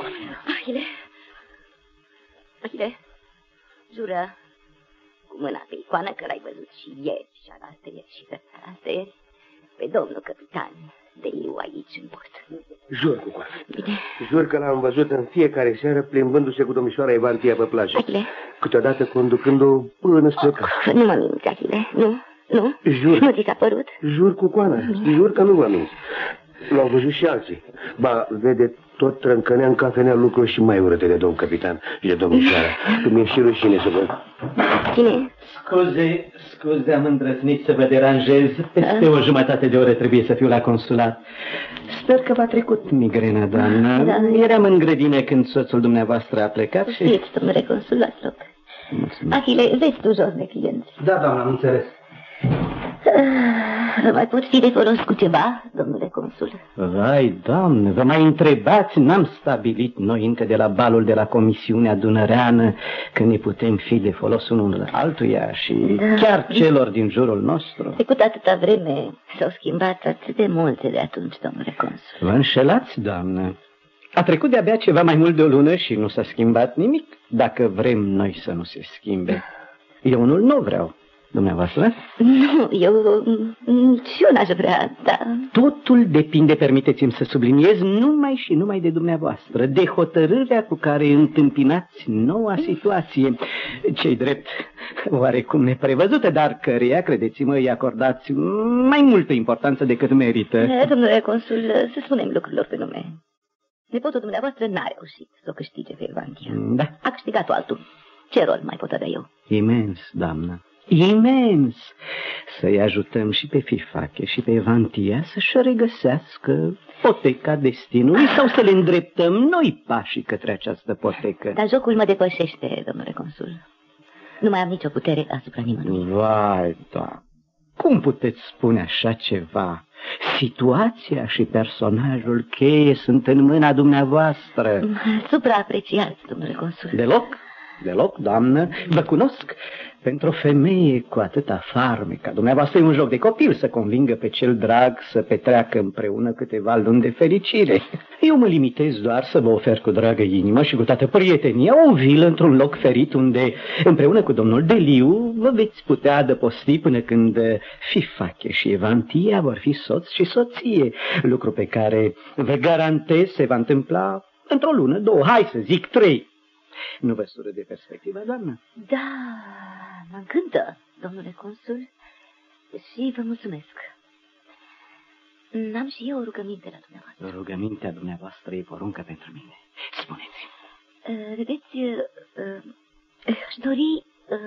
Achille, jură cu mâna pe icoană că l-ai văzut și ieri, și alaltăieri, și răsaraltăieri, pe domnul capitan de Liu aici în port. Jur, Cucoană. Bine. Jur că l-am văzut în fiecare seară plimbându-se cu domnișoara Evantia pe plajă. Achille. Câteodată conducând-o până spre casă. Nu mă minți, Achille, nu? Jur. Nu ți s-a părut? Jur, Cucoană, jur că nu vă minți. L-au văzut și alții. Ba, vede, tot trâncănea în cafenea lucruri și mai urâte de domn capitan și de domnișoara. Că mi-e și rușine să văd. Cine? Scuze, am îndrăznit să vă deranjez. Peste o jumătate de oră trebuie să fiu la consulat. Sper că v-a trecut migrena, doamnă. Da. Eram în grădină când soțul dumneavoastră a plecat și... Știți, domnule consul, luați loc. Achille, vezi tu jos de clienți. Da, doamnă, am înțeles. Mai pot fi de folos cu ceva, domnule consul? Vai, doamne, vă mai întrebați? N-am stabilit noi încă de la balul de la Comisiunea Dunăreană că ne putem fi de folos unul altuia și chiar celor din jurul nostru. Trecut atâta vreme, s-au schimbat atât de multe de atunci, domnule consul. Vă înșelați, doamnă. A trecut de-abia ceva mai mult de o lună și nu s-a schimbat nimic, dacă vrem noi să nu se schimbe. Eu unul nu vreau. Dumneavoastră? Nu, nici eu n-aș vrea, da. Totul depinde, permiteți-mi să subliniez, numai și numai de dumneavoastră, de hotărârea cu care întâmpinați noua situație, ce-i drept, oarecum neprevăzută, dar căreia, credeți-mă, îi acordați mai multă importanță decât merită. Domnule consul, să spunem lucrurilor pe nume. Nepotul dumneavoastră n-a reușit să o câștige pe Evantia. Da. A câștigat-o altul. Ce rol mai pot avea eu? Imens, doamnă. Imens! Să-i ajutăm și pe Fifache și pe Evantia să-și regăsească poteca destinului sau să le îndreptăm noi pașii către această potecă. Dar jocul mă depășește, domnule consul. Nu mai am nicio putere asupra nimănui. Vai, da. Cum puteți spune așa ceva? Situația și personajul cheie sunt în mâna dumneavoastră. Supraapreciați, domnule consul. Deloc, doamnă, vă cunosc. Pentru o femeie cu atâta farme ca dumneavoastră e un joc de copil să convingă pe cel drag să petreacă împreună câteva luni de fericire. Eu mă limitez doar să vă ofer cu dragă inimă și cu toată prietenia o vilă într-un loc ferit unde, împreună cu domnul Deliu, vă veți putea adăposti până când Fifache și Evantia vor fi soț și soție, lucru pe care vă garantez se va întâmpla într-o lună, 2, hai să zic 3. Nu vă sură de perspectiva, doamnă? Da, mă încântă, domnule consul, și vă mulțumesc. N-am și eu o rugăminte la dumneavoastră. Rugămintea dumneavoastră e poruncă pentru mine. Spuneți-mi. Vedeți, aș dori...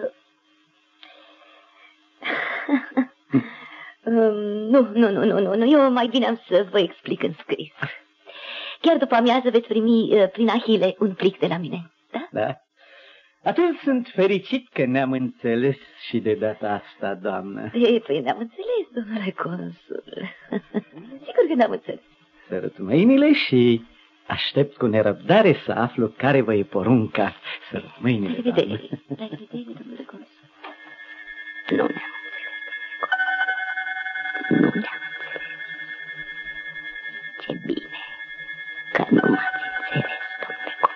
Nu, eu mai bine am să vă explic în scris. Chiar după amiază veți primi prin Ahile un plic de la mine. Da? Atunci sunt fericit că ne-am înțeles și de data asta, doamnă. Păi ne-am înțeles, domnule consul. Sigur că ne-am înțeles. Sărut mâinile și aștept cu nerăbdare să aflu care vă e porunca. Sărut mâinile, La revedere, domnule consul. Nu ne-am înțeles, domnule consul. Nu ne-am înțeles. Ce bine că nu m-ați înțeles, domnule consul.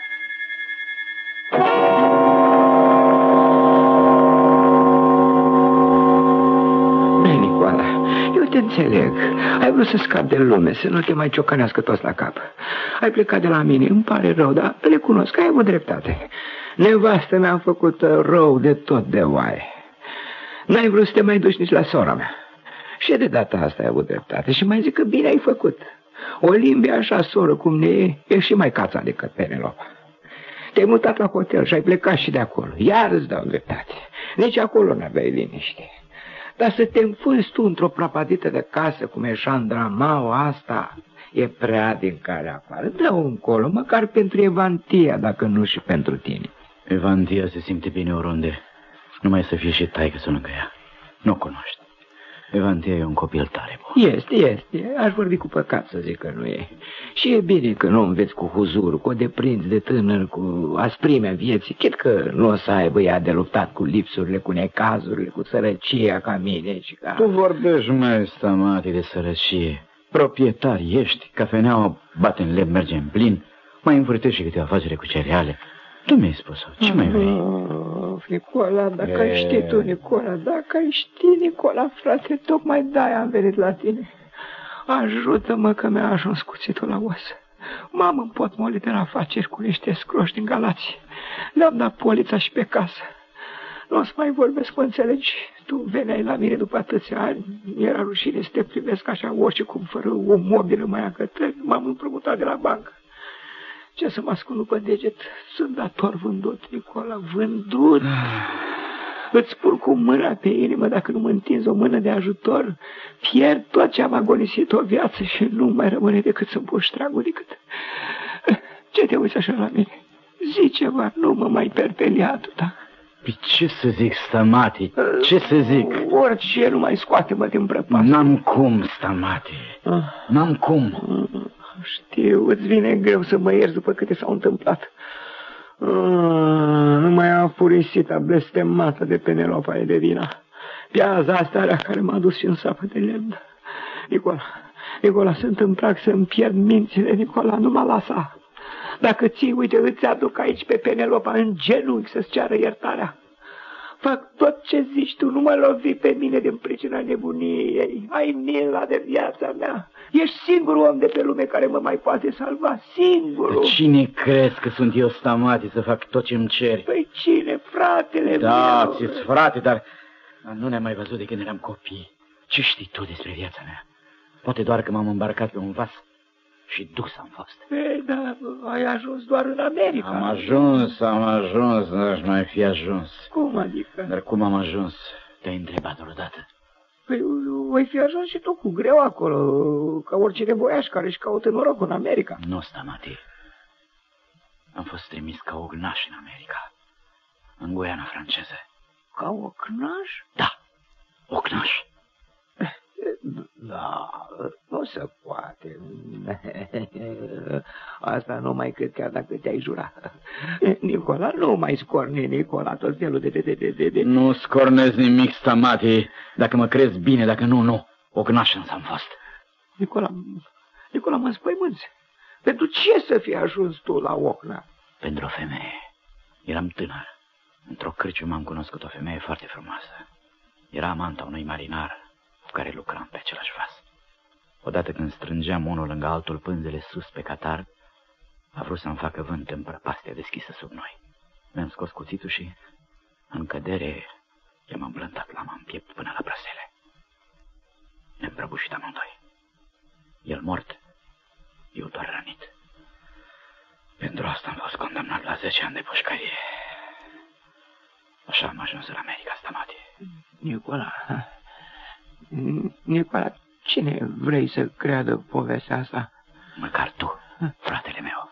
Eu te înțeleg. Ai vrut să scapi de lume, să nu te mai ciocănească toți la cap. Ai plecat de la mine, îmi pare rău, dar le cunosc, ai avut dreptate. Nevastă mi-am făcut rău de tot de oaie. N-ai vrut să te mai duci nici la sora mea. Și de data asta ai avut dreptate și mai zic că bine ai făcut. O limbi așa soră cum ne e și mai cața decât Penelopa. Te-ai mutat la hotel și ai plecat și de acolo. Iar îți dau dreptate. Nici acolo n-aveai liniște. Dar să te înfunzi tu într-o prapadită de casă cum e jandramaua asta, e prea din care afară. Dă-o încolo, măcar pentru Evantia, dacă nu și pentru tine. Evantia se simte bine oriunde. Numai să fie și taică să lângă ea. Nu o cunoști. Evantia e un copil tare bun. Este. Aș vorbi cu păcat să zic că nu e. Și e bine că nu înveți cu huzurul, cu o deprinzi de tânăr, cu asprimea vieții. Chit că nu o să aibă ea de luptat cu lipsurile, cu necazurile, cu sărăcia ca mine și ca... Tu vorbești, mai Stamati, de sărăcie. Proprietar ești, cafeneaua bate în lemn, merge în plin, mai învârtești și câteva vazele cu cereale. Tu mi-ai spus-o, ce mai vrei? Nicola, dacă ai ști tu, Nicola, dacă ai ști, Nicola, frate, tocmai de-aia am venit la tine. Ajută-mă că mi-a ajuns cuțitul la os. M-am împotmolit în afaceri cu niște scroși din Galați. Le-am dat polița și pe casă. Nu o să mai vorbesc, mă înțelegi? Tu veneai la mine după atâția ani, mi-era rușine să te privesc așa orice cum, fără o mobilă mai acătră. M-am împrumutat de la bancă. Ce să mă ascund după deget? Sunt dator vândut, Nicola, vândut. Îți spun cu mâna pe inimă, dacă nu mă întinzi o mână de ajutor, pierd tot ce am agonisit o viață și nu mai rămâne decât să-mi pun ștragul decât... Ce te uiți așa la mine? Zi ceva, nu mă mai perpelia atâta. Păi ce să zic, Stamati? Ce să zic? Orice, nu mai scoate-mă din prăpastie. N-am cum, Stamati. N-am cum. Știu, îți vine greu să mă ierți după câte s-au întâmplat. Nu mai am furisita blestemată de Penelopa e de vina. Piaza asta care m-a dus și în sapă de lemn. Nicola, sunt în prag să-mi pierd mințile, Nicola, nu mă lasa. Dacă ții, uite, îți aduc aici pe Penelopa în genunchi să-ți ceară iertarea. Fac tot ce zici tu, nu mă lovi pe mine din pricina nebuniei ei. Ai mila de viața mea. Ești singurul om de pe lume care mă mai poate salva, singurul. Cine crezi că sunt eu, Stamati, să fac tot ce-mi ceri? Păi cine, fratele meu? Da, ți-s frate, dar nu ne-am mai văzut de când eram copii. Ce știi tu despre viața mea? Poate doar că m-am îmbarcat pe un vas și dus am fost. Ei, dar ai ajuns doar în America. Am ajuns, n-aș mai fi ajuns. Cum adică? Dar cum am ajuns? Te-ai întrebat odată? Păi, ai fi ajuns și tu cu greu acolo, ca oricine voiaș care își caută norocul în America. Nu, Stamati. Am fost trimis ca ognaș în America, în Guiana franceză. Ca ognaș? Da, ognaș. Da, nu se poate. Asta numai cât chiar dacă te-ai jurat. Nicola, nu mai scorni, Nicola, tot felul de... Nu scornezi nimic, Stamati. Dacă mă crezi bine, dacă nu. Ognaș însă am fost. Nicola, mă înspăimânți. Pentru ce să fii ajuns tu la Ocna? Pentru o femeie. Eram tânăr. Într-o cârciumă am cunoscut o femeie foarte frumoasă. Era amanta unui marinar cu care lucram pe același vas. Odată când strângeam unul lângă altul pânzele sus pe catar, a vrut să-mi facă vânt în prăpastia deschisă sub noi. Mi-am scos cuțitul și, în cădere, i-am îmblântat lama în piept până la brăsele. Ne-am prăbușit amândoi. El mort, eu doar rănit. Pentru asta am fost condamnat la 10 ani de pușcărie. Așa am ajuns în America, Stamati. Nicola, cine vrei să creadă povestea asta? Măcar tu, fratele meu.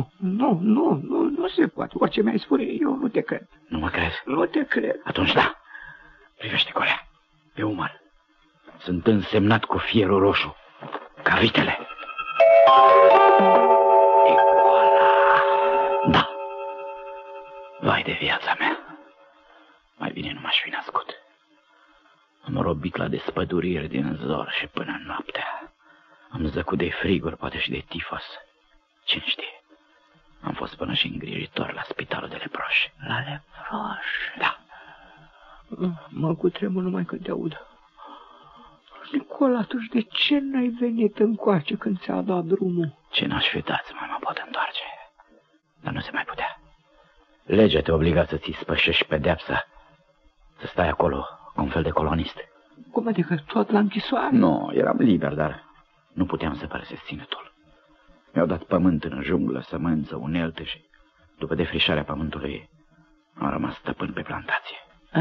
Nu se poate. Orice mi-ai spune, eu nu te cred. Nu mă crezi? Nu te cred. Atunci da. Privește colea, pe umăr. Sunt însemnat cu fierul roșu, ca vitele. Nicola. Da. Vai de viața mea. Mai bine nu m-aș fi născut. Am robit la despăduriri din zor și până noaptea. Am zăcut de friguri, poate și de tifos. Cine știe? Am fost până și îngrijitor la spitalul de leproși. La leproși? Da. Mă cutremur numai când te aud. Nicola, atunci de ce n-ai venit încoace când ți-a dat drumul? Ce n-aș fi dat, mă pot întoarce. Dar nu se mai putea. Legea te obliga să ți spășești pedeapsa. Să stai acolo, ca un fel de colonist. Cum adică, tot la închisoare? Nu, eram liber, dar nu puteam să părăsesc ținutul. Mi-au dat pământ în junglă, sămânță, unelte și, după defrișarea pământului, am rămas stăpân pe plantație.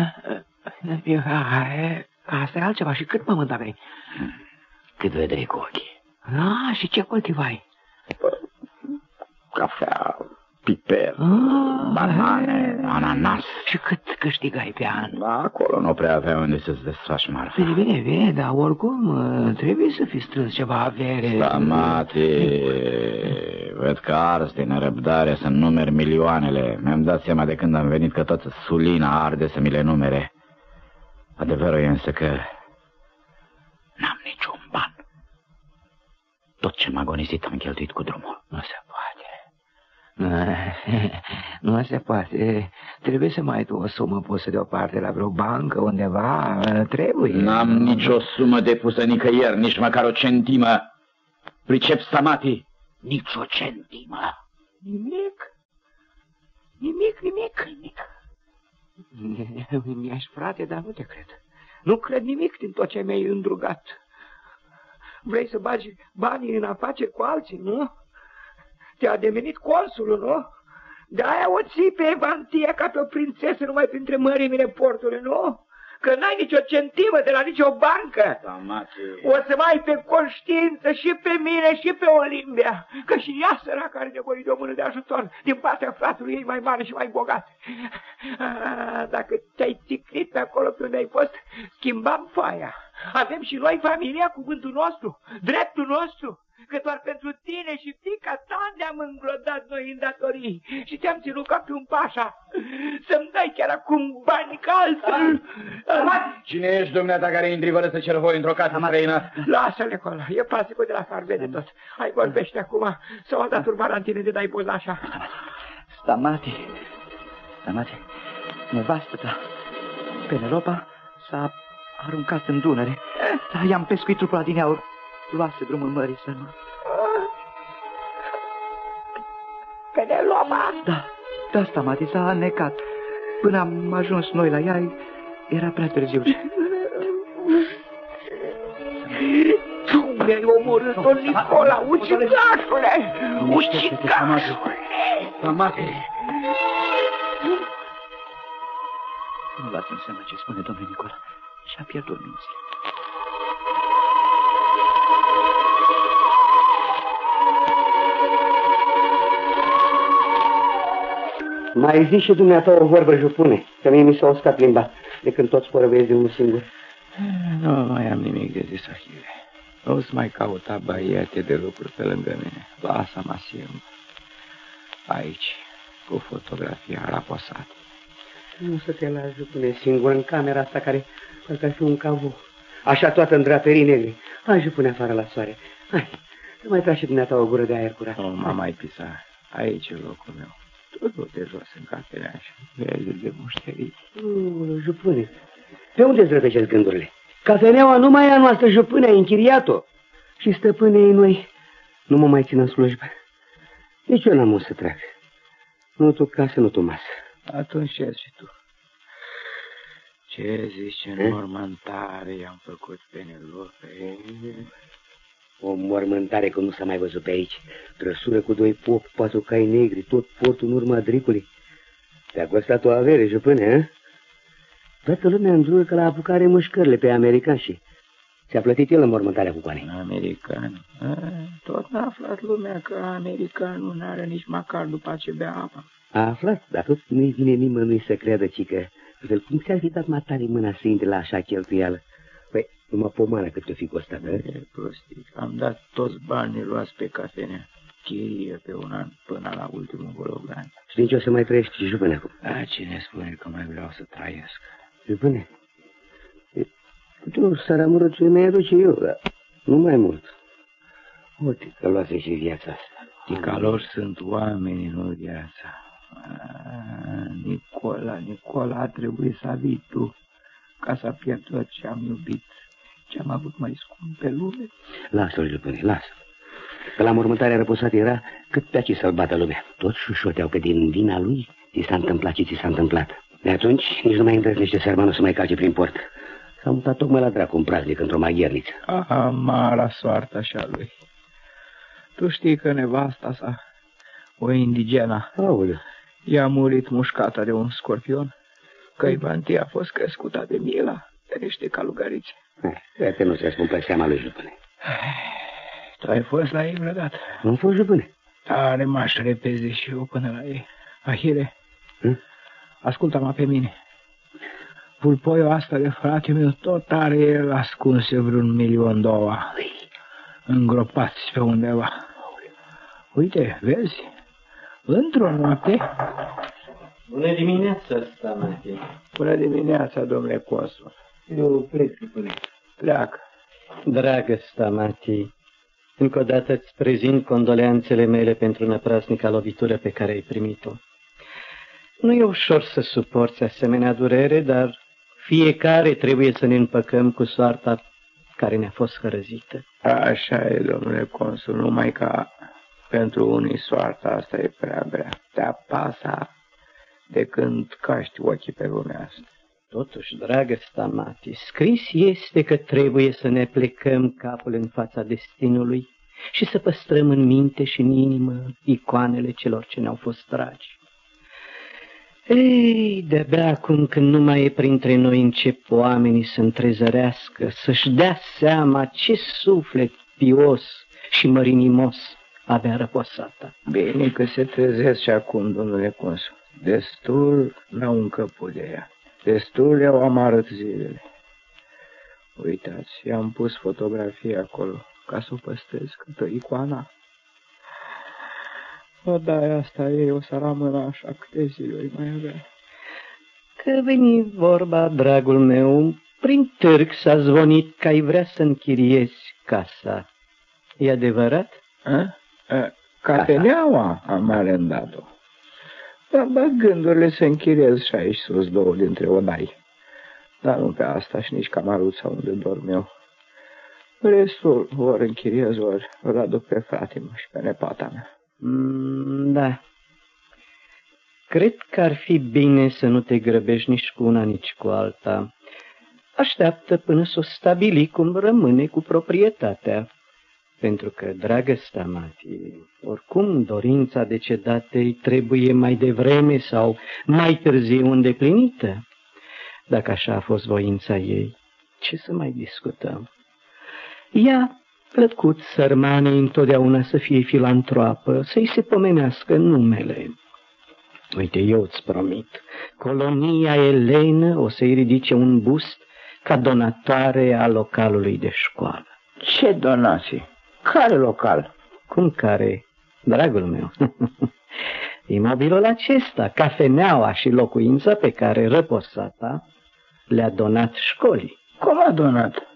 Asta e altceva. Și cât pământ aveai? Cât vedeai cu ochii. Și ce cultivai? Cafea, piper, banane, ananas. Și cât câștigai pe an? Acolo nu prea avea unde să-ți desfaci marfa. Bine, dar oricum trebuie să fi strâns ceva avere. Stamati, văd că arzi din nerăbdare să numeri milioanele. Mi-am dat seama de când am venit că toată sulina arde să mi le numere. Adevărul e însă că n-am niciun ban. Tot ce m-a agonisit am cheltuit cu drumul. Nu se poate. Nu se poate. Trebuie să mai ai tu o sumă pusă deoparte la vreo bancă undeva. Trebuie. N-am nicio sumă depusă nicăieri, nici măcar o centimă. Pricep, Stamati? Nici o centimă. Nimic. Mi-aș, frate, dar nu te cred. Nu cred nimic din tot ce mi-ai îndrugat. Vrei să bagi banii în afaceri cu alții, nu? Te-a ademenit consulul, nu? De-aia o ții pe Evantia ca pe o prințesă numai printre mărimile portului, nu? că n-ai nicio centimă de la nicio bancă. O să mai ai pe conștiință și pe mine și pe Olimpia, că și ea săracă are nevoie de o mână de ajutor din partea fratului ei mai mare și mai bogat. Dacă te-ai țiclit pe acolo pe unde ai fost, schimbam foaia. Avem și noi familia, cuvântul nostru, dreptul nostru. Că doar pentru tine și fiica ta ne-am înglodat noi în datorii și te-am ținut ca pe un pașa. Să-mi dai chiar acum bani ca altul. Cine ești, dumneata, care intri fără să cer voi într-o casă străină? Lasă-le acolo, e pasicul de la far, vede tot. Hai, vorbește acum, sau a dat urmarea în tine de dai poza așa. Stamati, nevastă ta, Penelopa, s-a aruncat în Dunăre. I-am pescuit trupul adineauri. Luase drumul mării, Selma. Penelopa? Da, Stamati, s-a anecat. Până am ajuns noi la ea, era prea târziu. Tu mi-ai omorât-o, Nicola, ucigașule! Ucigașule! Stamati! Nu luați în seama ce spune domnul Nicola. Și-a pierdut mințile. Mai zi și dumneata o vorbă, jupune, că mie mi s-a uscat limba, de când toți vorbesc de unul singur. Nu mai am nimic de zis, Achille. Nu-ți mai cauta băiete de lucruri pe lângă mine. Lasă-mă singur. Aici, cu fotografia la posat. Nu să te lași, jupune, singur în camera asta care parcă ar fi un cavou. Așa toată în draperii negre. Hai, jupune, afară la soare. Hai, să mai tragi și dumneata o gură de aer curat. Nu mă mai pisa. Aici e locul meu. Tu de jos în cafenea și vezi de mușterii. Jupâne, pe unde-ți rătăcesc gândurile? Cafeneaua nu mai e a noastră, jupâne, ai închiriat-o. Și stăpânei noi nu mă mai țin în slujbă. Nici eu n-am o să trag. Nu tu casă, nu tu masă. Atunci ce și tu? Ce zici, ce mormântare i-am făcut Penelope? O mormântare cum nu s-a mai văzut pe aici. Trăsură cu 2 popi, 4 cai negri, tot portul în urma dricului. Te-a costat o avere, jupâne, hă? Toată lumea îndrură că la apucare mușcările pe american și ți-a plătit el în mormântarea cu coane. American? Tot n-a aflat lumea că americanul n-are nici măcar după ce bea apă. A aflat, dar tot nu-i vine nimănui să creadă, cică. Cum ți-ar fi dat matale mâna să intre la așa cheltuială? Păi, numai pomană cât o fi costat, hă? E prostit. Am dat toți banii luați pe cafenea. Chirie pe un an până la ultimul gologan. Și nici o să mai trăiești, jupâne, acum. Cine spune că mai vreau să trăiesc? Jupâne, tu să rămură ce mi-ai aduce eu, dar nu mai mult. Uite că luase și viața asta. Ticalori sunt oamenii, nu viața. Nicola, a trebuit să vii tu ca să pierd tot ce am iubit, ce am avut mai scump pe lume. Lasă-l, jupâne, lasă-l. Că la mormântarea răposată era cât pe aici să-l bată lumea. Toți șușoteau că din vina lui ți s-a întâmplat ce ți s-a întâmplat. De atunci nici nu mai îndrăznește sărmanul să mai calce prin port. S-a mutat tocmai la dracu un praznic într-o magherniță. Amara soartă așa lui. Tu știi că nevasta sa, o indigena, i-a murit mușcată de un scorpion? Că Ivantia a fost crescută de Mila, de niște calugarițe. Iată, nu se spun pe seama lui, jupâne. Tu ai fost la ei vreodată? Nu am fost, jupâne. Tare m-aș repeze și eu până la ei. Ahile, ascultă-mă pe mine. Pulpoiul asta de frate meu tot are el ascunse vreun 1.000.000 îngropați pe undeva. Uite, vezi? Într-o noapte... Bună dimineața, Stamati. Bună dimineața, domnule consul. Eu plec, jupâne. Pleacă. Dragă Stamati, încă o dată îți prezint condoleanțele mele pentru năprasnica lovitură pe care ai primit-o. Nu e ușor să suporți asemenea durere, dar fiecare trebuie să ne împăcăm cu soarta care ne-a fost hărăzită. Așa e, domnule consul, numai că pentru unii soarta asta e prea grea. Te apasa de când caști ochii pe lumea asta. Totuși, dragă Stamati, scris este că trebuie să ne plecăm capul în fața destinului și să păstrăm în minte și în inimă icoanele celor ce ne-au fost dragi. Ei, de-abia acum când nu mai e printre noi încep oamenii să întrezărească, să-și dea seama ce suflet pios și mărinimos avea Răposata. Bine că se trezesc și acum, domnule consul. Destul n-au încăput de ea. Destul le-au amarăt zilele. Uitați, i-am pus fotografia acolo, ca să o păstrez câtă icoana. O, da, asta ei o să rămână așa câte zile mai avea. Că veni vorba, dragul meu, prin târg s-a zvonit că ai vrea să închiriezi casa. E adevărat? Cafeneaua am alendat-o. Dar gândurile să închiriez și aici sus două dintre odai. Dar nu pe asta și nici camaruța unde dorm eu. Restul ori închiriez, ori îl aduc pe fratele și pe nepata mea. Da. Cred că ar fi bine să nu te grăbești nici cu una, nici cu alta. Așteaptă până s-o stabili cum rămâne cu proprietatea. Pentru că, dragă Stamati, oricum dorința decedatei trebuie mai devreme sau mai târziu îndeplinită. Dacă așa a fost voința ei, ce să mai discutăm? Ea, plăcut sărmane, întotdeauna să fie filantroapă, să-i se pomenească numele. Uite, eu îți promit, colonia Elenă o să-i ridice un bust ca donatoare a localului de școală. Ce donații? Care local? Cum care, dragul meu? Imobilul acesta, cafeneaua și locuința pe care Răposata le-a donat școlii. Cum a donat?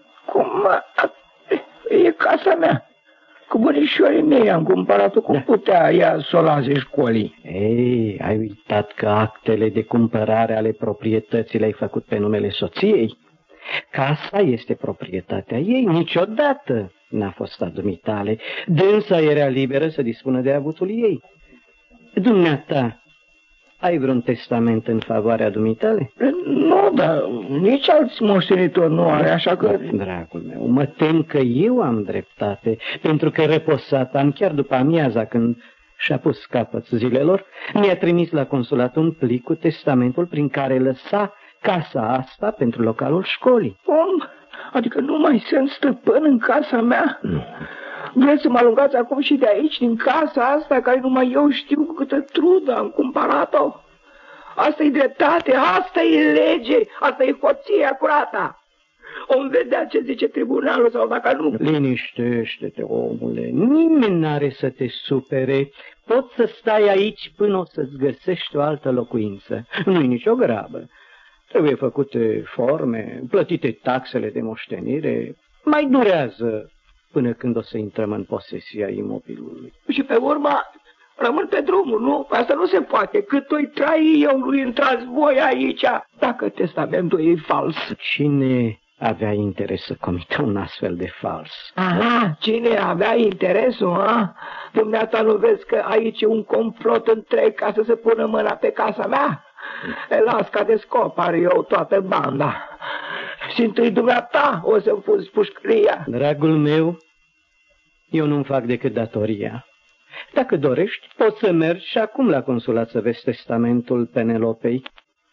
E casa mea. Cu bunișorii mei am cumpărat-o. Cum putea ea să o lase școlii? Ei, ai uitat că actele de cumpărare ale proprietății le-ai făcut pe numele soției? Casa este proprietatea ei, niciodată n-a fost a dumitale. Dânsa era liberă să dispună de avutul ei. Dumneata, ai vreun testament în favoarea dumitale? Nu, dar nici alți moștenitori nu are, așa că... Dragul meu, mă tem că eu am dreptate, pentru că Răposata, chiar după amiaza când și-a pus capăt zilelor, mi-a trimis la consulat un plic cu testamentul prin care lăsa casa asta pentru localul școlii. Om, adică nu mai sunt stăpân în casa mea? Nu. Vreți să mă alungați acum și de aici, din casa asta, care numai eu știu cu câtă trudă am cumpărat-o? Asta e dreptate, asta e lege, asta e hoția curată. Om vedea ce zice tribunalul sau dacă nu... Liniștește-te, omule, nimeni n-are să te supere. Poți să stai aici până o să-ți găsești o altă locuință. Nu-i nicio grabă. Trebuie făcute forme, plătite taxele de moștenire. Mai durează până când o să intrăm în posesia imobilului. Și pe urmă rămân pe drumul, nu? Asta nu se poate. Cât o-i trai eu lui intrați voi aici, dacă testamentul e fals. Cine avea interes să comită un astfel de fals? Aha, cine avea interesul, ha? Dumneata nu vezi că aici e un complot întreg ca să se pună mâna pe casa mea? Las ca descopar eu toată banda. Și întâi dumneata o să-mi pus pușcăria. Dragul meu, eu nu-mi fac decât datoria. Dacă dorești, poți să mergi și acum la consulat să vezi testamentul Penelopei.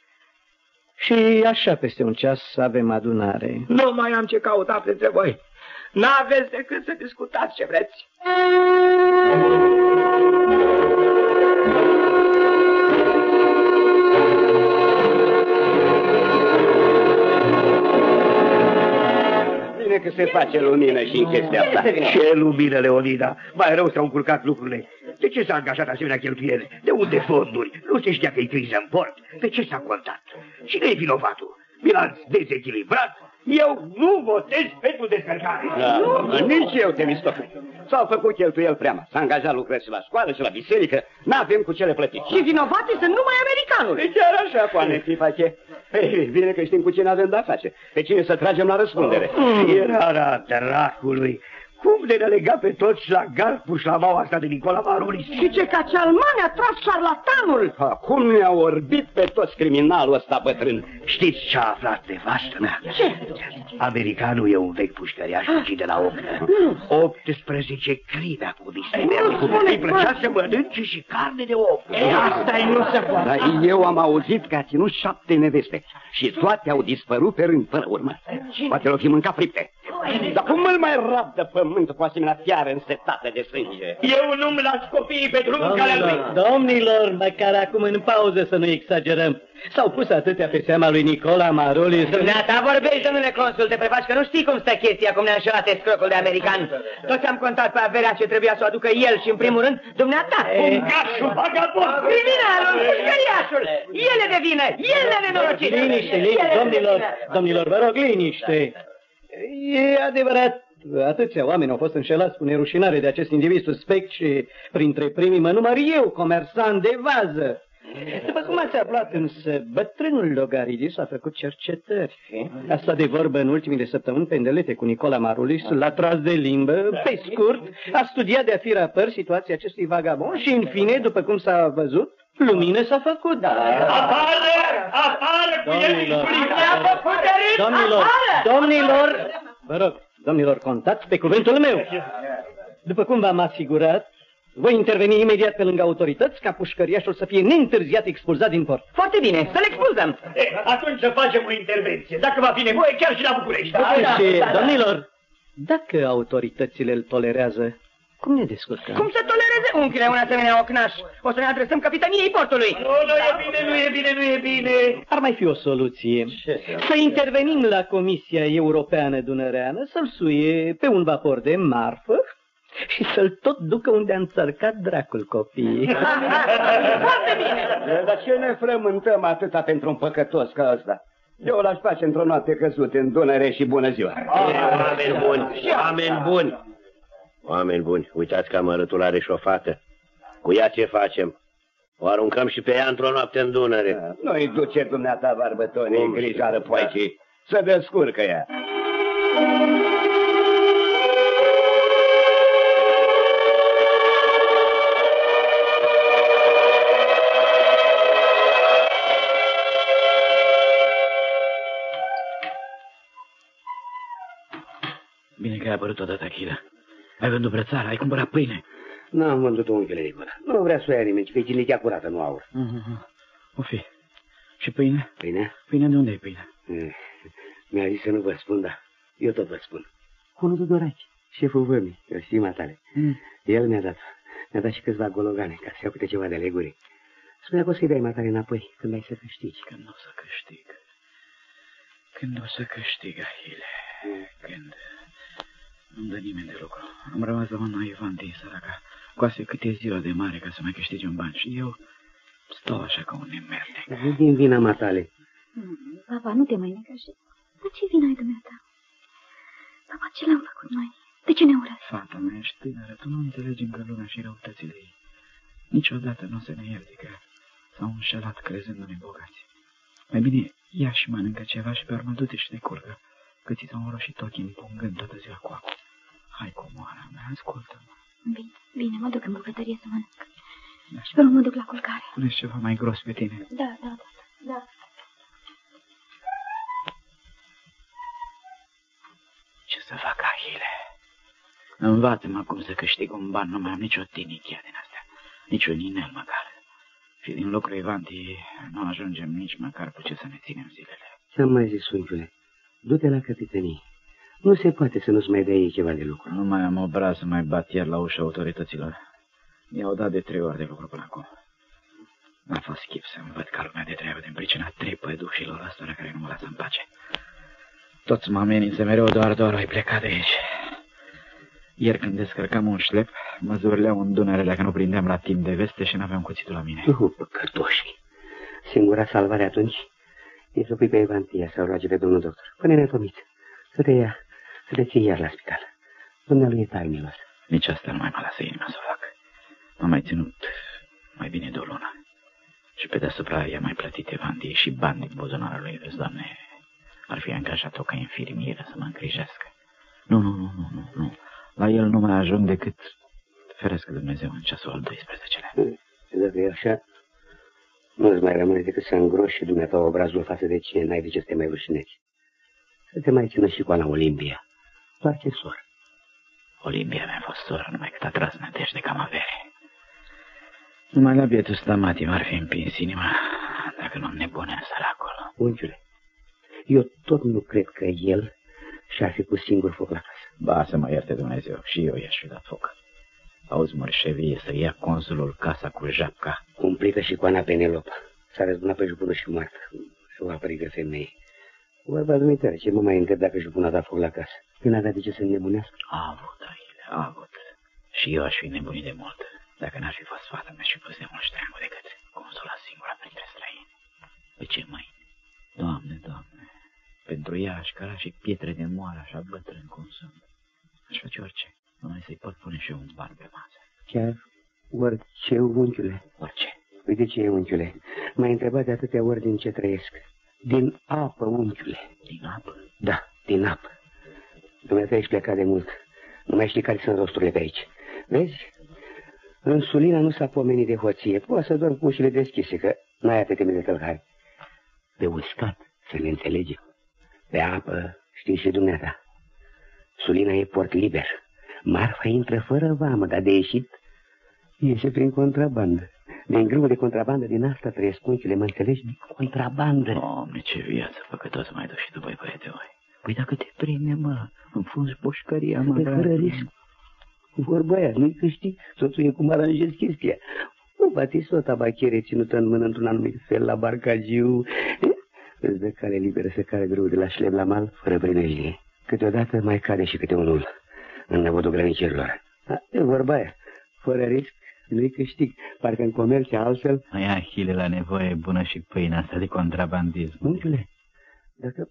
Și așa, peste un ceas, avem adunare. Nu mai am ce căuta printre voi. N-aveți decât să discutați ce vreți. Că se face lumină și în chestia asta. Ce lumină, Leonida? Mai rău s-au încurcat lucrurile. De ce s-a angajat asemenea cheltuiele? De unde fonduri? Nu se știa că e criză în port. De ce s-a contat? Cine e vinovatul? Bilanț dezechilibrat? Eu nu votez pentru descărcare. Da, nici eu, Temistocule. S-au făcut cheltuieli prea mari. S-a angajat lucrări și la școală și la biserică. N-avem cu cele plătite. Și vinovații sunt numai americanul. E chiar așa, poate fi, face. Ei, bine că știm cu cine avem de-a face. Pe cine să tragem la răspundere. Era dracului. Cum de ne lega pe toți la gard pușlamaua asta de Nicola Marulis? Și ce ca cealmane a tras șarlatanul! Acum ne-a orbit pe toți criminalul ăsta bătrân. Știți ce a aflat nevastă mea? Ce? Americanul e un vechi pușcăriaș fugit de la ochnă. 18 crime a comis. Îi plăcea să mănânce și carne de om. Asta-i nu se poate. Dar eu am auzit că a ținut 7 neveste și toate au dispărut pe rând, fără urmă. Poate l-o fi mâncat fripte. Dar cum îl mai rabdă pământul cu asemenea fiară însetată de sânge? Eu nu-mi las copiii pe drumul care lui. Domnilor, măcar acum în pauză să nu exagerăm. S-au pus atâtea pe seama lui Nicola Marulis. Dumneata vorbești, domnule consul, te prefaci că nu știi cum stă chestia, cum ne-a înșelat escrocul de american. Toți am contat pe averea ce trebuia să o aducă el și, în primul rând, dumneata. Pungașul, vagabond! Criminalul, pușcăriașul! El e de vină, el e nenorocit! Liniște, domnilor, vă rog, liniște. E adevărat, atâția oameni au fost înșelați cu nerușinare de acest individ suspect și printre primii mă număr eu, comersant de vază. După cum ați aflat însă, bătrânul Logaridis a făcut cercetări. A stat de vorbă în ultimile săptămâni pe îndelete cu Nicola Marulis, l-a tras de limbă, pe scurt, a studiat de-a fi rapăr situația acestui vagabond și, în fine, după cum s-a văzut, lumină s-a făcut. Afară cu el! Domnilor, vă rog, domnilor, contați pe cuvântul meu. După cum v-am asigurat, voi interveni imediat pe lângă autorități ca pușcăriașul să fie neîntârziat expulzat din port. Foarte bine, să-l expulzăm. Atunci să facem o intervenție, dacă va fi nevoie, chiar și la București. Domnilor, dacă autoritățile îl tolerează, cum ne descurcăm? Cum să tolereze unchiule un asemenea ocnaș? O să ne adresăm capitaniei portului. Nu e bine. Ar mai fi o soluție. Să intervenim la Comisia Europeană Dunăreană, să-l suie pe un vapor de marfă și să-l tot ducă unde a înțărcat dracul copiii. Foarte bine. Dar ce ne frământăm atâta pentru un păcătos ca ăsta? Eu l-aș face într-o noapte căzute în Dunăre și bună ziua. Oameni buni, oameni buni. Oameni buni, uitați că amărâtul are și o fată. Cu ea ce facem? O aruncăm și pe ea într-o noapte în Dunăre. Nu-i duce dumneata, barbătone, îngrijoară poaicii. Să descurcă ea. Bine că ai apărut odată, Achille. Ai vândut brățara, ai cumpărat pâine. N-am vândut-o, unchiule Nicola. Nu vrea să o ia nimeni, ci că e cinichea curată, nu aur. O fi. Și pâine? Pâine? Pâine de unde e pâine? Mi-a zis să nu vă spun, dar eu tot vă spun. Cunul Tudorache, șeful vămii, stima tale. El mi-a dat și câțiva gologane ca să iau câte ceva de leguri. Spunea că o să-i dai matale înapoi când ai să câștigi. Când o să câștig. Când o să câștig, Achille. Când... Nu-mi dă nimeni de lucru. Am rămas la mâna Ivanti, săraca. Coase câte ziua de mare ca să mai câștigi un ban. Și eu stau așa ca un nemernic. Dar nu din vina matale. Papa, nu te mai necăși. Dar ce vină ai dumneata? Papa, ce l-am făcut noi? De ce ne urăți? Fata mea, ești tânără, tu nu înțelegi încă lumea și răutățile ei. Niciodată nu o să ne ierte că s-au înșelat crezându-ne bogați. Mai bine, ia și mănâncă ceva și pe urmă du-te și te curgă, că ți s-au înroșit ochii împungând toată ziua cu apă. Hai, comoara mea, ascultă-mă. Bine, mă duc în bucătărie să mănânc. Da. Și pe urmă mă duc la culcare. Pune ceva mai gros pe tine. Da. Ce să fac, Achille? Învață-mă cum să câștig un ban, nu mai am nicio tinichia din astea, nici un inel măcar. Și din lucru Ivanti nu ajungem nici măcar cu ce să ne ținem zilele. Ce-am mai zis, unchiule? Du-te la capitanie. Nu se poate să nu-ți mai dea ei ceva de lucru. Nu mai am obraz să mai bat iar la ușa autorităților. I-au dat de 3 ori de lucru până acum. N-a fost chip să-mi văd ca lumea de treabă din pricina 3 pădușilor ăstora care nu mă lasă în pace. Toți mă amenință mereu, doar ai plecat de aici. Ieri când descărcam un șlep, mă zvârleau în Dunăre dacă nu prindeam la timp de veste și n-aveam cuțitul la mine. Păcătoși! Singura salvare atunci e să pui pe Evantia să o roage pe domnul doctor. Până neatomiță. Să te ții iar la spital. Dumnealui e tainilos. Nici asta nu mai mă lasă inima să o fac. M-a mai ținut mai bine de o lună. Și pe deasupra i-a mai plătit Evantie și bani din buzunarul lui. Vezi, Doamne, ar fi angajat-o ca infirmieră să mă îngrijească. Nu. La el nu mai ajung decât, ferească Dumnezeu, în ceasul al 12-lea. Dacă e așa, nu-ți mai rămâne decât să îngroși și dumneata obrazul față de cine n-ai de ce să te mai rușinezi. Să te mai țină și cu Ana Olimpia. Doar ce soră. Olimpia mi-a fost soră, numai cât a tras nădejde cam avere. Numai la bietul Stamati m-ar fi împins inima, dacă nu nebunea săracul. Unchiule, eu tot nu cred că el și-ar fi pus singur foc la casă. Ba, să mă ierte Dumnezeu, și eu i-aș fi dat foc. Auzi, mărșevie, să ia consulul casa cu japca. Cumplică și cu Ana Penelopa. S-a răzbunat pe jupânul și moartă. Și o aprigă femeie. Vorba dumitare, ce mă mai întreb dacă jupânul a dat foc la casă? Când avea de ce să nebunească? A avut, Aile, a avut. Și eu aș fi nebunit de mult. Dacă n-ar fi fost fata mea și pus de mult ștreangul decât consula singura printre străini. Pe ce mâini? Doamne, Doamne, pentru ea aș căra și pietre de moară, așa bătrân cum sunt. Aș face orice, numai să-i pot pune și eu un ban pe masă. Chiar orice, unchiule? Orice. Uite ce e, unchiule, m-ai întrebat de atâtea ori din ce trăiesc. Din apă, unchiule. Din apă? Da, din apă. Dumnezeu, ești plecat de mult. Nu mai știi care sunt rosturile pe aici. Vezi? În Sulina nu s-a pomenit de hoție. Poți să dormi cu ușile deschise, că n-ai atât de tălhari. Pe uscat, să ne înțelegem. Pe apă, știi și dumneata. Sulina e port liber. Marfa intră fără vamă, dar de ieșit iese prin contrabandă. Din grâul de contrabandă din asta trăiesc, unchiule, mă înțelegi? Contrabandă. Doamne, ce viață păcătos mai duci și tu, băi, băiete, oi. Păi dacă te prinde, mă, înfunzi boșcăria, mă. Pe fără risc. Vorba aia, nu-i câștig, totul e cum aranjezi chestia. Nu batiți o tabachiere ținută în mână într-un anumit fel la barcagiu. Îți dă cale liberă să care grâu de la șleb la mal, fără primejdie. Câteodată mai cade și câte unul în năvodul granicerilor. E vorba aia, fără risc, nu-i câștig. Parcă în comerț altfel. Mai Ahile, la nevoie bună și pâinea asta de contrabandism. Unchiule, dacă...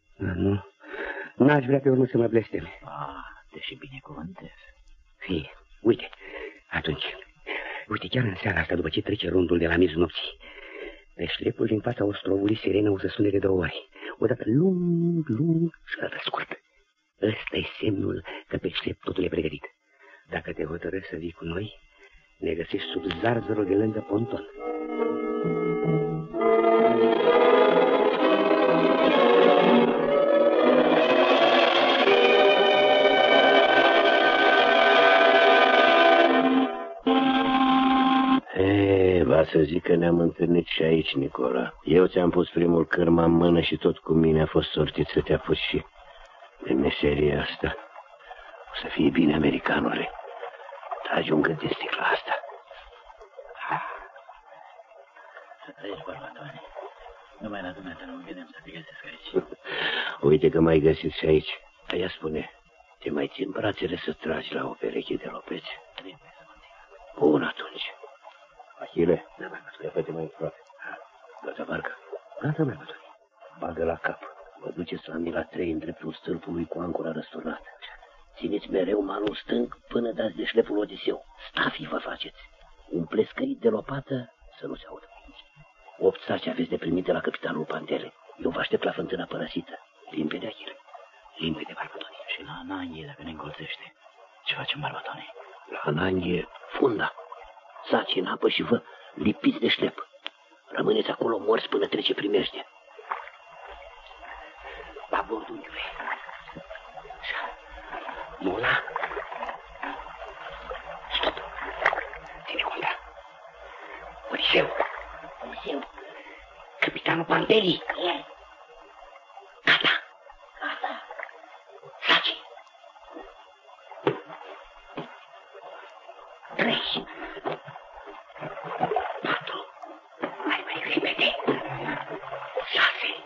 Nu, n-aș vrea pe urmă să mă blesteme. Te și binecuvântez. Fie, uite, atunci, uite, chiar în seara asta, după ce trece rundul de la miezul nopții, pe șlepul din fața ostrovului sirena o să sune de 2 ori. Odată lung și odată scurt. Ăsta e semnul că pe șlep totul e pregătit. Dacă te hotărăști să vii cu noi, ne găsești sub zarzărul de lângă ponton. Va să zic că ne-am întâlnit și aici, Nicola. Eu ți-am pus primul cârma în mână și tot cu mine a fost sortit să te apuci și de meseria asta. O să fie bine, americanule. Tragi un gât din sticla asta. Aici, bărbatoane. Numai la dumneata nu vedem să te găsesc aici. Uite că m-ai găsit și aici. Aia spune, te mai țin brațele să tragi la o pereche de lopețe. Trebuie să mă țin. Bun atunci. Ahile, ia fă-te mai frate. Gata, barcă. Gata, mai bătut. Bagă la cap. Vă duceți la mila 3 în dreptul stâlpului cu ancora răsturnată. Țineți mereu malul stâng până dați de șlepul Odiseu. Stafii vă faceți. Umple scărit de lopată să nu se audă. 8 saci aveți de primit de la capitanul Pantele. Eu vă aștept la fântâna părăsită. Limpede, Achille. Limpede, barbatoane. Și la Ananghie, dacă ne încolțește, ce facem, barbatoane? La Ananghie, funda. Saci în apă și vă lipiți de șlep. Rămâneți acolo morți până trece primejdie. La bord, unchiule. Mola. Stop. Ține contra. Odiseu. Capitanul Panteli. Gata. Saci. 3. 4. Mai repede. 6.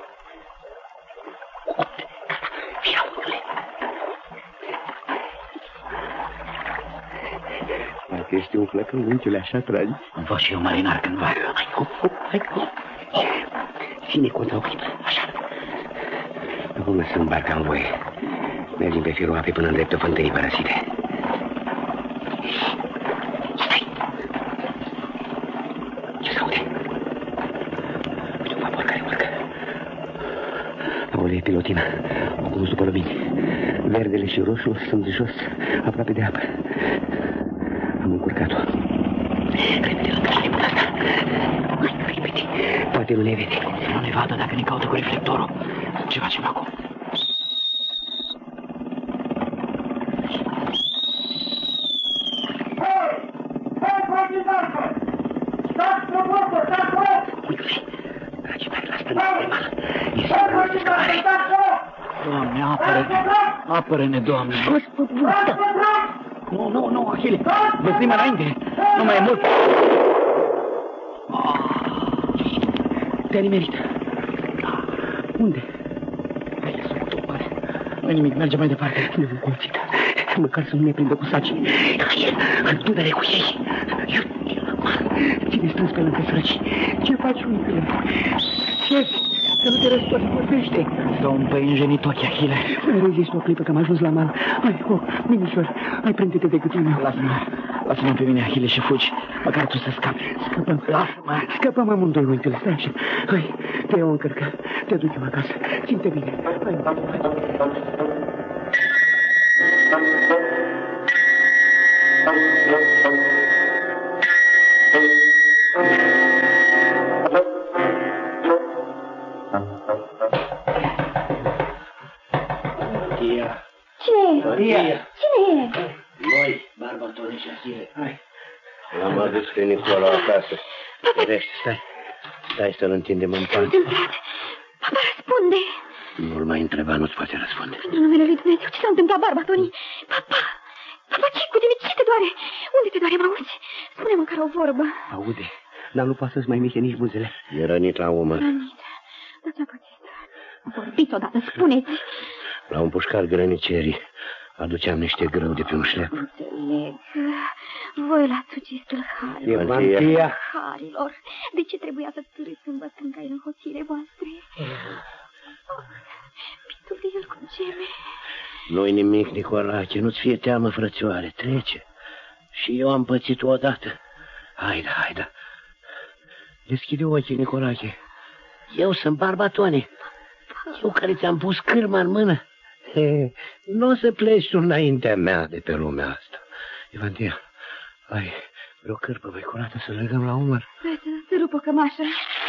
8. Gata. Via, unchiule. Dacă ești un flăcân, unchiule, așa tragi. Îmi fac și eu marinar cândva. Hai, hop. Ține contra o clipă, așa. Acum să îmbarcă în voie. Mergem pe firul apei până în dreptul fântânii părăsite. Stai! Ce s-aude? Uite un vapor care urcă. Aoleu, pilotina. Acum după lumini. Verdele și roșu sunt jos, aproape de apă. Am încurcat-o. Repede lângă șlepul ăsta. Mai repede. Poate nu ne vede. Să nu ne vadă dacă ne caută cu reflectorul. Ce facem acum? Uite-le, dragii mei, la stânga de mală. E singurul de scăpare. Doamne, apără-ne, Doamne! Gospod Buză! Nu, Achille! Văzim înainte! Nu mai e mult! Te-a nimerit. Unde? Hai, să o topare. Nu-i nimic, merge mai departe. Ne vom colțit. Măcar să nu ne prindă cu saci. Hai, până-le cu ei. Ține strâns pe lângă sărăci. Ce faci, uite-le? Șef, să nu te răstori, vorbește. Dă un păienjenit ochi, Achille. Mai rezist o clipă că am ajuns la mal. Hai, minișor, hai, prinde-te de gâtul meu. Lasă-mă pe mine, Achille, și fugi. Măcar tu să scapi. Scăpăm. Lasă-mă. Scăpăm amândoi, uite-le, stai așa. Hai, te iau în cărcă. Te duc eu acasă. Ține-te bine. Hai. Cine e? Noi, Barbatoni și Achille. Hai. L-am adus pe Nicola acasă. Ferește, stai să-l întindem în pat. Papa, răspunde. Nu-l mai întreba, nu-ți poate răspunde. Pentru numele lui Dumnezeu, ce s-a întâmplat, Barbatoni? Papa, ce cu tine? Ce te doare? Unde te doare, mă auzi? Spune măcar o vorbă. Aude, dar nu poate să-ți mai miște nici buzele. E rănit la umăr. Rănit? Dar ce-a pățit? Vorbiți odată, spuneți. L-au împușcat grănicerii. Aduceam niște grâu de pe un șlep. Înțeleg. Voi l-ați ucis tâlharilor. Evantia. Tâlharilor. De ce trebuia să târâți învățând ca în hoțile voastre? Pitul de el cu geme. Nu-i nimic, Nicolache, nu-ți fie teamă, frățioare, trece. Și eu am pățit-o odată. Haida. Deschide ochii, Nicolache. Eu sunt Barbatoni. Eu care ți-am pus cârma în mână. Nu o să pleci tu înaintea mea de pe lumea asta. Evantia, ai vreo cârpă veiculată să legăm la umăr? Hai să rup o cămașă.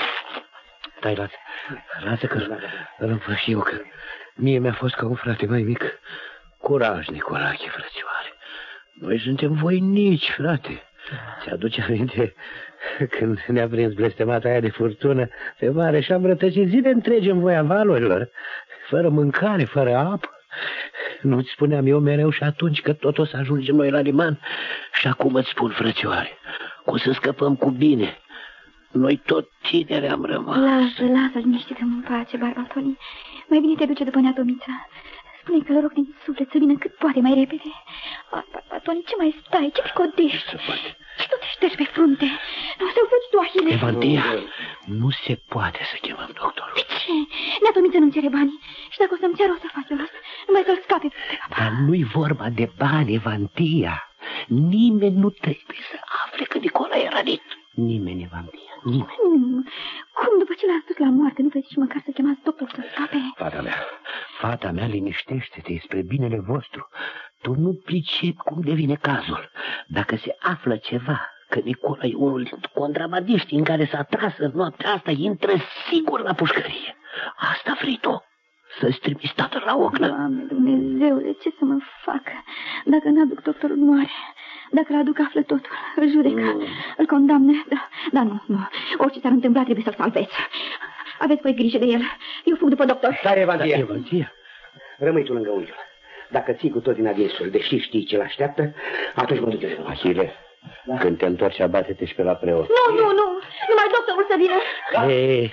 Stai, lasă că îl înfăș eu, că mie mi-a fost ca un frate mai mic. Curaj, Nicolache, frățioare. Noi suntem voinici, frate. Ți-aduce aminte când ne-a prins blestemata aia de furtună pe mare și am rătăcit zile întregi în voia valurilor, fără mâncare, fără apă? Nu-ți spuneam eu mereu și atunci că tot o să ajungem noi la liman? Și acum îți spun, frățioare, că o să scăpăm cu bine. Noi tot tineri am rămas. Lasă, liniștiți-mă în pace, Barbatoni. Mai bine te duce după neatomița. Spune că îl rog din suflet să vină cât poate mai repede. Barbatoni, ce mai stai? Ce picodești? Ce tot te ștergi pe frunte? Nu o să fugi tu, Achille. Evantia, nu se poate să chemăm doctorul. De ce? Neatomița nu-mi cere bani. Și dacă o să-mi ceară, o să fac eu asta. Numai să-l scape pe papa. Dar nu-i vorba de bani, Evantia. Nimeni nu trebuie să afle că Nicola e rănit. Nimeni, Evantia, nimeni. Cum după ce l-a dus la moarte, nu vreți și măcar să chemați doctorul să scape? Fata mea, liniștește-te, e spre binele vostru. Tu nu pricepi cum devine cazul. Dacă se află ceva, că Nicola e unul dintre contrabandiștii în care s-a tras în noaptea asta, intră sigur la pușcărie. Asta vrei tu? Să-ți trimiți tatăl la ochnă? Doamne Dumnezeule, ce să mă fac? Dacă n-aduc doctorul moare, dacă l-aduc află totul, îl judecă, îl condamne, dar nu. Orice s-ar întâmpla trebuie să-l salvezi. Aveți voi grijă de el. Eu fug după doctor. Stai, Evantia. Rămâi tu lângă unchiul. Dacă ții cu tot din adinsul, deși știi ce l-așteaptă, atunci mă duc. Achille, când te întorci, abate-te și pe la preot. Nu, numai doctorul să vină.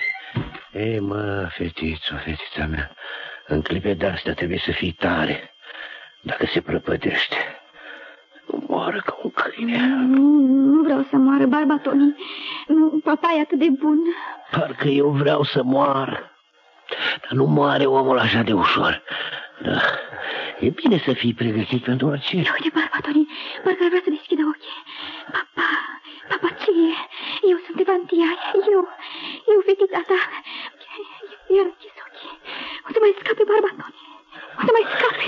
Ei, mă, fetița mea, în clipe de-astea trebuie să fii tare. Dacă se prăpădește, nu moară ca un câine. Nu vreau să moară, Barbatoni. Papa e atât de bun. Parcă eu vreau să moară. Dar nu moare omul așa de ușor. Da. E bine să fii pregătit pentru orice. Uite, Barbatoni, parcă ar vrea să deschidă ochii. Papa, ce e? Eu sunt Evantia, eu, fetița ta. Iar închis ochii. O să mai scape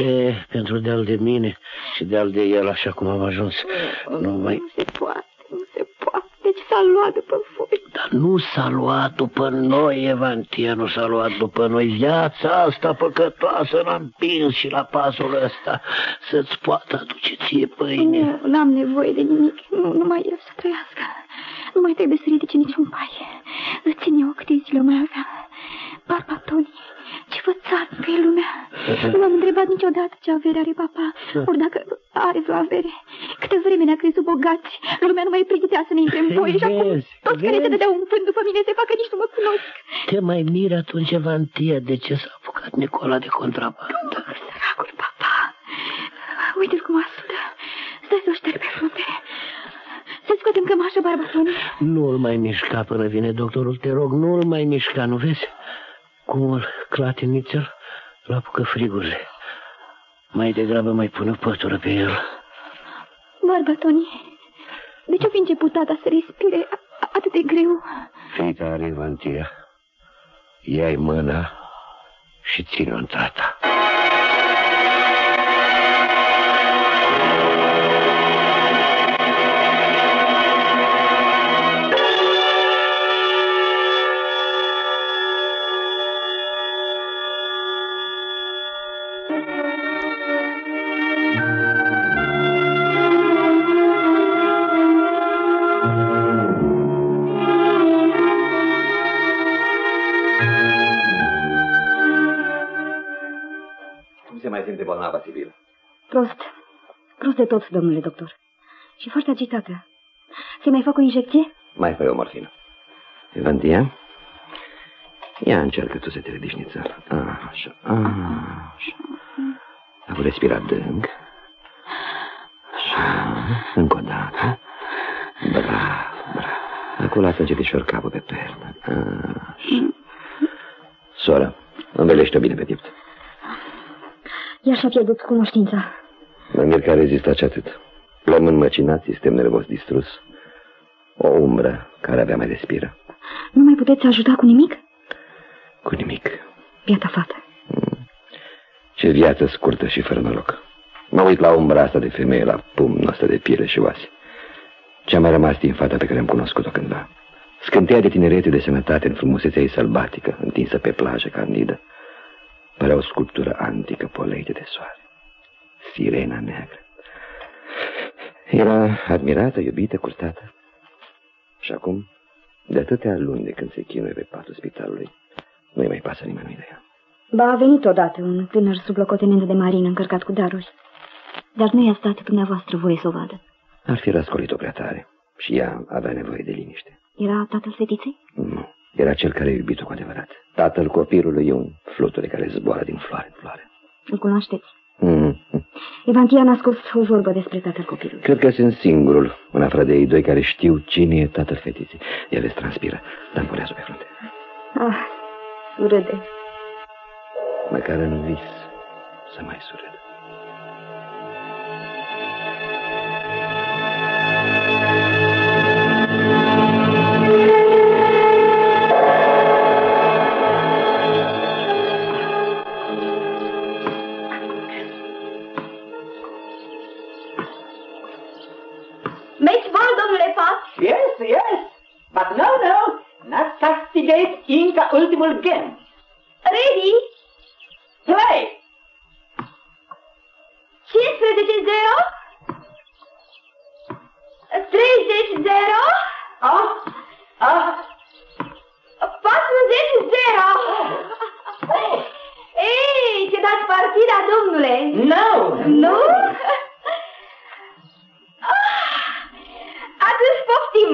pentru de-al de mine și de-al de el, așa cum am ajuns. Nu se poate. Deci s-a luat după voi. Dar nu s-a luat după noi, Evantia, nu s-a luat după noi. Viața asta păcătoasă l-a împins și la pasul ăsta să-ți poată aduce ție pâine. Nu am nevoie de nimic. Nu mai el să trăiască. Nu mai trebuie să ridice niciun pai. Îți țin eu câte zile mai avea. Barbatoni, ce fățarnică e lumea. Nu m-am întrebat niciodată ce avere are papa. Ori dacă are vreo avere. Câte vreme ne-a crezut bogați. Lumea nu mai pregătea să ne intre în voie. Și acum toți care se dădeau un pânt după mine se facă nici nu mă cunosc. Te mai miri atunci, Evantia, de ce s-a apucat Nicola de contrabandă? Săracul papa. Uite-l cum asudă. Stai să o șterg pe frunte. Să-ți scoatem cămașă, Barbatoni. Nu-l mai mișca până vine doctorul, te rog, nu-l mai mișca, nu vezi? Cum îl clatinițel, l-apucă frigurile. Mai degrabă mai pune o pătură pe el. Barbatoni, de ce-o fi început tata să respire atât de greu? Fii tare, Evantia. Ia-i mâna și ține-o în tata. bolnava, Sibil? Prost de tot, domnule doctor. Și foarte agitată. Se mai fac o injecție? Mai fă o morfină. Evantia? Ia încearcă tu să te ridici nițel. Așa, așa. Acum respira adânc. Așa, încă o dată. Bravo. Acum lasă încetișor capul pe pernă. Așa. Sora, învelește-o bine pe piept. Ea și-a pierdut cunoștința. Mă mir că a rezistat și atât. Plămân măcinat, sistem nervos distrus. O umbră care abia mai respiră. Nu mai puteți ajuta cu nimic? Cu nimic. Biata fată. Ce viață scurtă și fără noroc. Mă uit la umbra asta de femeie, la pumnul ăsta de piele și oase. Ce-a mai rămas din fata pe care am cunoscut-o cândva. Scânteia de tinerețe, de sănătate în frumusețea ei sălbatică, întinsă pe plajă candidă. Părea o sculptură antică poleită de soare. Sirena neagră. Era admirată, iubită, curtată. Și acum, de atâtea luni de când se chinuie pe patul spitalului, nu-i mai pasă nimănui de ea. Ba, a venit odată un tânăr sublocotenent de marină încărcat cu daruri. Dar nu i-a stat dumneavoastră voie să o vadă. Ar fi răscolit-o prea tare și ea avea nevoie de liniște. Era tatăl fetiței? Nu, era cel care a iubit-o cu adevărat. Tatăl copilului e un fluture care zboară din floare în floare. Îl cunoașteți? Evantia n-a scos o vorbă despre tatăl copilului. Cred că sunt singurul, în afară de ei doi, care știu cine e tatăl fetiței. El îți transpiră, dar împorează pe frunte. Surâde. Măcar în vis să mai surâdă. Yes, but no, not castigate Inca ultimul game. Ready? Play! 15-0? 30-0? 40-0? Ei, ce dați partida, domnule? No! Nu? Atunci poftim!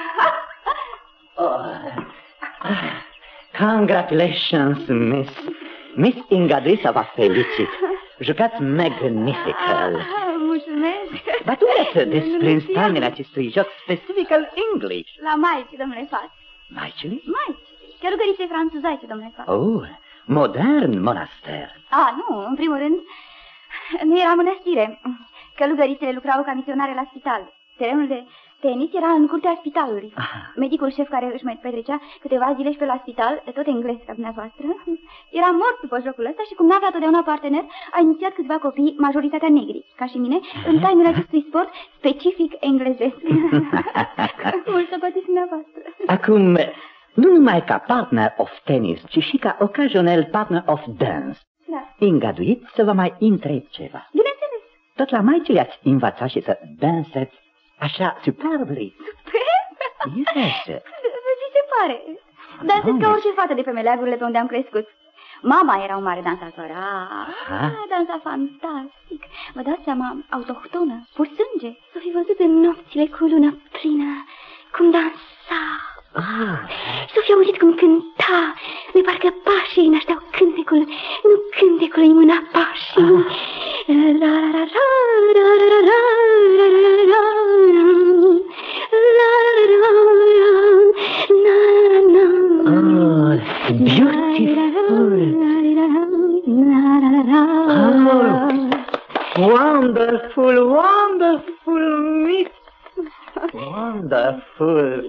Congratulations, Miss Ingadu să vă felicit. Jucați magnifical. Mulțumesc. Dar tu uite despre înstărirea acestui joc specific al English. La Maici, domnule Fat. Maicii? Maici. Călugărițe franțuzaice, domnule Fat. Modern monaster. Nu, în primul rând, nu era mănăstire. Călugărițele lucrau ca misionare la spital. Terenul de tenis era în curtea spitalului. Medicul șef care își mai petrecea câteva zile și pe la spital, tot englez ca dumneavoastră, era mort după jocul ăsta și cum n-avea totdeauna partener, a inițiat câțiva copii, majoritatea negri, ca și mine, în tainele acestui sport specific englezesc. Mult socotiți dumneavoastră. Acum, nu numai ca partner of tennis, ci și ca occasional partner of dance. Da. Îngăduiți să vă mai întreb ceva. Bineînțeles. Tot la Maicii le-ați învățat și să danseți așa superbly. Yes. Vi se pare. Dansez ca orice fată de pe meleagurile pe unde am crescut. Mama era o mare dansatoare. Dansa fantastic. Vă dați seama, autohtonă, pur sânge. Să fi văzut în nopțile cu lună plină cum dansa. Să fi auzit cum cânta. De parcă pașii nășteau cântecul. Nu cântecul îi mâna pașii. Wonderful, wonderful, miss. Wonderful.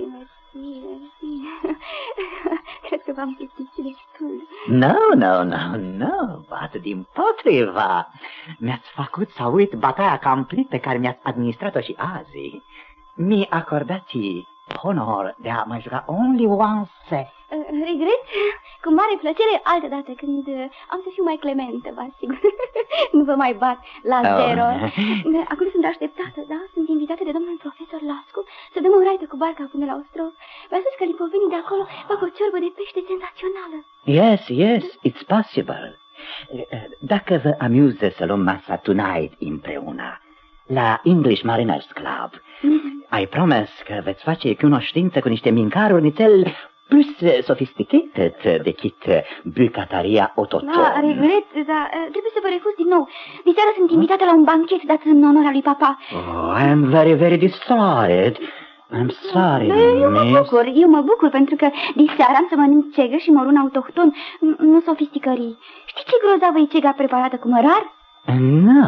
Cred că v-am plictit destul. No, bat din potriva. Mi-ați făcut să uit bataia complet pe care mi-ați administrat-o și azi. Mi acordați honor de a mai juca only once. Regret? Cu mare plăcere altă dată când am să fiu mai clementă, vă asigur. Nu vă mai bat la zero. Acum sunt așteptată, da? Sunt invitată de domnul profesor Lascu să dăm o raită cu barca până la ostrov. Mi-a spus că lipovenii de acolo fac o ciorbă de pește senzațională. Yes, it's possible. Dacă vă amuză să luăm masa tonight împreună la English Mariners Club, I promise că veți face cunoștință cu niște mâncăruri nițel plus sophisticated decât bucătăria autohtonă. Da, regret, dar trebuie să vă refuz din nou. Diseară sunt invitată la un banchet dat în onoarea lui papa. I am very, very disappointed. I'm sorry, Eu mă bucur pentru că diseară am să mănânc cegă și morun autohton, nu sofisticării. Știi ce grozavă e cega preparată cu mărar? No.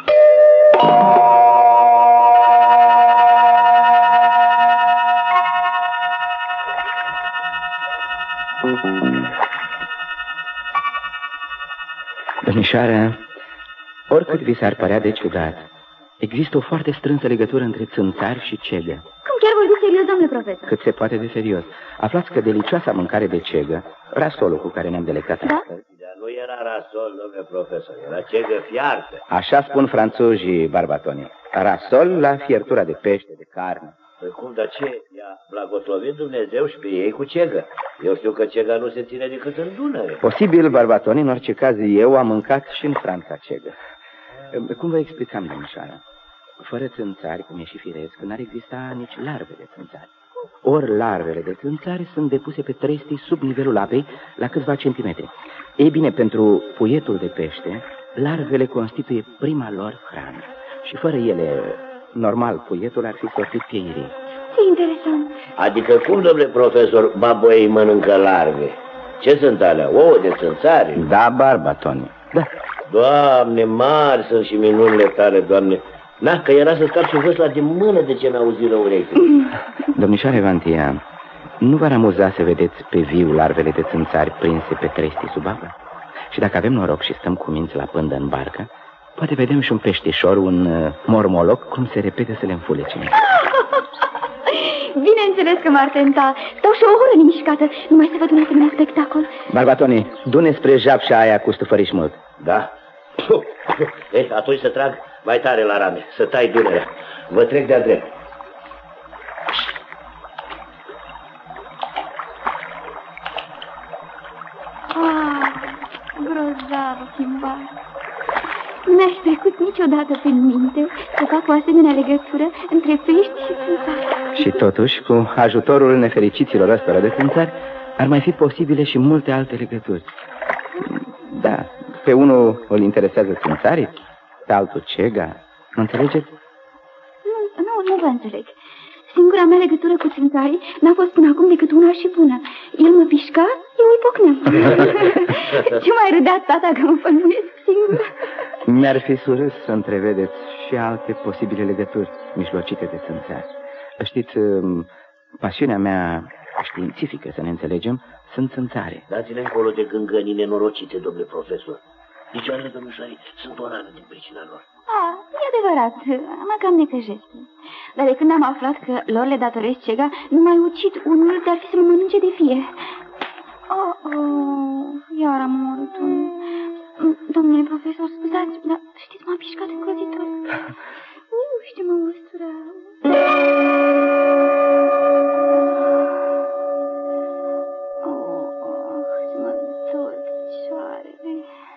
Domnișoară, oricât vi s-ar părea de ciudat, există o foarte strânsă legătură între țânțari și cegă. Cum chiar vorbiți serios, domnule profesor? Cât se poate de serios. Aflați că delicioasa mâncare de cegă, rasolul cu care ne-am delectat astăzi... Dar nu era rasol, domnule profesor, era cegă fiartă. Așa spun franțuzii, Barbatoni. Rasol la fiertura de pește, de carne. Păi cum, dar ce? I-a blagoslovit Dumnezeu și pe ei cu cegă. Eu știu că cega nu se ține decât în Dunăre. Posibil, Barbatoni, în orice caz, eu am mâncat și în Franța cegă. Cum vă explicam, domnișoară? Fără țânțari, cum e și firesc, n-ar exista nici larve de țânțari. Ori larvele de țânțari sunt depuse pe trestii sub nivelul apei la câțiva centimetri. Ei bine, pentru puietul de pește, larvele constituie prima lor hrană. Și fără ele, normal, puietul ar fi sortit pieirii. Ce interesant. Adică cum, domnule profesor, baboii mănâncă larve? Ce sunt alea? Ouă de țânțari? Da, Barbatoni. Da. Doamne, mari sunt și minunile tale, Doamne. Na, că era să scap și văsla de mână de ce mi-a auzit la ureche. Domnișoare Vantia, nu v-ar amuza să vedeți pe viu larvele de țânțari prinse pe trestii sub apă? Și dacă avem noroc și stăm cu minți la pândă în barcă, poate vedem și un peștișor, un mormoloc, cum se repede să le înfulece. Bineînțeles că m-ar tenta. Stau și o oră nemișcată, numai să văd un asemenea spectacol. Barbatoni, du-ne spre japșa aia cu stufăriș mult. Da? Ei, atunci să trag mai tare la rame, să tai Dunărea. Vă trec de-a drept. Grozavă plimbare. Nu mi-aș trecut niciodată prin minte să fac o asemenea legătură între pești și țânțari. Și totuși, cu ajutorul nefericiților ăstora de țânțari, ar mai fi posibile și multe alte legături. Da, pe unul îl interesează țânțarii, pe altul cega. Nu înțelegeți? Nu vă înțeleg. Singura mea legătură cu țânțarii n-a fost până acum decât una și bună. El mă pișca, eu îl pocneam. Ce mai râdea tata că mă fănuiesc singur? Mi-ar fi surâs să întrevedeți și și alte posibile legături mijlocite de țânțari. Știți, pasiunea mea științifică, să ne înțelegem, sunt țânțare. Dați-ne încolo de gângănii nenorocite, domnule profesor. Picioarele domnișoarei sunt o rană din pricina lor. E adevărat, mă cam necăjesc. Dar de când am aflat că lor le datoresc cega, nu mai ucid unul, dar fi să mă mănânce de fie. Iar am omorât unul. Domnule profesor, scuzați, dar știți, m-a pișcat îngrozitor. Și mă ustura. Și mă dor picioarele.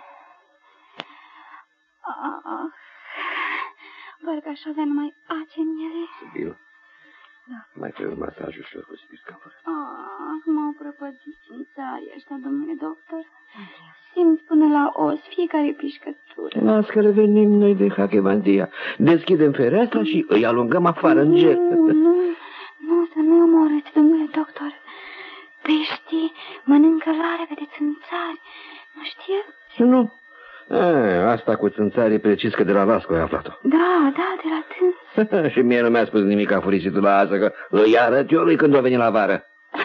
Parcă aș avea numai ace în ele. Sibil? Da. Mai trebuie un masaj ușor cu spircamfără. M-au prăpădit țânțarii ăștia, domnule doctor. Simt până la os fiecare pișcătură. Las că revenim noi de Hachevandia. Deschidem fereastra și îi alungăm afară în ger. Nu, să nu omorâți, domnule doctor. Peștii mănâncă larve de țânțari. Nu știați? Nu. Asta cu țânțarii precis că de la Vasco ai aflat-o. Da, de la tâns. Și mie nu mi-a spus nimic a furisitul la asta, că îi arăt eu lui când o veni la vară.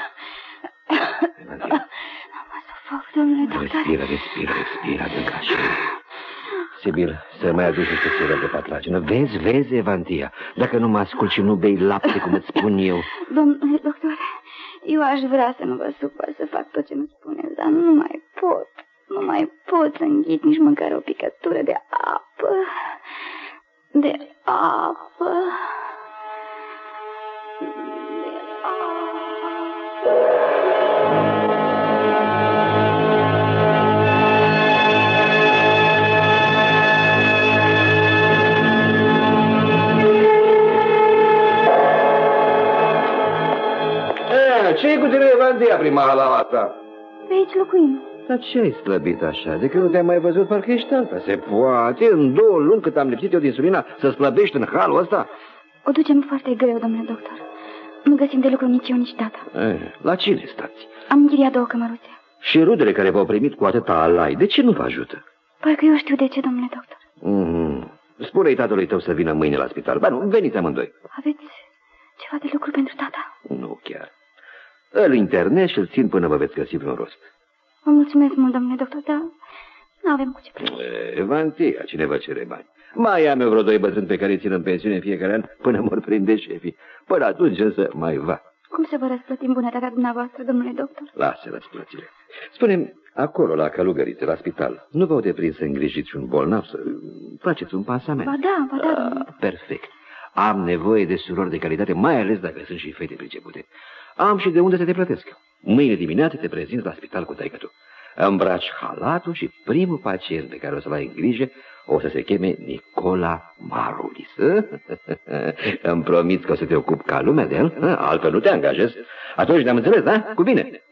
Domnule doctor. Respira, adânc așa. Sibil, să mai aduci niște sirop de patlagină. Vezi, Evantia, dacă nu mă ascult și nu bei lapte, cum îți spun eu. Domnule doctor, eu aș vrea să nu vă supăr să fac tot ce nu spuneți, dar nu mai pot. Nu mai pot să înghit nici măcar o picătură de apă. Ce-i cu tine, Evandia, prima la asta? Pe aici locuim. Dar ce-ai slăbit așa? De când nu te-am mai văzut, parcă ești alta. Se poate, în 2 luni cât am lipsit eu din Sulina, să slăbești în halul ăsta? O ducem foarte greu, domnule doctor. Nu găsim de lucru nici eu, nici tata. La cine stați? Am închiriat 2 cămăruțe. Și rudele care v-au primit cu atâta alai, de ce nu vă ajută? Parcă eu știu de ce, domnule doctor. Spune-i tatălui tău să vină mâine la spital. Ba nu, veniți amândoi. Aveți ceva de lucru pentru tata? Nu chiar. Îl internez și îl țin până vă veți găsi vreun rost. Vă mulțumesc mult, domnule doctor, dar nu avem cu ce plăti. Evantia, cine vă cere bani? Mai am eu vreo 2 bătrâni pe care îi țin în pensiune în fiecare an până mor prinde șefii. Până atunci însă mai va. Cum să vă răsplătim bunătatea dumneavoastră, domnule doctor? Lasă răsplățile. Spune-mi, acolo, la Călugărițe, la spital, nu v-au deprins să îngrijiți un bolnav, să faceți un pansament? Ba da, domnule. Perfect. Am nevoie de surori de calitate, mai ales dacă sunt și fete pricepute. Am și de unde să te plătesc. Mâine dimineață te prezinți la spital cu taică-tu. Îmbraci halatul și primul pacient pe care o să-l ai în grijă o să se cheme Nicola Marulis. Îmi promiți că o să te ocupi ca lumea de el, altfel nu te angajezi. Atunci ne-am înțeles, da? Cu bine.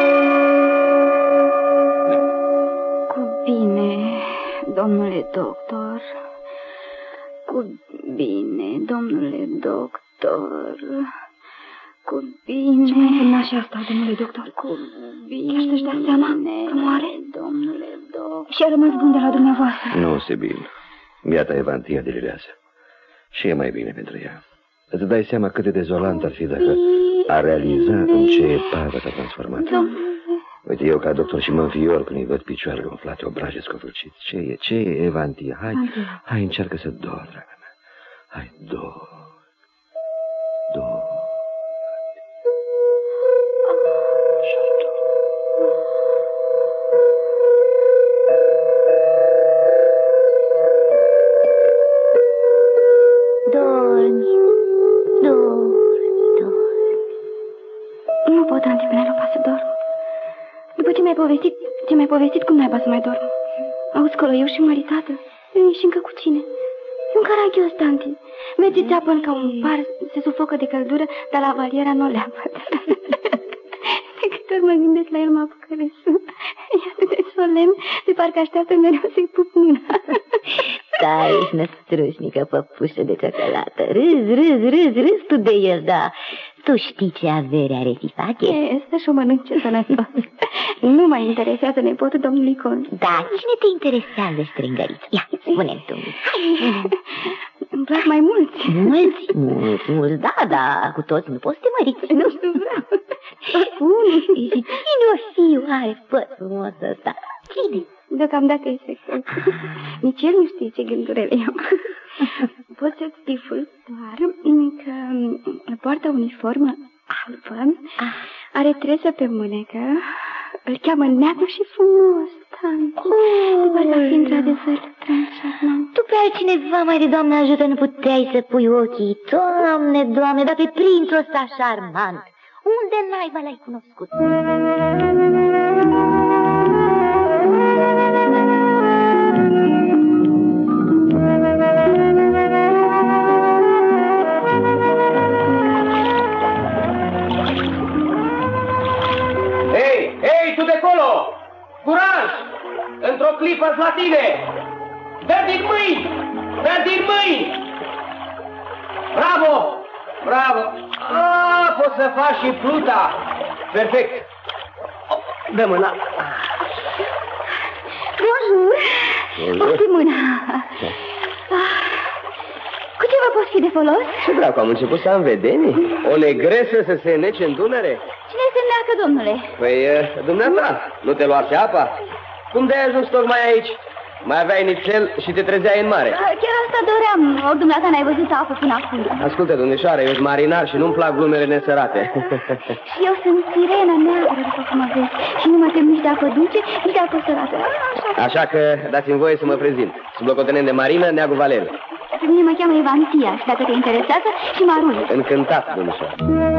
Cu bine, domnule doctor. Cu bine, domnule doctor. Cu bine. Ce mai însemna și asta, domnule doctor? Cu bine. Chiar să-și dea seama că moare? Domnule doctor. Și a rămas bun de la dumneavoastră. Nu, Sibil. Iată Evantia delirează. Și e mai bine pentru ea. Îți dai seama cât de dezolant ar fi dacă a realiza în ce epavă s-a transformat. Uite, eu ca doctor și mă înfior când îi văd picioarele umflate, obraje scofârciți. Ce e, Evantia? Hai, încearcă să dor, draga mea. Hai, dor. Nu pot, Anti Penelopa, să dorm. După ce mi-ai povestit cum naiba să mai dorm. Auzi colo, eu și măritată. Și încă cu cine? E un caragios, Tanti. Merge țeapăn ca un par, se sufocă de căldură, dar la valiera nu o leapă. De câte ori mă gândesc la el, mă apucă râsul. E atât de solemn, de parcă așteaptă mereu să-i pup mâna. Stai, năstrușnică păpușă de ciocolată. Râzi tu de el, da. Tu știi ce avere are Tifache? Este și o mănânce sănătos. Nu mai interesează nepotul domnului Con. Da, cine te interesează, strângăriță? Ia, spune-mi tu. plac mai mulți. Mulți, da, cu toți nu poți să te măriți. Nu știu, vreau. Și cine o fi oare păr frumos ăsta? Cine? Deocamdată e secret. Nici el nu știe ce gânduri eu. Pot să-ți stiful doar că poartă uniformă albă, are treză pe mânecă, îl cheamă neagru și frumos, tanti. De parcă ar fi într-adevăr transformant. Tu pe altcineva mai de Doamne ajută nu puteai să pui ochii. Doamne, Doamne, dar pe prințul ăsta șarmant, unde naiba l-ai cunoscut? Hei, tu de acolo! Curaj! Într-o clipă la tine! Dă din mâini! Dă din mâini! Bravo! Bravo! Poți să faci și pluta! Perfect! Dă mâna! Bonjour! Pofti mâna! Cu ce vă pot fi de folos? Ce dracu, am început să am vedenii? O negresă să se nece în Dunăre? Cine se neacă, domnule? Păi, dumneata, nu te luase apa? Cum de-ai ajuns tocmai aici? Mai aveai nițel și te trezeai în mare. Chiar asta doream. Ori dumneata n-ai văzut apă până acum. Ascultă, domnișoară, eu sunt marinar și nu-mi plac glumele nesărate. Și eu sunt sirena neagră, după cum aveți. Și nu mă tem nici de apă dulce, nici de apă sărată. Așa că dați-mi voie să mă prezint. Sunt locotenent de marină, Neagu Valeriu. Pe mine mă cheamă Evantia și dacă te interesează, și Marul. Încântat, domnișoară.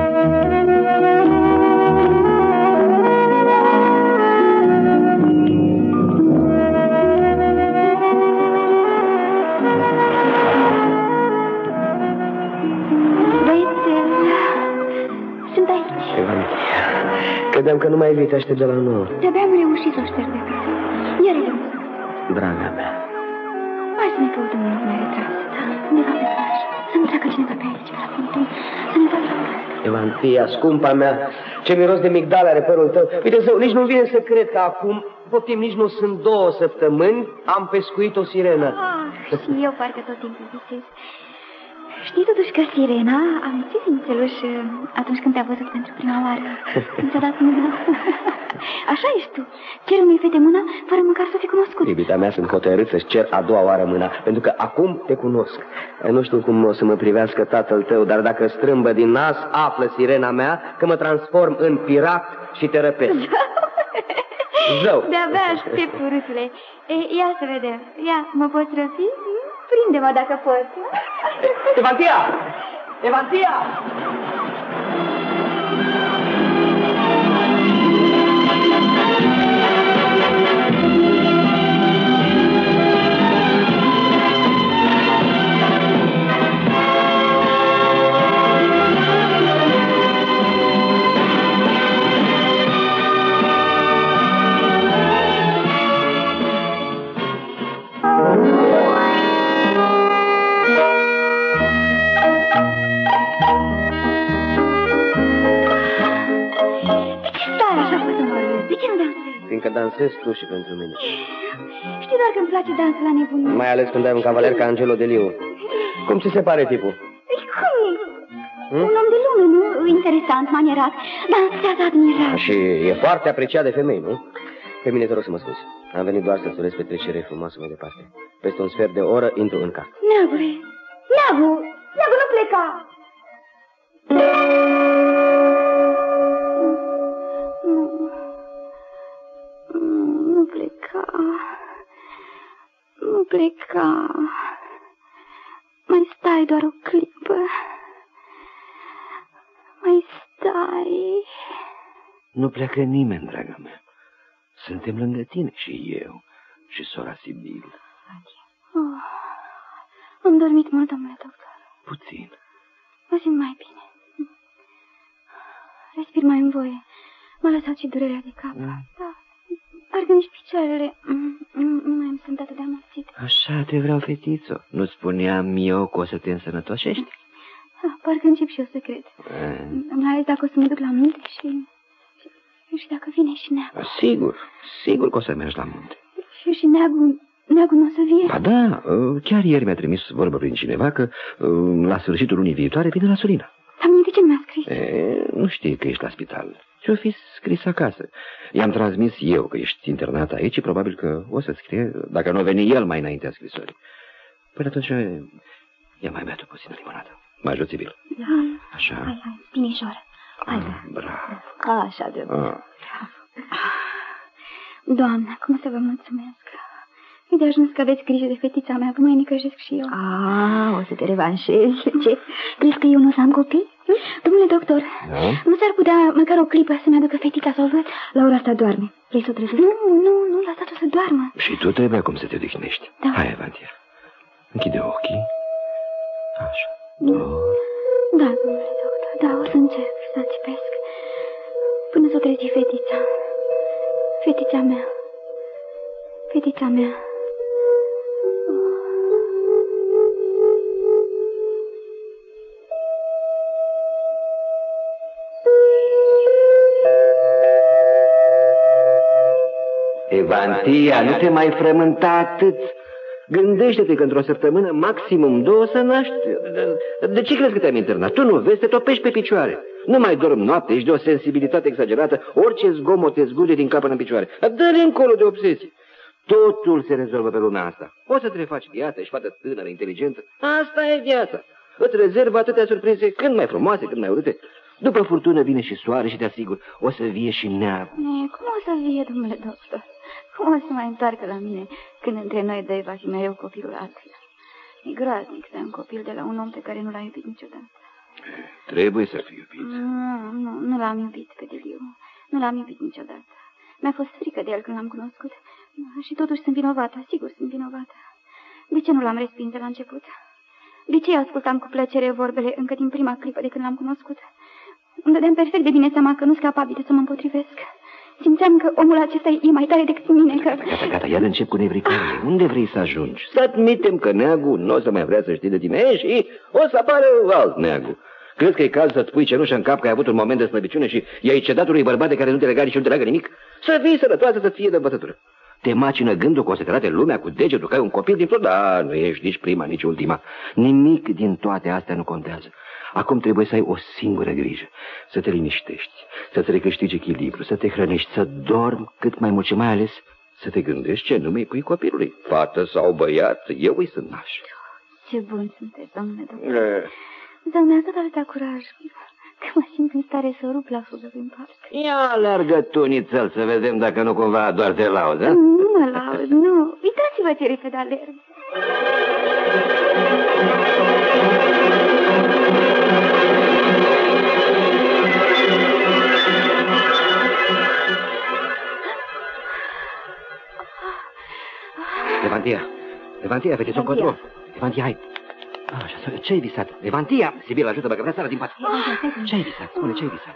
Credeam că nu mai vii, te aștept de la 9. De-abia am reușit să o șterg de acasă. Iar e Draga mea. Hai să ne căutăm un loc mai retras, da? Undeva pe plajă. Să-mi treacă cineva pe aici, la fântun. Să ne facă la Evantia, scumpa mea, ce miros de migdale are părul tău. Uite, zău, nici nu vine să cred că acum, poftim, nici nu sunt 2 săptămâni, am pescuit o sirenă. Și eu parcă tot timpul visez. Știi totuși că sirena a muțit nițeluș atunci când te-a văzut pentru prima oară. Nu ți-a dat mâna. Așa ești tu. Cer unei fete mâna fără măcar să o fi cunoscut. Iubita mea, sunt hotărât să-ți cer a doua oară mâna, pentru că acum te cunosc. Nu știu cum o să mă privească tatăl tău, dar dacă strâmbă din nas, află sirena mea că mă transform în pirat și te răpesc. Zău. De-abia aștept, urâtule. Ia să vedem. Ia, mă poți răpi? Prinde-mă dacă poți. Evantia! Evantia! Fiindcă dansezi tu și pentru mine. Știi doar că îmi place dansul la nebunie. Mai ales când ai un cavaler ca Angelo Deliu. Cum ți se pare tipul? Cum? Un om de lume, nu? Interesant, manierat, dansează admirat. Și e foarte apreciat de femei, nu? Pe mine te rog să mă scuzi. Am venit doar să-ți urez petrecere frumoasă mai departe. Peste un sfert de oră intru în casă. Neagure! Neagu! Neagu, nu pleca! Nu pleca. Nu pleca. Mai stai doar o clipă. Mai stai. Nu pleacă nimeni, draga mea. Suntem lângă tine și eu și sora Sibil. Oh, am dormit mult, domnule doctor. Puțin. Mă simt mai bine. Respir mai în voie. M-a lăsat și durerea de cap. Da. Parcă nici picioarele nu mai sunt atât de amorțite. Așa te vreau, fetițo. Nu spuneam eu că o să te însănătoșești? Parcă încep și eu să cred. Mai ales dacă o să mă duc la munte și dacă vine și Neagu. Sigur că o să mergi la munte. Și Neagu Neagu nu o să vie? Ba da, chiar ieri mi-a trimis vorbă prin cineva că la sfârșitul lunii viitoare vine la Surina. Dar mie de ce nu mi-a scris? Nu știi că ești la spital. Și-o fi scris acasă. I-am transmis eu că ești internat aici și probabil că o să scrie, dacă nu o veni el mai înaintea scrisorii. Până atunci, ia mai bea-tu puțină limonată. Mă ajut, Sibil? Da. Așa. Hai, binișoară. Hai. Bravo. Așa de bine. Doamne, cum să vă mulțumesc. E de ajuns că aveți grijă de fetița mea, că mai nicăjesc și eu. O să te revanșezi. Ce? Crezi că eu nu o să am copii? Domnule doctor, nu s-ar putea măcar o clipă să-mi aducă fetița să o văd? La ora asta doarme. Vrei să o trezești? Nu, lăsați-o să doarmă. Și tu trebuie acum să te odihnești. Da. Hai, Evantia. Închide ochii. Așa. Da, domnule doctor, da, o să încerc să țipesc. Până s-o trezi fetița. Fetița mea. Fetița mea. Evantia, nu te mai frământa atât. Gândește-te că într-o săptămână, maximum 2, să naști. De ce crezi că te-am internat? Tu nu vezi, te topești pe picioare. Nu mai dormi noapte, ești de o sensibilitate exagerată, orice zgomot te zgude din cap până în picioare. Dă-le încolo de obsesie. Totul se rezolvă pe lumea asta. Poți să te refaci viața, ești fată tânără, inteligentă. Asta e viața. Îți rezervă atâtea surprize, când mai frumoase, când mai urâte. După furtună vine și soare și te asigur, o să vie și neagul. Cum o să vie, domnule doctor? Cum o să mai întoarcă la mine când între noi doi va fi mereu copilul altuia? E groaznic să ai un copil de la un om pe care nu l-ai iubit niciodată. Trebuie să fii iubit. Nu l-am iubit pe Deliu. Nu l-am iubit niciodată. Mi-a fost frică de el când l-am cunoscut. Și totuși sunt vinovată, sigur sunt vinovată. De ce nu l-am respins de la început? De ce ascultam cu plăcere vorbele încă din prima clipă de când l-am cunoscut? Îmi dădeam perfect de bine seama că nu-s capabil să mă împotrivesc. Simțeam că omul acesta e mai tare decât mine, că... Gata, iar încep cu nevricările. Unde vrei să ajungi? Să admitem că neagul nu o să mai vrea să știe de tine și o să apară alt neagul. Crezi că e caz să-ți pui cenușă în cap că ai avut un moment de slăbiciune și i-ai cedat unui bărbat de care nu te lega și nu te leagă nimic? Să fii sănătoasă, să-ți fie de învățătură. Te macină gândul că o să te arate lumea cu degetul că ai un copil dintr-o... Da, nu ești nici prima, nici ultima. Nimic din toate astea nu contează. Acum trebuie să ai o singură grijă. Să te liniștești, să-ți recâștigi echilibru, să te hrănești, să dormi cât mai mult și mai ales să te gândești ce nume îi pui copilului. Fată sau băiat, eu îi sunt naș. Ce bun sunteți, domnule doctor. Dar mi-a dat atâta curaj că mă simt în stare să rup la fugă prin parc. Ia alergă tu, nițel, să vedem dacă nu cumva doar te laudă. Nu mă laud, nu. Uitați-vă ce repede alerg. Levantia, fetiță încotro. Levantia, hai. Așa, ce-ai visat? Levantia! Sibil, ajută-mă, că vrea să arăt din pat. Ce-ai visat? Spune, ce-ai visat?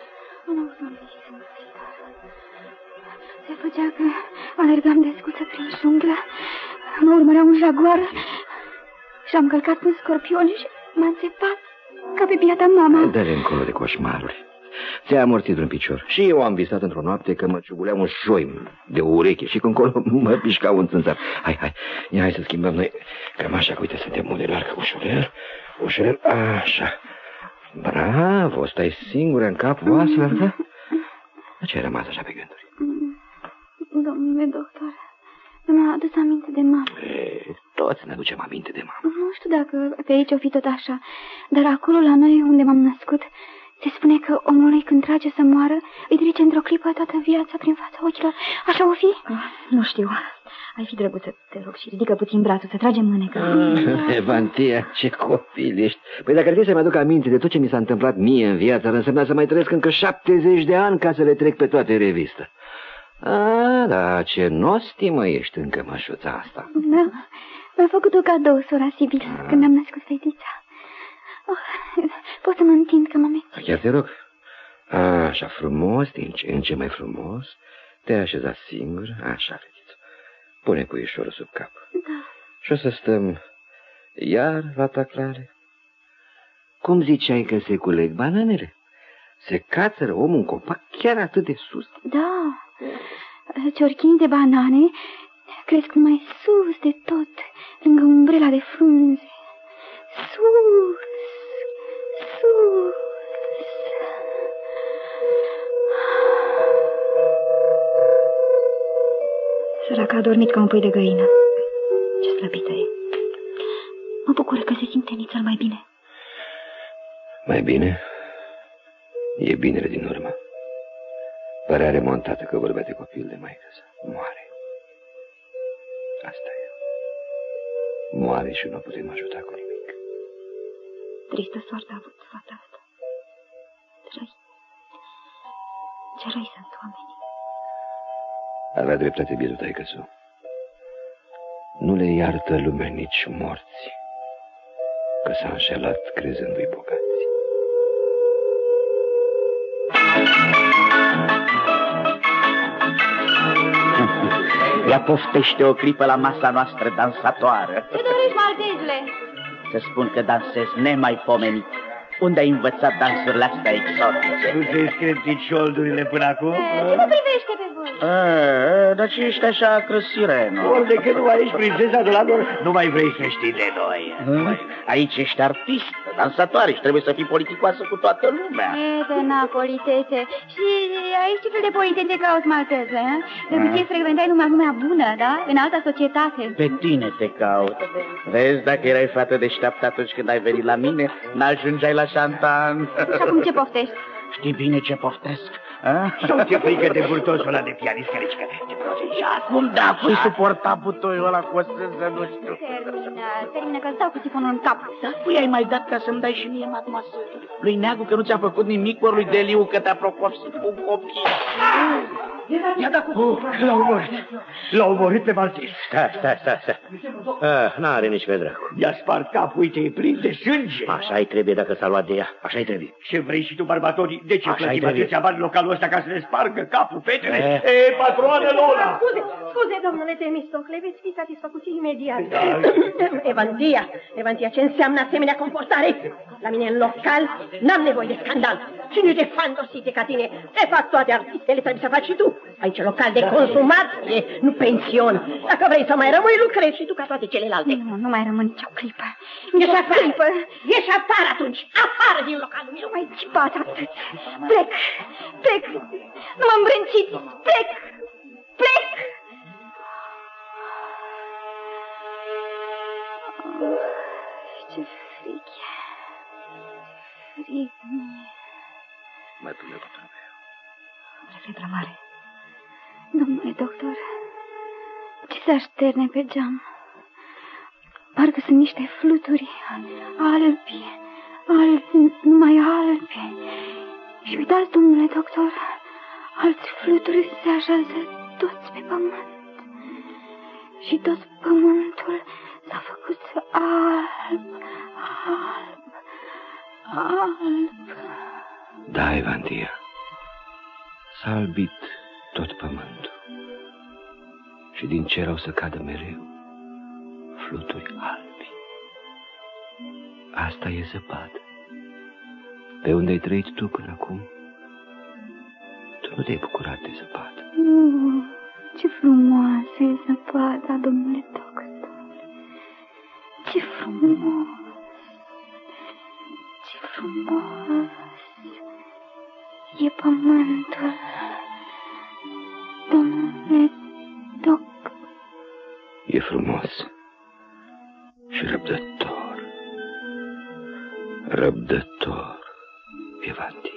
Se făcea că alergam desculță prin junglă, mă urmărea un jaguar și am călcat un scorpion și m-a înțepat ca pe biata mama. Dă-le încolo de coșmaruri. Ți-a amorțit vreun picior. Și eu am visat într-o noapte că mă ciugulea un șoim de o ureche și că încolo mă pișca un țânțar. Hai să schimbăm noi cămașa, că uite, suntem unde larg. Ușurel, așa. Bravo, stai singură în cap, oaselor, da? De ce ai rămas așa pe gânduri? Domnule doctor, mi-a adus aminte de mama. Toți ne aducem aminte de mama. Nu știu dacă pe aici o fi tot așa, dar acolo la noi unde m-am născut, se spune că omului când trage să moară, îi trece într-o clipă toată viața prin fața ochilor. Așa o fi? Nu știu. Ai fi drăguță, te rog, și ridică puțin brațul, să tragem mânecă. Evantia, ce copil ești. Păi dacă ar fi să-mi aduc aminte de tot ce mi s-a întâmplat mie în viață, ar însemna să mai trăiesc încă 70 de ani ca să le trec pe toate în revistă. Da, ce nostimă ești în cămășuța asta. Da, mi-a făcut o cadou, sora Sibil, când mi-am născut fetița. Pot să mă întind că mă meți. Chiar te rog. Așa frumos, din ce în ce mai frumos. Te-ai așezat singur. Așa, fetiță. Pune puișorul sub cap. Da. Și o să stăm iar la taclare. Cum ziceai că se culeg bananele? Se cațără omul un copac chiar atât de sus? Da. Ciorchini de banane cresc numai sus de tot, lângă umbrela de frunze. Sus, sus. Săraca a dormit ca un pui de găină. Ce slăbită e. Mă bucură că se simte nițel mai bine. Mai bine? E binele din urmă. Părea remontată că vorbea de copil de maică sa. Moare. Asta e. Moare și nu putem ajuta cu nimic. Tristă soartă a avut fata asta. Ce răi sunt oamenii. Avea dreptate bietul taică-su. Nu le iartă lumea nici morți, că s-a înșelat crezându-i bogați. Ia poftește o clipă la masa noastră dansatoară. Ce dorești, Martejle? Să spun că dansez nemaipomenit. Unde ai învățat dansurile astea exotice? Nu ți-ai scris șoldurile până acum? Ce vă privește pe voi? Dar ce ești așa crăsireno? Ori de când nu mai ești prințesa Dolador, nu mai vrei să știi de noi. Aici ești artist, dansatoare și trebuie să fii politicoasă cu toată lumea. De na, politețe. Și aici ce fel de politețe cauți, Malteze? De obicei frecventai numai lumea bună, da? În alta societate. Pe tine te caut. Vezi, dacă erai fată deșteaptă atunci când ai venit la mine, n-ajungeai la șantan. Și acum ce poftești? Știi bine ce poftesc? Sau ți-e frică de burtosul ăla de pianist care zice că te protejează? Cum da, voi suporta butoiul ăla cu o strânsă, nu știu. Termină că-ți dau cu sifonul în cap. Da, păi ai mai dat ca să-mi dai și mie, mademoiselle. Lui Neagu că nu ți-a făcut nimic, ori lui Deliu că te-a procopsit cu un copil. I-a dat cu... L-a omorât. L-a omorât pe Maltez. Stai. N-are nici pe dracu. I-a spart capul, uite, e plin de sânge. Așa-i trebuie dacă s-a luat de ea. Așa-i trebuie. Ce vrei și tu, barbatorii? De ce plătim atâția bani localul ăsta ca să ne spargă capul fetele? Patroană Lola! Scuze, domnule Temistocle, veți fi satisfăcut imediat. Evantia, ce înseamnă asemenea comportare? La mine în local n-am nevoie de scandal. Cine de fantosite ca tine? Le fac toate artistele, trebuie să faci și tu. Aici local de consumație, nu pension. Dacă vrei să mai rămâi, lucrezi și tu ca toate celelalte. Nu mai rămân nicio clipă. Ieși afară! Ieși afară atunci! Afară din localul meu! Mai țipat atât. Plec! Nu m-am brâncit! Plec! Ce frig e. Frig mie. Mai pune cu tine. Are febră mare. Domnule doctor, ce se așterne pe geam? Parcă sunt niște fluturi albi, numai albi. Și uitați, domnule doctor, alți fluturi se așează toți pe pământ. Și tot pământul s-a făcut alb. Da, Evantia, s-a albit tot pământul. Și din cer au să cadă mereu fluturi albi. Asta e zăpadă. Pe unde ai trăit tu până acum, tu nu te-ai bucurat de zăpadă. Ce frumoasă e zăpada, domnule doctor. Ce frumos. Ce frumos e pământul, domnule doctor. E frumos și răbdător, Evantia.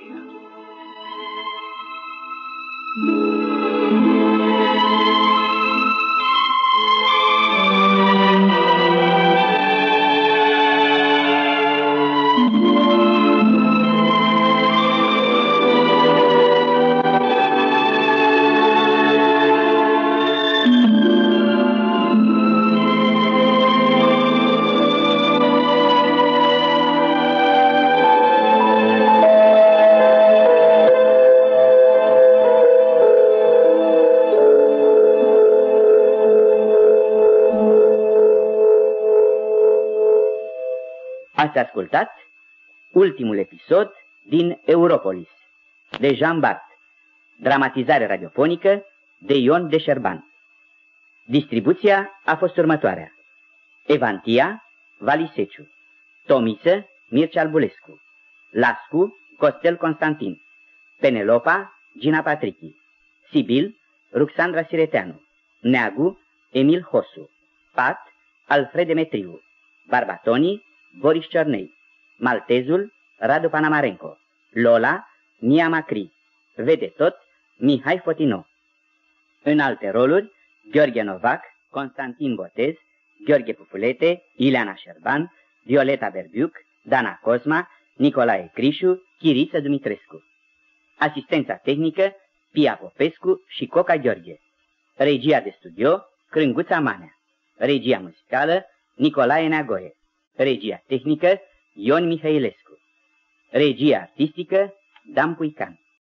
Ați ascultat ultimul episod din Europolis, de Jean Bart, dramatizare radiofonică de Ion Deșerban. Distribuția a fost următoarea: Evantia, Valiseciu; Tomiță, Mircea Albulescu; Lascu, Costel Constantin; Penelopa, Gina Patrichi; Sibil, Ruxandra Sireteanu; Neagu, Emil Hosu; Pat, Alfred Demetriu; Barbatoni, Boris Ciornei; Maltezul, Radu Panamarenco; Lola, Nia Macri; Vedetot, Mihai Fotino. În alte roluri, Gheorghe Novac, Constantin Botez, Gheorghe Pufulete, Ileana Șerban, Violeta Berbiuc, Dana Cosma, Nicolae Crișu, Chiriță Dumitrescu. Asistența tehnică, Pia Popescu și Coca Gheorghe. Regia de studio, Crânguța Manea. Regia muzicală, Nicolae Neagoie. Regia tehnică, Ion Mihailescu. Regia artistică, Dan Puican.